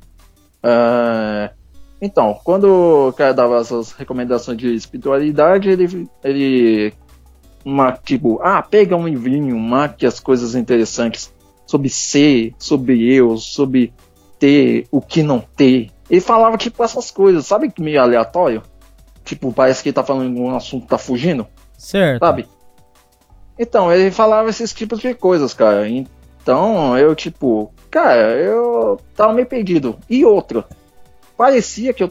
Então, quando o cara dava essas recomendações de espiritualidade, ele pega um livrinho, marque as coisas interessantes sobre ser, sobre eu, sobre ter, o que não ter. Ele falava tipo essas coisas, sabe, meio aleatório? Tipo, parece que ele tá falando de um assunto que tá fugindo. Certo. Sabe? Então, ele falava esses tipos de coisas, cara. Então, eu tava meio perdido. E outra, parecia que eu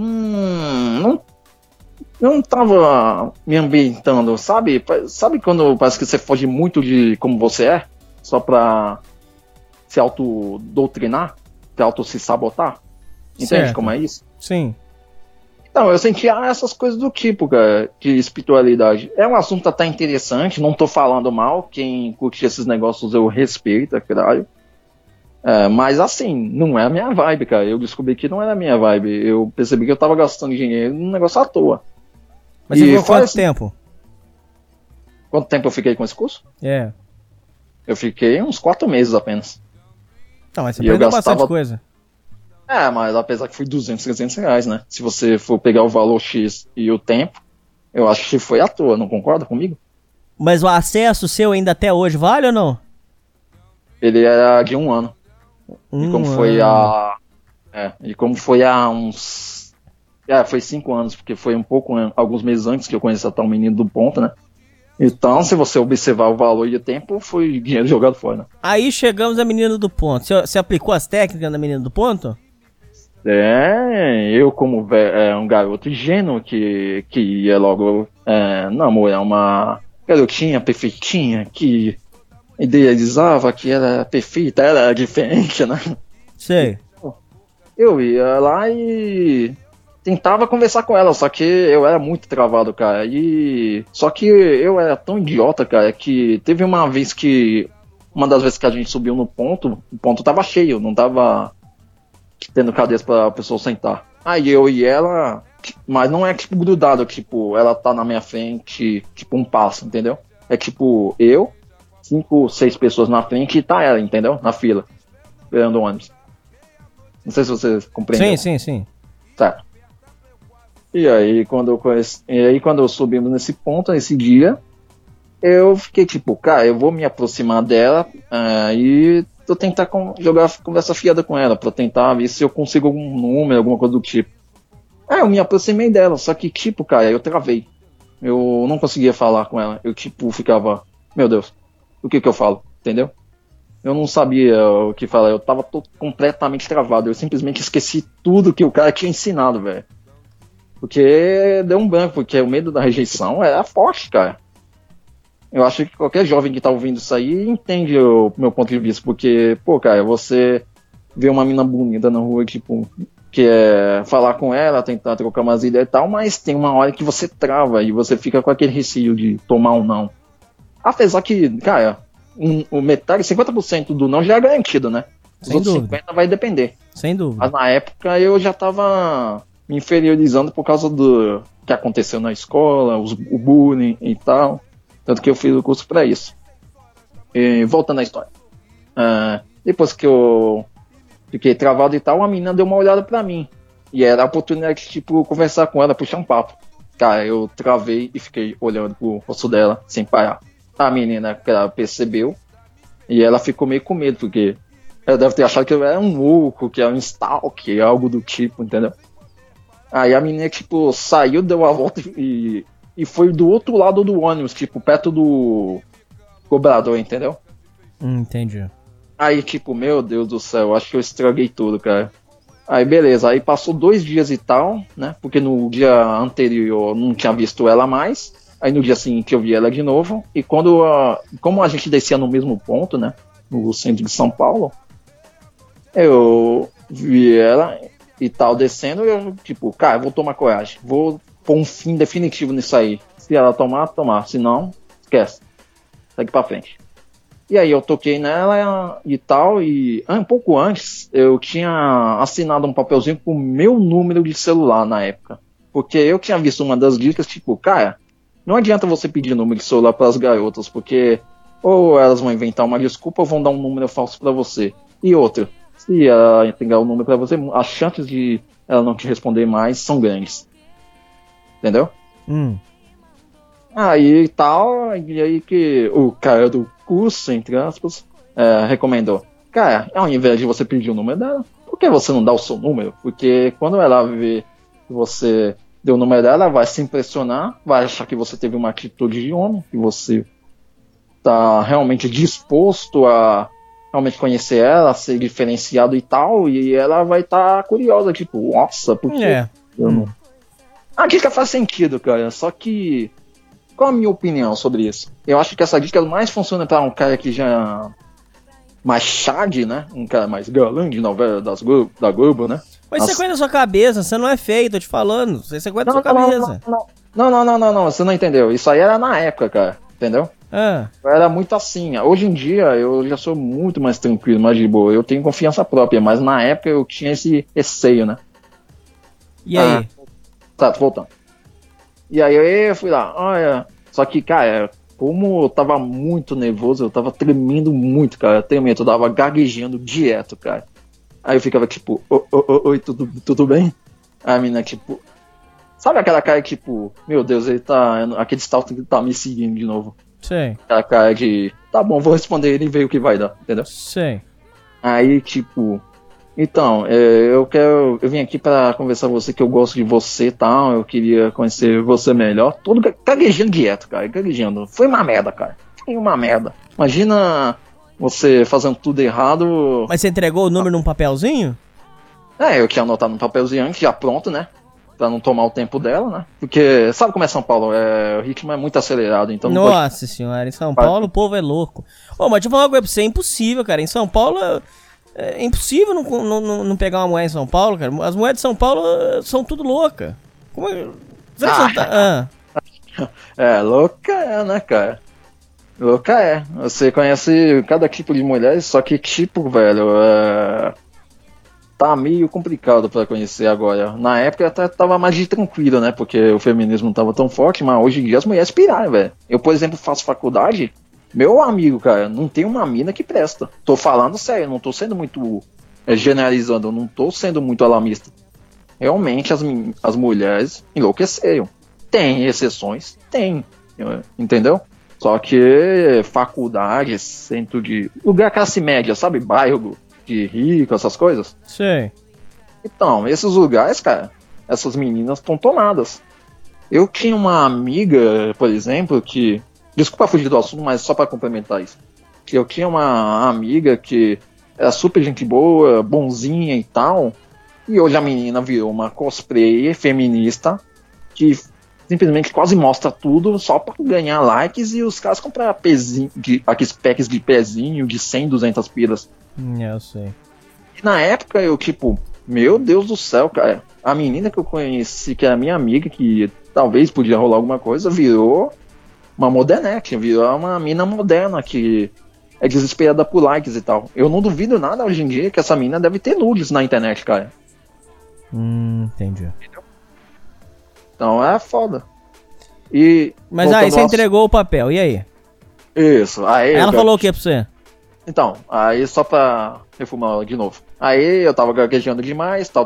não tava me ambientando, sabe? Sabe quando parece que você foge muito de como você é? Só pra se autodoutrinar? Se sabotar? Entende certo. Como é isso? Sim. Então, eu sentia essas coisas do tipo, cara, de espiritualidade. É um assunto até interessante, não tô falando mal, quem curte esses negócios eu respeito, é claro. Mas assim, não é a minha vibe, cara. Eu descobri que não era a minha vibe. Eu percebi que eu tava gastando dinheiro num negócio à toa. Mas você ficou quanto tempo? Quanto tempo eu fiquei com esse curso? Eu fiquei uns 4 meses apenas. Não, mas você aprendeu bastante coisa. Mas apesar que foi 200, 300 reais, né? Se você for pegar o valor X e o tempo, eu acho que foi à toa, não concorda comigo? Mas o acesso seu ainda até hoje vale ou não? Ele era de 1 ano. E como foi há uns... foi 5 anos, porque foi alguns meses antes que eu conheci até o menino do ponto, né? Então, se você observar o valor e o tempo, foi dinheiro jogado fora, né? Aí chegamos à menina do ponto. Você aplicou as técnicas da menina do ponto? Eu como um garoto ingênuo que ia logo namorar uma garotinha perfeitinha que idealizava que era perfeita, era diferente, né? Sei. Eu ia lá e tentava conversar com ela, só que eu era muito travado, cara. Só que eu era tão idiota, cara, que teve uma vez uma das vezes que a gente subiu no ponto, o ponto tava cheio, não tava tendo cadeiras pra pessoa sentar. Aí eu e ela Mas não é tipo grudado, tipo, ela tá na minha frente, tipo um passo, entendeu? É tipo, eu, 5, 6 pessoas na frente e tá ela, entendeu? Na fila, esperando o ônibus. Não sei se você compreendeu. Sim. Certo. E aí, quando eu subimos nesse ponto, nesse dia, eu fiquei tipo, cara, eu vou me aproximar dela e vou tentar jogar conversa fiada com ela, pra tentar ver se eu consigo algum número, alguma coisa do tipo. Eu me aproximei dela, só que tipo, cara, eu travei. Eu não conseguia falar com ela. Eu tipo, ficava, meu Deus, o que eu falo, entendeu? Eu não sabia o que falar, eu tava completamente travado. Eu simplesmente esqueci tudo que o cara tinha ensinado, velho. Porque deu um branco, porque o medo da rejeição era forte, cara. Eu acho que qualquer jovem que tá ouvindo isso aí entende o meu ponto de vista. Porque, pô, cara, você vê uma mina bonita na rua, tipo, quer falar com ela, tentar trocar umas ideias e tal, mas tem uma hora que você trava e você fica com aquele receio de tomar um não. Apesar que, cara, o metade, 50% do não já é garantido, né? Os Sem outros dúvida. 50% vai depender. Sem dúvida. Mas na época eu já tava me inferiorizando por causa do que aconteceu na escola, o bullying e tal. Tanto que eu fiz o curso pra isso. E, voltando à história. Depois que eu fiquei travado e tal, a menina deu uma olhada pra mim. E era a oportunidade de, tipo, conversar com ela, puxar um papo. Cara, eu travei e fiquei olhando pro rosto dela, sem parar. A menina, ela percebeu, e ela ficou meio com medo, porque ela deve ter achado que eu era um louco, que era um stalker, algo do tipo, entendeu? Aí a menina, tipo, saiu, deu a volta e foi do outro lado do ônibus, tipo, perto do cobrador, entendeu? Entendi. Aí, tipo, meu Deus do céu, acho que eu estraguei tudo, cara. Aí, beleza, aí passou 2 dias e tal, né? Porque no dia anterior eu não tinha visto ela mais. Aí no dia seguinte eu vi ela de novo. E como a gente descia no mesmo ponto, né? No centro de São Paulo, eu vi ela e tal descendo. E eu, tipo, cara, vou tomar coragem. Vou pôr um fim definitivo nisso aí. Se ela tomar. Se não, esquece. Segue pra frente. E aí eu toquei nela e tal, e um pouco antes eu tinha assinado um papelzinho com o meu número de celular na época. Porque eu tinha visto uma das dicas, tipo, cara, não adianta você pedir número de celular para as garotas, porque ou elas vão inventar uma desculpa ou vão dar um número falso para você. E outra, se ela entregar o número para você, as chances de ela não te responder mais são grandes. Entendeu? Aí tal, e aí que o cara do curso, entre aspas, recomendou. Cara, ao invés de você pedir o número dela, por que você não dá o seu número? Porque quando ela vê que você deu o número dela, ela vai se impressionar, vai achar que você teve uma atitude de homem, que você tá realmente disposto a realmente conhecer ela, a ser diferenciado e tal, e ela vai estar curiosa, tipo, nossa, por que eu não... A dica faz sentido, cara, só que qual a minha opinião sobre isso? Eu acho que essa dica mais funciona para um cara que já mais chade, né? Um cara mais galã de novela da Globo, né? Mas você aguenta a sua cabeça, você não é feio, tô te falando. Você aguenta a sua cabeça. Não, você não entendeu. Isso aí era na época, cara, entendeu? Eu era muito assim. Hoje em dia eu já sou muito mais tranquilo, mais de boa. Eu tenho confiança própria, mas na época eu tinha esse receio, né? E aí? Tá, voltando. E aí eu fui lá, olha, só que, cara, como eu tava muito nervoso, eu tava tremendo muito, cara, eu tava gaguejando direto, cara. Aí eu ficava tipo, oi, tudo bem? Aí a menina, tipo, sabe aquela cara, tipo, meu Deus, ele tá, aquele stalker que tá me seguindo de novo. Sim. Aquela cara de, tá bom, vou responder ele e ver o que vai dar, entendeu? Sim. Aí, tipo... Então, eu vim aqui pra conversar com você, que eu gosto de você e tal, eu queria conhecer você melhor. Todo gaguejando direto, cara, gaguejando. Foi uma merda, cara. Foi uma merda. Imagina você fazendo tudo errado. Mas você entregou o número num papelzinho? Eu tinha anotado num papelzinho antes, já pronto, né? Pra não tomar o tempo dela, né? Porque, sabe como é São Paulo? O ritmo é muito acelerado, então não Nossa senhora, em São Paulo o povo é louco. Ô, mas deixa eu falar uma coisa pra você, é impossível, cara. Em São Paulo... É impossível não pegar uma mulher em São Paulo, cara. As mulheres de São Paulo são tudo louca. Como é? Será que você tá... Louca né, cara? Louca Você conhece cada tipo de mulher, só que tipo, velho, tá meio complicado pra conhecer agora. Na época até tava mais de tranquilo, né? Porque o feminismo não tava tão forte, mas hoje em dia as mulheres piraram, velho. Eu, por exemplo, faço faculdade, meu amigo, cara, não tem uma mina que presta. Tô falando sério, não tô sendo muito generalizando, não tô sendo muito alarmista. Realmente as mulheres enlouqueceram. Tem exceções? Tem. Entendeu? Só que faculdade, centro de... lugar classe média, sabe? Bairro de rico, essas coisas. Sei. Então, esses lugares, cara, essas meninas estão tomadas. Eu tinha uma amiga, por exemplo, que... Desculpa fugir do assunto, mas só pra complementar isso. Que eu tinha uma amiga que era super gente boa, bonzinha e tal. E hoje a menina virou uma cosplayer feminista que simplesmente quase mostra tudo só pra ganhar likes e os caras compram pezinho, aqueles packs de pezinho de 100, 200 pilas. Eu sei. E na época eu, tipo, meu Deus do céu, cara. A menina que eu conheci, que era minha amiga, que talvez podia rolar alguma coisa, virou uma modernete, virou uma mina moderna que é desesperada por likes e tal. Eu não duvido nada hoje em dia que essa mina deve ter nudes na internet, cara. Entendi. Então é foda. Mas aí você entregou o papel, e aí? Isso, aí... Ela falou o que pra você? Então, aí só pra refumar de novo. Aí eu tava gaguejando demais, tal.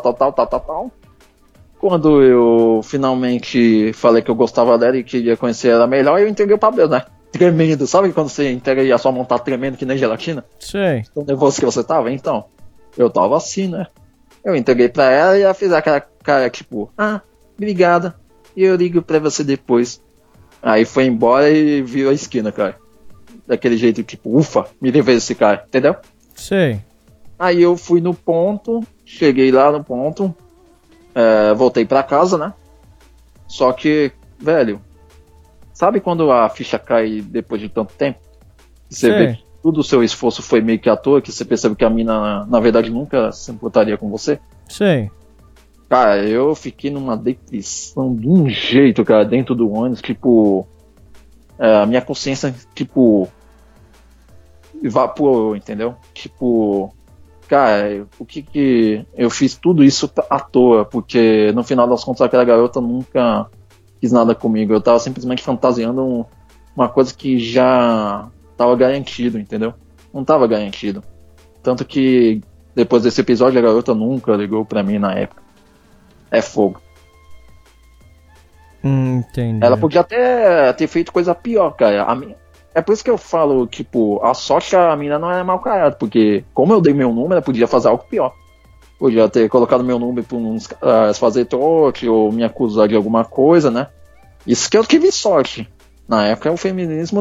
Quando eu finalmente falei que eu gostava dela e queria conhecer ela melhor, eu entreguei o papel, né? Tremendo, sabe quando você entrega e a sua mão tá tremendo que nem gelatina? Sei. Tão nervoso que você tava? Então, eu tava assim, né? Eu entreguei pra ela e ela fez aquela cara tipo, obrigada, e eu ligo pra você depois. Aí foi embora e virou a esquina, cara. Daquele jeito, tipo, ufa, me livrei desse cara, entendeu? Sei. Aí eu fui no ponto, cheguei lá no ponto, voltei pra casa, né? Só que, velho, sabe quando a ficha cai depois de tanto tempo? Você vê que todo o seu esforço foi meio que à toa, que você percebe que a mina, na verdade, nunca se importaria com você? Sei. Cara, eu fiquei numa depressão de um jeito, cara, dentro do ônibus, tipo... a minha consciência, tipo... evaporou, entendeu? Tipo... Cara, o que eu fiz tudo isso à toa, porque no final das contas aquela garota nunca quis nada comigo. Eu tava simplesmente fantasiando uma coisa que já tava garantido, entendeu? Não tava garantido. Tanto que depois desse episódio a garota nunca ligou pra mim na época. É fogo. Entendi. Ela podia até ter feito coisa pior, cara. É por isso que eu falo, tipo, a sorte a mina não é mau caráter, porque como eu dei meu número, ela podia fazer algo pior. Podia ter colocado meu número pra uns fazer trote ou me acusar de alguma coisa, né? Isso que eu tive sorte. Na época o feminismo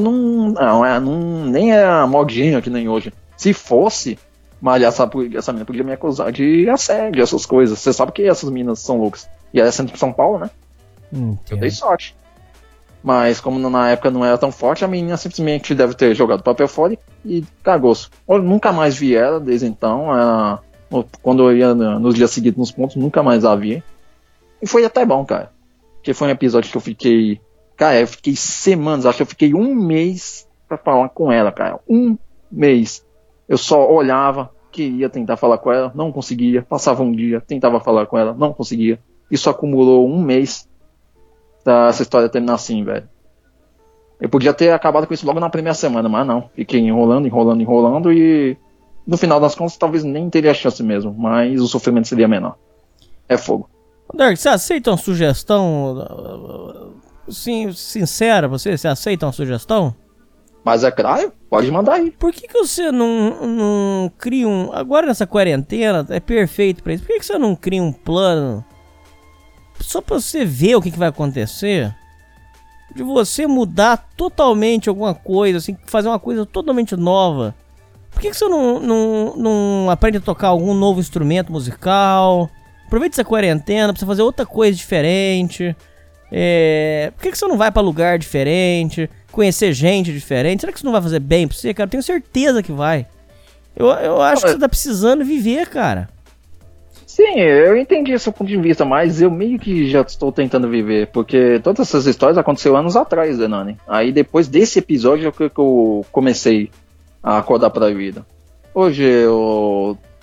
nem era modinha que nem hoje. Se fosse, mas essa mina podia me acusar de assédio, essas coisas. Você sabe que essas minas são loucas. E ela é centro de São Paulo, né? Eu dei sorte. Mas como na época não era tão forte, a menina simplesmente deve ter jogado papel fora e cagou-se. Eu nunca mais vi ela desde então. Quando eu ia nos dias seguintes nos pontos, nunca mais a vi. E foi até bom, cara. Porque foi um episódio que eu fiquei... Cara, eu fiquei semanas, acho que eu fiquei 1 mês pra falar com ela, cara. 1 mês. Eu só olhava, queria tentar falar com ela, não conseguia. Passava um dia, tentava falar com ela, não conseguia. Isso acumulou 1 mês pra essa história terminar assim, velho. Eu podia ter acabado com isso logo na primeira semana, mas não. Fiquei enrolando e no final das contas talvez nem teria chance mesmo, mas o sofrimento seria menor. É fogo. Dark, você aceita uma sugestão? Sim, sincera, você aceita uma sugestão? Mas é claro, pode mandar aí. Por que você não cria um... Agora nessa quarentena é perfeito pra isso. Por que você não cria um plano só pra você ver o que vai acontecer? De você mudar totalmente alguma coisa, assim, fazer uma coisa totalmente nova. Por que você não aprende a tocar algum novo instrumento musical? Aproveita essa quarentena pra você fazer outra coisa diferente. Por que você não vai pra lugar diferente? Conhecer gente diferente? Será que isso não vai fazer bem pra você, cara? Eu tenho certeza que vai. Eu acho que você tá precisando viver, cara. Sim, eu entendi esse ponto de vista, mas eu meio que já estou tentando viver, porque todas essas histórias aconteceram anos atrás, Denani. Aí depois desse episódio é que eu comecei a acordar pra vida. Hoje eu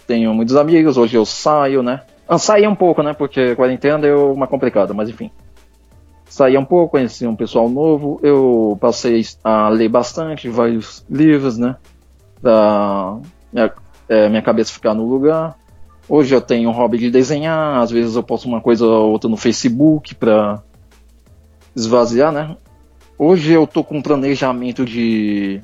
tenho muitos amigos, hoje eu saio, né? Saí um pouco, né? Porque a quarentena deu uma complicada, mas enfim. Saí um pouco, conheci um pessoal novo, eu passei a ler bastante, vários livros, né? Pra minha cabeça ficar no lugar. Hoje eu tenho um hobby de desenhar, às vezes eu posto uma coisa ou outra no Facebook pra esvaziar, né? Hoje eu tô com um planejamento de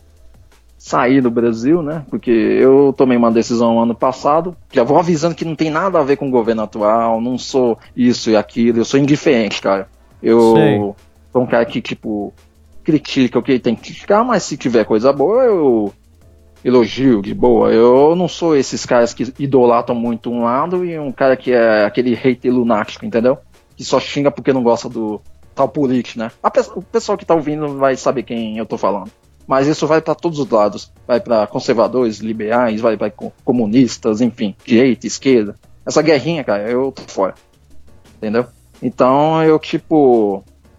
sair do Brasil, né? Porque eu tomei uma decisão ano passado. Já vou avisando que não tem nada a ver com o governo atual, não sou isso e aquilo, eu sou indiferente, cara. Eu sou um cara que, tipo, critica o que tem que criticar, mas se tiver coisa boa, eu elogio de boa. Eu não sou esses caras que idolatram muito um lado e um cara que é aquele hater lunático, entendeu? Que só xinga porque não gosta do tal político, né? O pessoal que tá ouvindo vai saber quem eu tô falando. Mas isso vai para todos os lados. Vai para conservadores, liberais, vai para comunistas, enfim, direita, esquerda. Essa guerrinha, cara, eu tô fora. Entendeu? Então eu, tipo,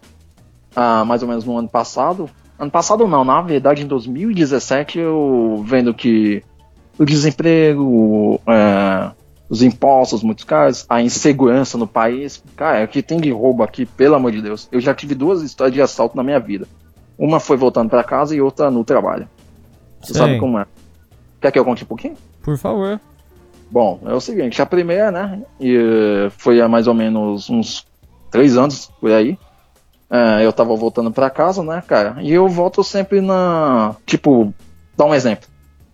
mais ou menos no ano passado não, na verdade em 2017 eu vendo que o desemprego, os impostos muito caros, a insegurança no país, cara, o que tem de roubo aqui, pelo amor de Deus. Eu já tive 2 histórias de assalto na minha vida. Uma foi voltando pra casa e outra no trabalho. Você sabe como é. Quer que eu conte um pouquinho? Por favor. Bom, é o seguinte, a primeira, né, e foi há mais ou menos uns 3 anos, por aí, eu tava voltando pra casa, né, cara, e eu volto sempre tipo, dá um exemplo.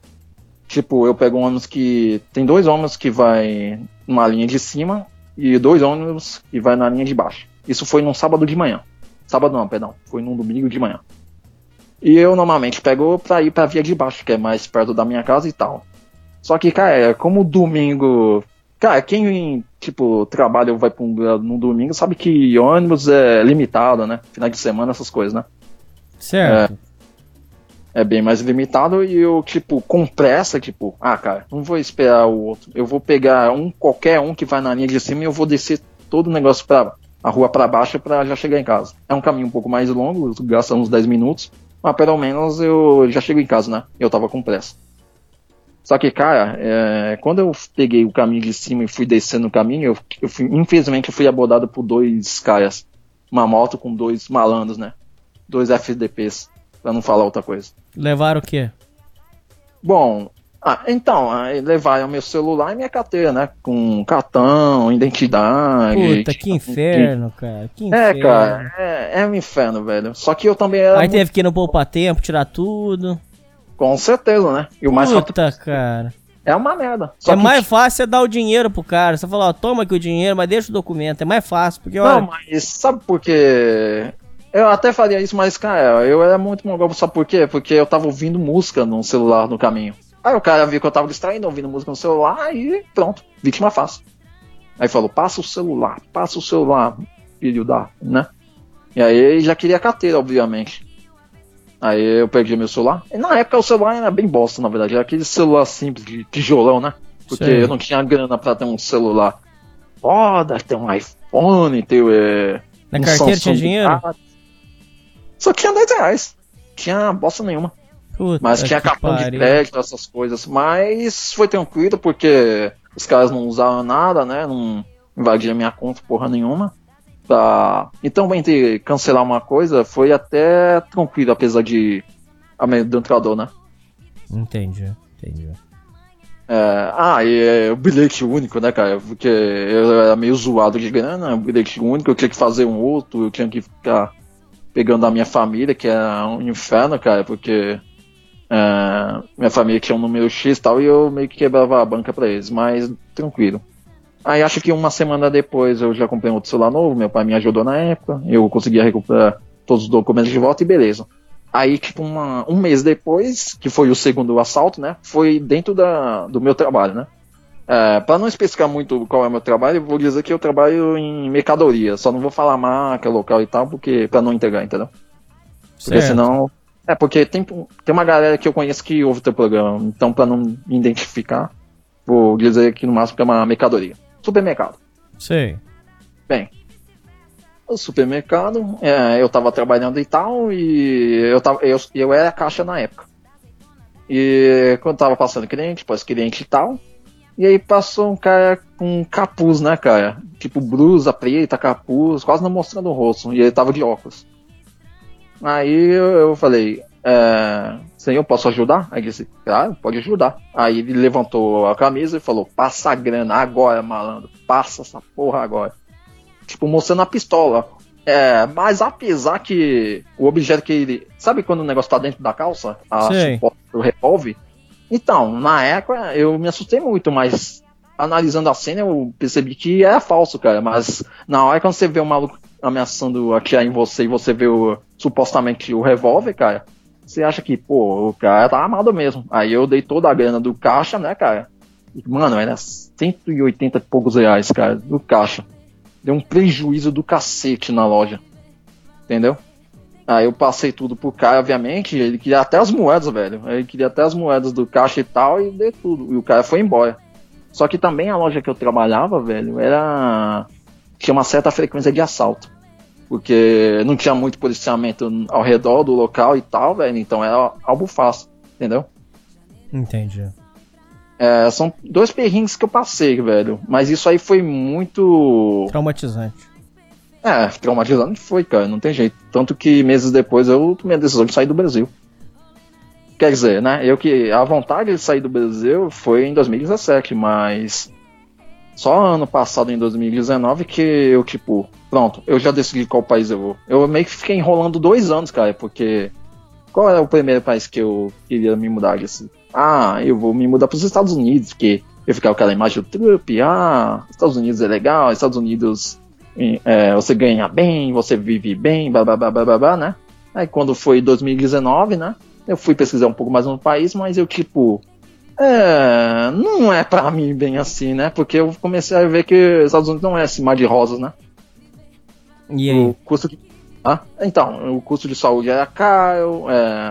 Tipo, eu pego um ônibus tem 2 ônibus que vai numa linha de cima e 2 ônibus que vai na linha de baixo. Isso foi num sábado de manhã. Sábado não, perdão, foi num domingo de manhã. E eu normalmente pego pra ir pra via de baixo, que é mais perto da minha casa e tal. Só que, cara, como domingo... Cara, quem, tipo, trabalha ou vai pra num domingo sabe que ônibus é limitado, né? Final de semana, essas coisas, né? Certo. É bem mais limitado e eu, tipo, com pressa, tipo... cara, não vou esperar o outro. Eu vou pegar qualquer um que vai na linha de cima e eu vou descer todo o negócio pra a rua pra baixo pra já chegar em casa. É um caminho um pouco mais longo, gasta uns 10 minutos, mas pelo menos eu já chego em casa, né? Eu tava com pressa. Só que, cara, quando eu peguei o caminho de cima e fui descendo o caminho, infelizmente eu fui abordado por 2 caras. Uma moto com 2 malandros, né? 2 FDPs, pra não falar outra coisa. Levaram o quê? Bom, então, levaram meu celular e minha carteira, né? Com cartão, identidade. Puta, que inferno, cara. Que inferno. Cara, é um inferno, velho. Só que eu também era. Aí teve que ir no poupa-tempo, tirar tudo. Com certeza, né? E o mais Puta, cara. É uma merda. Só que mais fácil é dar o dinheiro pro cara. Você fala, toma aqui o dinheiro, mas deixa o documento. É mais fácil, porque olha... Não, mas sabe por quê? Eu até faria isso, mas, cara, eu era muito mongol. Sabe por quê? Porque eu tava ouvindo música no celular no caminho. Aí o cara viu que eu tava distraindo, ouvindo música no celular e pronto, vítima fácil. Aí falou, passa o celular, filho da, né? E aí ele já queria a carteira, obviamente. Aí eu perdi meu celular. E na época o celular era bem bosta, na verdade. Era aquele celular simples, de tijolão, né? Porque eu não tinha grana pra ter um celular foda, ter um iPhone, ter na carteira tinha dinheiro? Só tinha R$10. Tinha bosta nenhuma. Puta, mas tinha cartão de crédito, essas coisas. Mas foi tranquilo, porque os caras não usavam nada, né? Não invadiam minha conta, porra nenhuma. Então, entre cancelar uma coisa, foi até tranquilo, apesar de amedrontador, né? Entendi. E o bilhete único, né, cara? Porque eu era meio zoado de grana, o bilhete único, eu tinha que fazer um outro, eu tinha que ficar pegando a minha família, que era um inferno, cara, porque minha família tinha um número X e tal, e eu meio que quebrava a banca pra eles, mas tranquilo. Aí acho que uma semana depois eu já comprei um outro celular novo, meu pai me ajudou na época, eu conseguia recuperar todos os documentos de volta e beleza. Aí tipo um mês depois, que foi o segundo assalto, né, foi dentro do meu trabalho, né. Pra não especificar muito qual é o meu trabalho, eu vou dizer que eu trabalho em mercadoria, só não vou falar marca, local e tal, porque pra não entregar, entendeu? Porque senão... porque tem uma galera que eu conheço que ouve o teu programa, então pra não me identificar, vou dizer que no máximo que é uma mercadoria. Supermercado. Sei. Bem, o supermercado, eu tava trabalhando e tal, e eu era caixa na época. E quando tava passando cliente, pós-cliente e tal, E aí passou um cara com capuz, né, cara? Tipo, blusa preta, capuz, quase não mostrando o rosto. E ele tava de óculos. Aí eu falei, senhor, posso ajudar? Aí ele disse, claro, pode ajudar. Aí ele levantou a camisa e falou, passa a grana agora, malandro. Passa essa porra agora. Tipo, mostrando a pistola. Mas apesar que o objeto que ele... Sabe quando o negócio tá dentro da calça? O revólver? Então, na época eu me assustei muito, mas analisando a cena eu percebi que era falso, cara. Mas na hora quando você vê o maluco ameaçando atirar em você e você vê supostamente o revólver, cara, você acha que, pô, o cara tá armado mesmo. Aí eu dei toda a grana do caixa, né, cara? E, mano, era 180 e poucos reais, cara, do caixa. Deu um prejuízo do cacete na loja. Entendeu? Aí eu passei tudo pro cara, obviamente. Ele queria até as moedas, velho. Ele queria até as moedas do caixa e tal, e dei tudo. E o cara foi embora. Só que também a loja que eu trabalhava, velho, tinha uma certa frequência de assalto. Porque não tinha muito policiamento ao redor do local e tal, velho. Então era algo fácil, entendeu? Entendi. São 2 perrengues que eu passei, velho. Mas isso aí foi muito... traumatizante. Traumatizante foi, cara. Não tem jeito. Tanto que meses depois eu tomei a decisão de sair do Brasil. Quer dizer, né? A vontade de sair do Brasil foi em 2017, mas... Só ano passado, em 2019, que eu, tipo... Pronto, eu já decidi qual país eu vou. Eu meio que fiquei enrolando 2 anos, cara, porque... Qual era o primeiro país que eu queria me mudar, assim? Eu vou me mudar para os Estados Unidos, porque eu ficava com aquela imagem do Trump, Estados Unidos é legal, Estados Unidos você ganha bem, você vive bem, blá blá blá blá blá, blá, né? Aí quando foi 2019, né? Eu fui pesquisar um pouco mais no país, mas eu tipo... não é pra mim bem assim, né? Porque eu comecei a ver que os Estados Unidos não é esse mar de rosas, né? E aí? O custo de... Então, o custo de saúde era caro,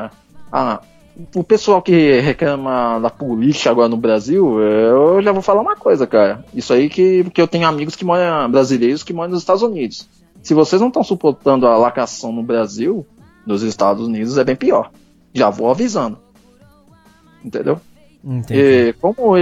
o pessoal que reclama da política agora no Brasil, eu já vou falar uma coisa, cara. Isso aí que eu tenho amigos que moram, brasileiros que moram nos Estados Unidos. Se vocês não estão suportando a lacração no Brasil, nos Estados Unidos é bem pior. Já vou avisando. Entendeu? Entendi.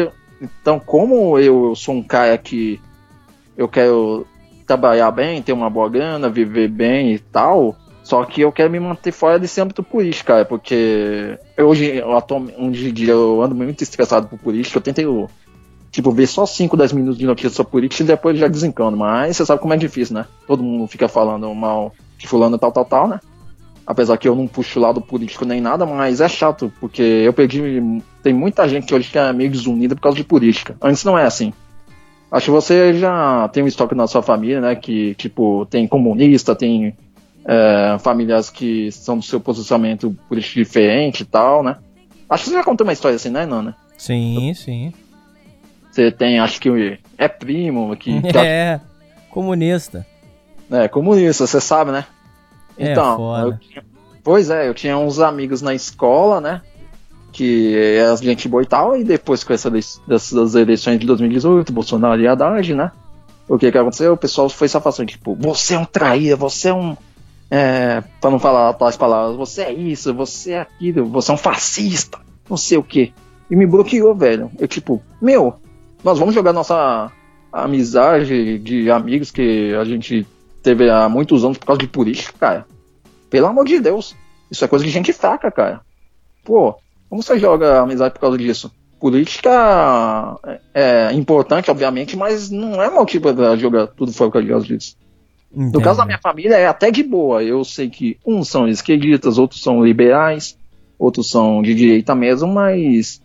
Como eu sou um cara que eu quero trabalhar bem, ter uma boa grana, viver bem e tal... Só que eu quero me manter fora desse âmbito político, cara, porque hoje eu ando muito estressado por política, eu tento, ver só 5, 10 minutos de notícia sobre política e depois já desencano, mas você sabe como é difícil, né? Todo mundo fica falando mal de fulano tal, né? Apesar que eu não puxo o lado político nem nada, mas é chato, porque tem muita gente que hoje é meio desunida por causa de política. Antes não é assim. Acho que você já tem um estoque na sua família, né, que, tem comunista, tem... famílias que são do seu posicionamento político diferente e tal, né? Acho que você já contou uma história assim, né, Nana? Sim, sim. Você tem, acho que é primo que... comunista. Comunista, você sabe, né? Então, foda. Eu tinha uns amigos na escola, né? Que era gente boa e tal, e depois com dessas eleições de 2018, Bolsonaro e Haddad, né? O que aconteceu? O pessoal foi se afastando, você é um traíra, você é um... pra não falar as palavras, você é isso, você é aquilo, você é um fascista, não sei o que. E me bloqueou, velho. Eu nós vamos jogar nossa amizade de amigos que a gente teve há muitos anos por causa de política, cara. Pelo amor de Deus, isso é coisa de gente fraca, cara. Pô, como você joga amizade por causa disso? Política é importante, obviamente, mas não é motivo pra jogar tudo fora por causa disso. Entendi. No caso da minha família é até de boa. Eu sei que uns são esquerdistas, outros são liberais, outros são de direita mesmo, mas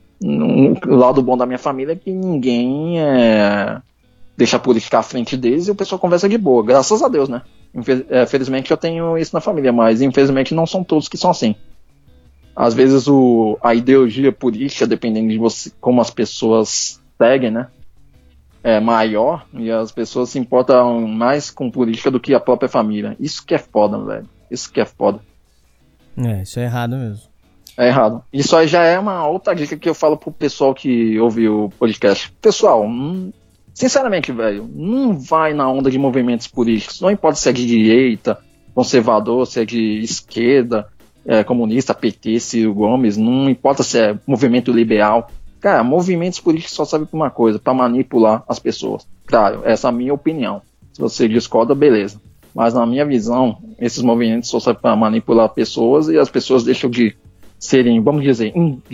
o lado bom da minha família é que ninguém deixa a política à frente deles e o pessoal conversa de boa, graças a Deus, né? Felizmente eu tenho isso na família, mas infelizmente não são todos que são assim. Às vezes a ideologia política, dependendo de você, como as pessoas seguem, né? É maior e as pessoas se importam mais com política do que a própria família. Isso que é foda, velho. Isso que é foda. Isso é errado mesmo. É errado. Isso aí já é uma outra dica que eu falo pro pessoal que ouve o podcast. Pessoal, sinceramente, velho, não vai na onda de movimentos políticos. Não importa se é de direita, conservador, se é de esquerda, comunista, PT, Ciro Gomes, não importa se é movimento liberal. Cara, movimentos políticos só servem pra uma coisa, pra manipular as pessoas. Claro, essa é a minha opinião. Se você discorda, beleza. Mas na minha visão, esses movimentos só servem pra manipular pessoas e as pessoas deixam de serem, vamos dizer,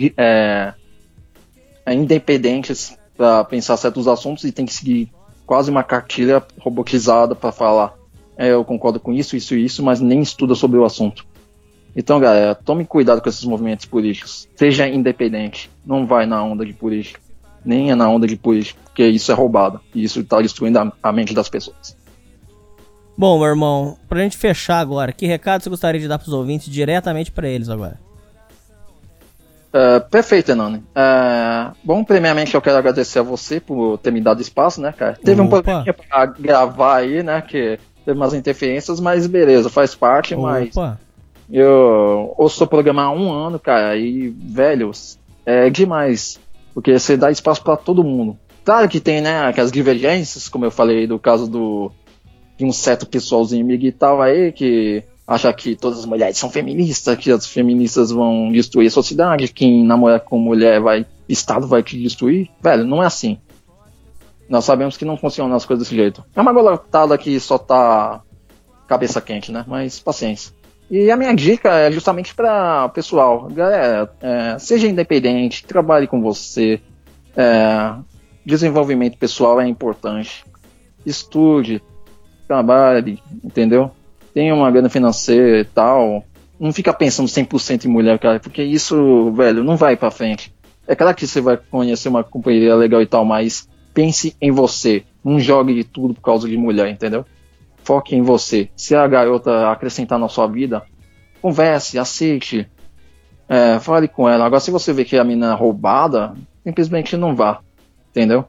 independentes para pensar certos assuntos e tem que seguir quase uma cartilha robotizada para falar eu concordo com isso, mas nem estuda sobre o assunto. Então, galera, tome cuidado com esses movimentos políticos. Seja independente. Não vai na onda de política. Nem é na onda de política, porque isso é roubado. E isso está destruindo a mente das pessoas. Bom, meu irmão, pra gente fechar agora, que recado você gostaria de dar pros ouvintes diretamente pra eles agora? Perfeito, Enani. Bom, primeiramente eu quero agradecer a você por ter me dado espaço, né, cara? Teve um pouquinho pra gravar aí, né, que teve umas interferências, mas beleza, faz parte, mas eu ouço o programa há 1 ano, cara, e, velho, é demais, porque você dá espaço pra todo mundo. Claro que tem, né, aquelas divergências, como eu falei, do caso de um certo pessoalzinho miguel aí, que acha que todas as mulheres são feministas, que as feministas vão destruir a sociedade, quem namora com mulher Estado vai te destruir. Velho, não é assim. Nós sabemos que não funcionam as coisas desse jeito. É uma golotada que só tá cabeça quente, né? Mas paciência. E a minha dica é justamente para o pessoal. Galera, seja independente, trabalhe com você. Desenvolvimento pessoal é importante. Estude, trabalhe, entendeu? Tenha uma grana financeira e tal. Não fica pensando 100% em mulher, cara, porque isso, velho, não vai pra frente. É claro que você vai conhecer uma companhia legal e tal, mas pense em você. Não jogue de tudo por causa de mulher, entendeu? Foque em você. Se a garota acrescentar na sua vida, converse, aceite, fale com ela. Agora, se você vê que a mina é roubada, simplesmente não vá, entendeu?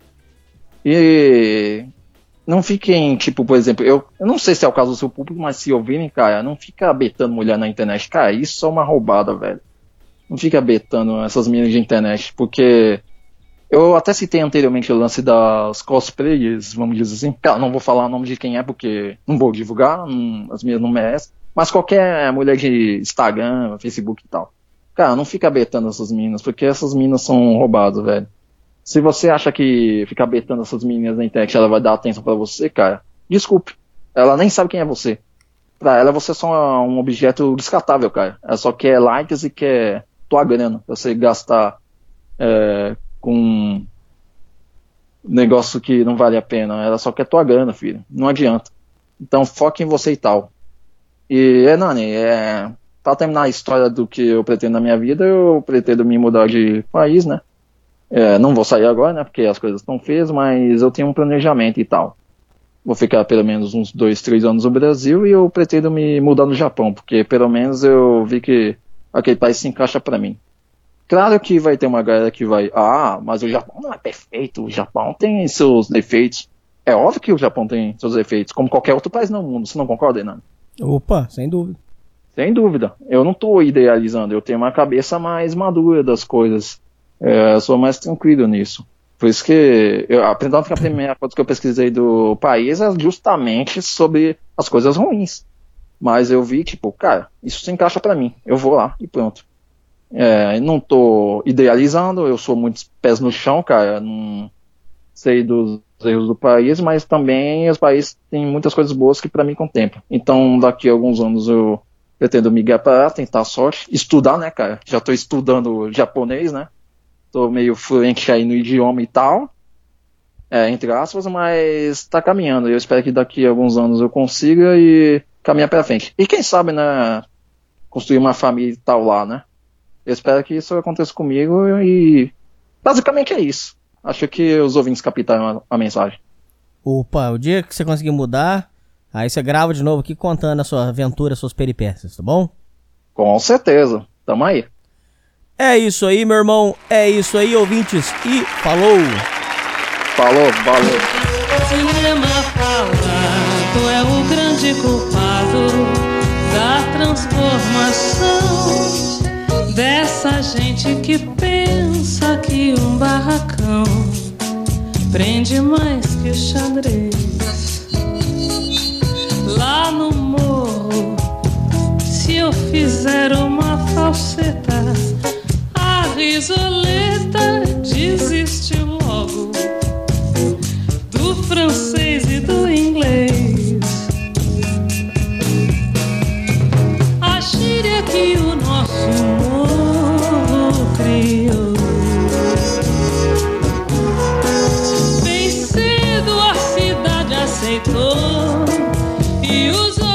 E não fiquem, tipo, por exemplo, eu não sei se é o caso do seu público, mas se ouvirem, cara, não fica betando mulher na internet. Cara, isso é uma roubada, velho. Não fica betando essas meninas de internet, porque eu até citei anteriormente o lance das cosplayers, vamos dizer assim. Cara, não vou falar o nome de quem é, porque não vou divulgar, as minhas não merecem. Mas qualquer mulher de Instagram, Facebook e tal. Cara, não fica betando essas meninas, porque essas meninas são roubadas, velho. Se você acha que ficar betando essas meninas na internet ela vai dar atenção pra você, cara, desculpe. Ela nem sabe quem é você. Pra ela você é só um objeto descartável, cara. Ela só quer likes e quer tua grana pra você gastar com um negócio que não vale a pena. Ela só quer tua grana, filho. Não adianta. Então foque em você e tal. E, Nani, pra terminar a história do que eu pretendo na minha vida, eu pretendo me mudar de país, né? Não vou sair agora, né, porque as coisas estão feias, mas eu tenho um planejamento e tal. Vou ficar pelo menos uns 2-3 anos no Brasil e eu pretendo me mudar no Japão, porque pelo menos eu vi que aquele país se encaixa pra mim. Claro que vai ter uma galera que vai, mas o Japão não é perfeito, o Japão tem seus defeitos. É óbvio que o Japão tem seus defeitos, como qualquer outro país no mundo, você não concorda, Renan? Opa, sem dúvida. Sem dúvida. Eu não tô idealizando, eu tenho uma cabeça mais madura das coisas. Eu sou mais tranquilo nisso. Por isso que a primeira coisa que eu pesquisei do país é justamente sobre as coisas ruins. Mas eu vi, tipo, cara, isso se encaixa pra mim. Eu vou lá e pronto. Não tô idealizando, eu sou muitos pés no chão, cara. Não sei dos erros do país, mas também os países têm muitas coisas boas que pra mim contemplam. Então, daqui a alguns anos eu pretendo migrar pra lá, tentar a sorte. Estudar, né, cara? Já tô estudando japonês, né? Tô meio fluente aí no idioma e tal, entre aspas, mas tá caminhando. Eu espero que daqui a alguns anos eu consiga e caminhar pra frente. E quem sabe, né, construir uma família e tal lá, né? Eu espero que isso aconteça comigo e basicamente é isso. Acho que os ouvintes captaram a mensagem. Opa, o dia que você conseguir mudar, aí você grava de novo aqui contando a sua aventura, as suas peripécias, tá bom? Com certeza, tamo aí. É isso aí, meu irmão. É isso aí, ouvintes. E falou. Falou, valeu. Cinema falado é o grande culpado da transformação dessa gente que pensa que um barracão prende mais que o xadrez. Lá no morro, se eu fizer uma falseta, risoleta diz e usou.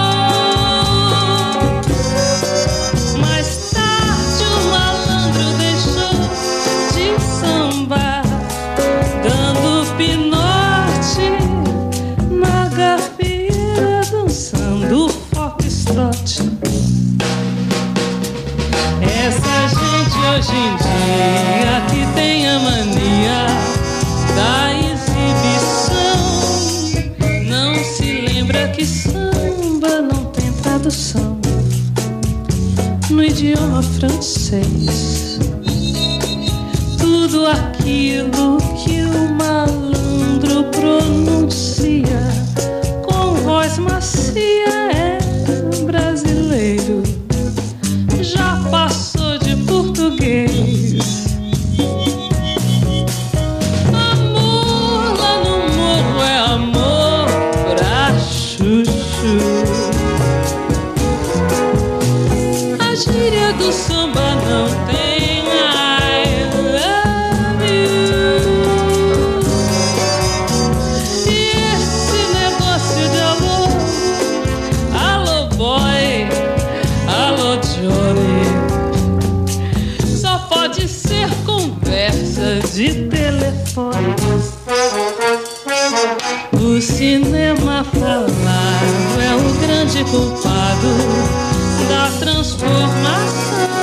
Mais tarde o malandro deixou de sambar, dando pinote na gafieira, dançando foxtrot. Essa gente hoje em dia que tem a mania da exibição não se lembra que samba não tem tradução no idioma francês. Tudo aquilo que o malandro pronuncia com voz macia é brasileiro, já passou de português. Amor lá no morro é amor pra chuchu. A gíria do samba não tem I love you. E esse negócio de alô, alô boy, alô Johnny, só pode ser conversa de telefone. O cinema falado é o grande culpado da transformação.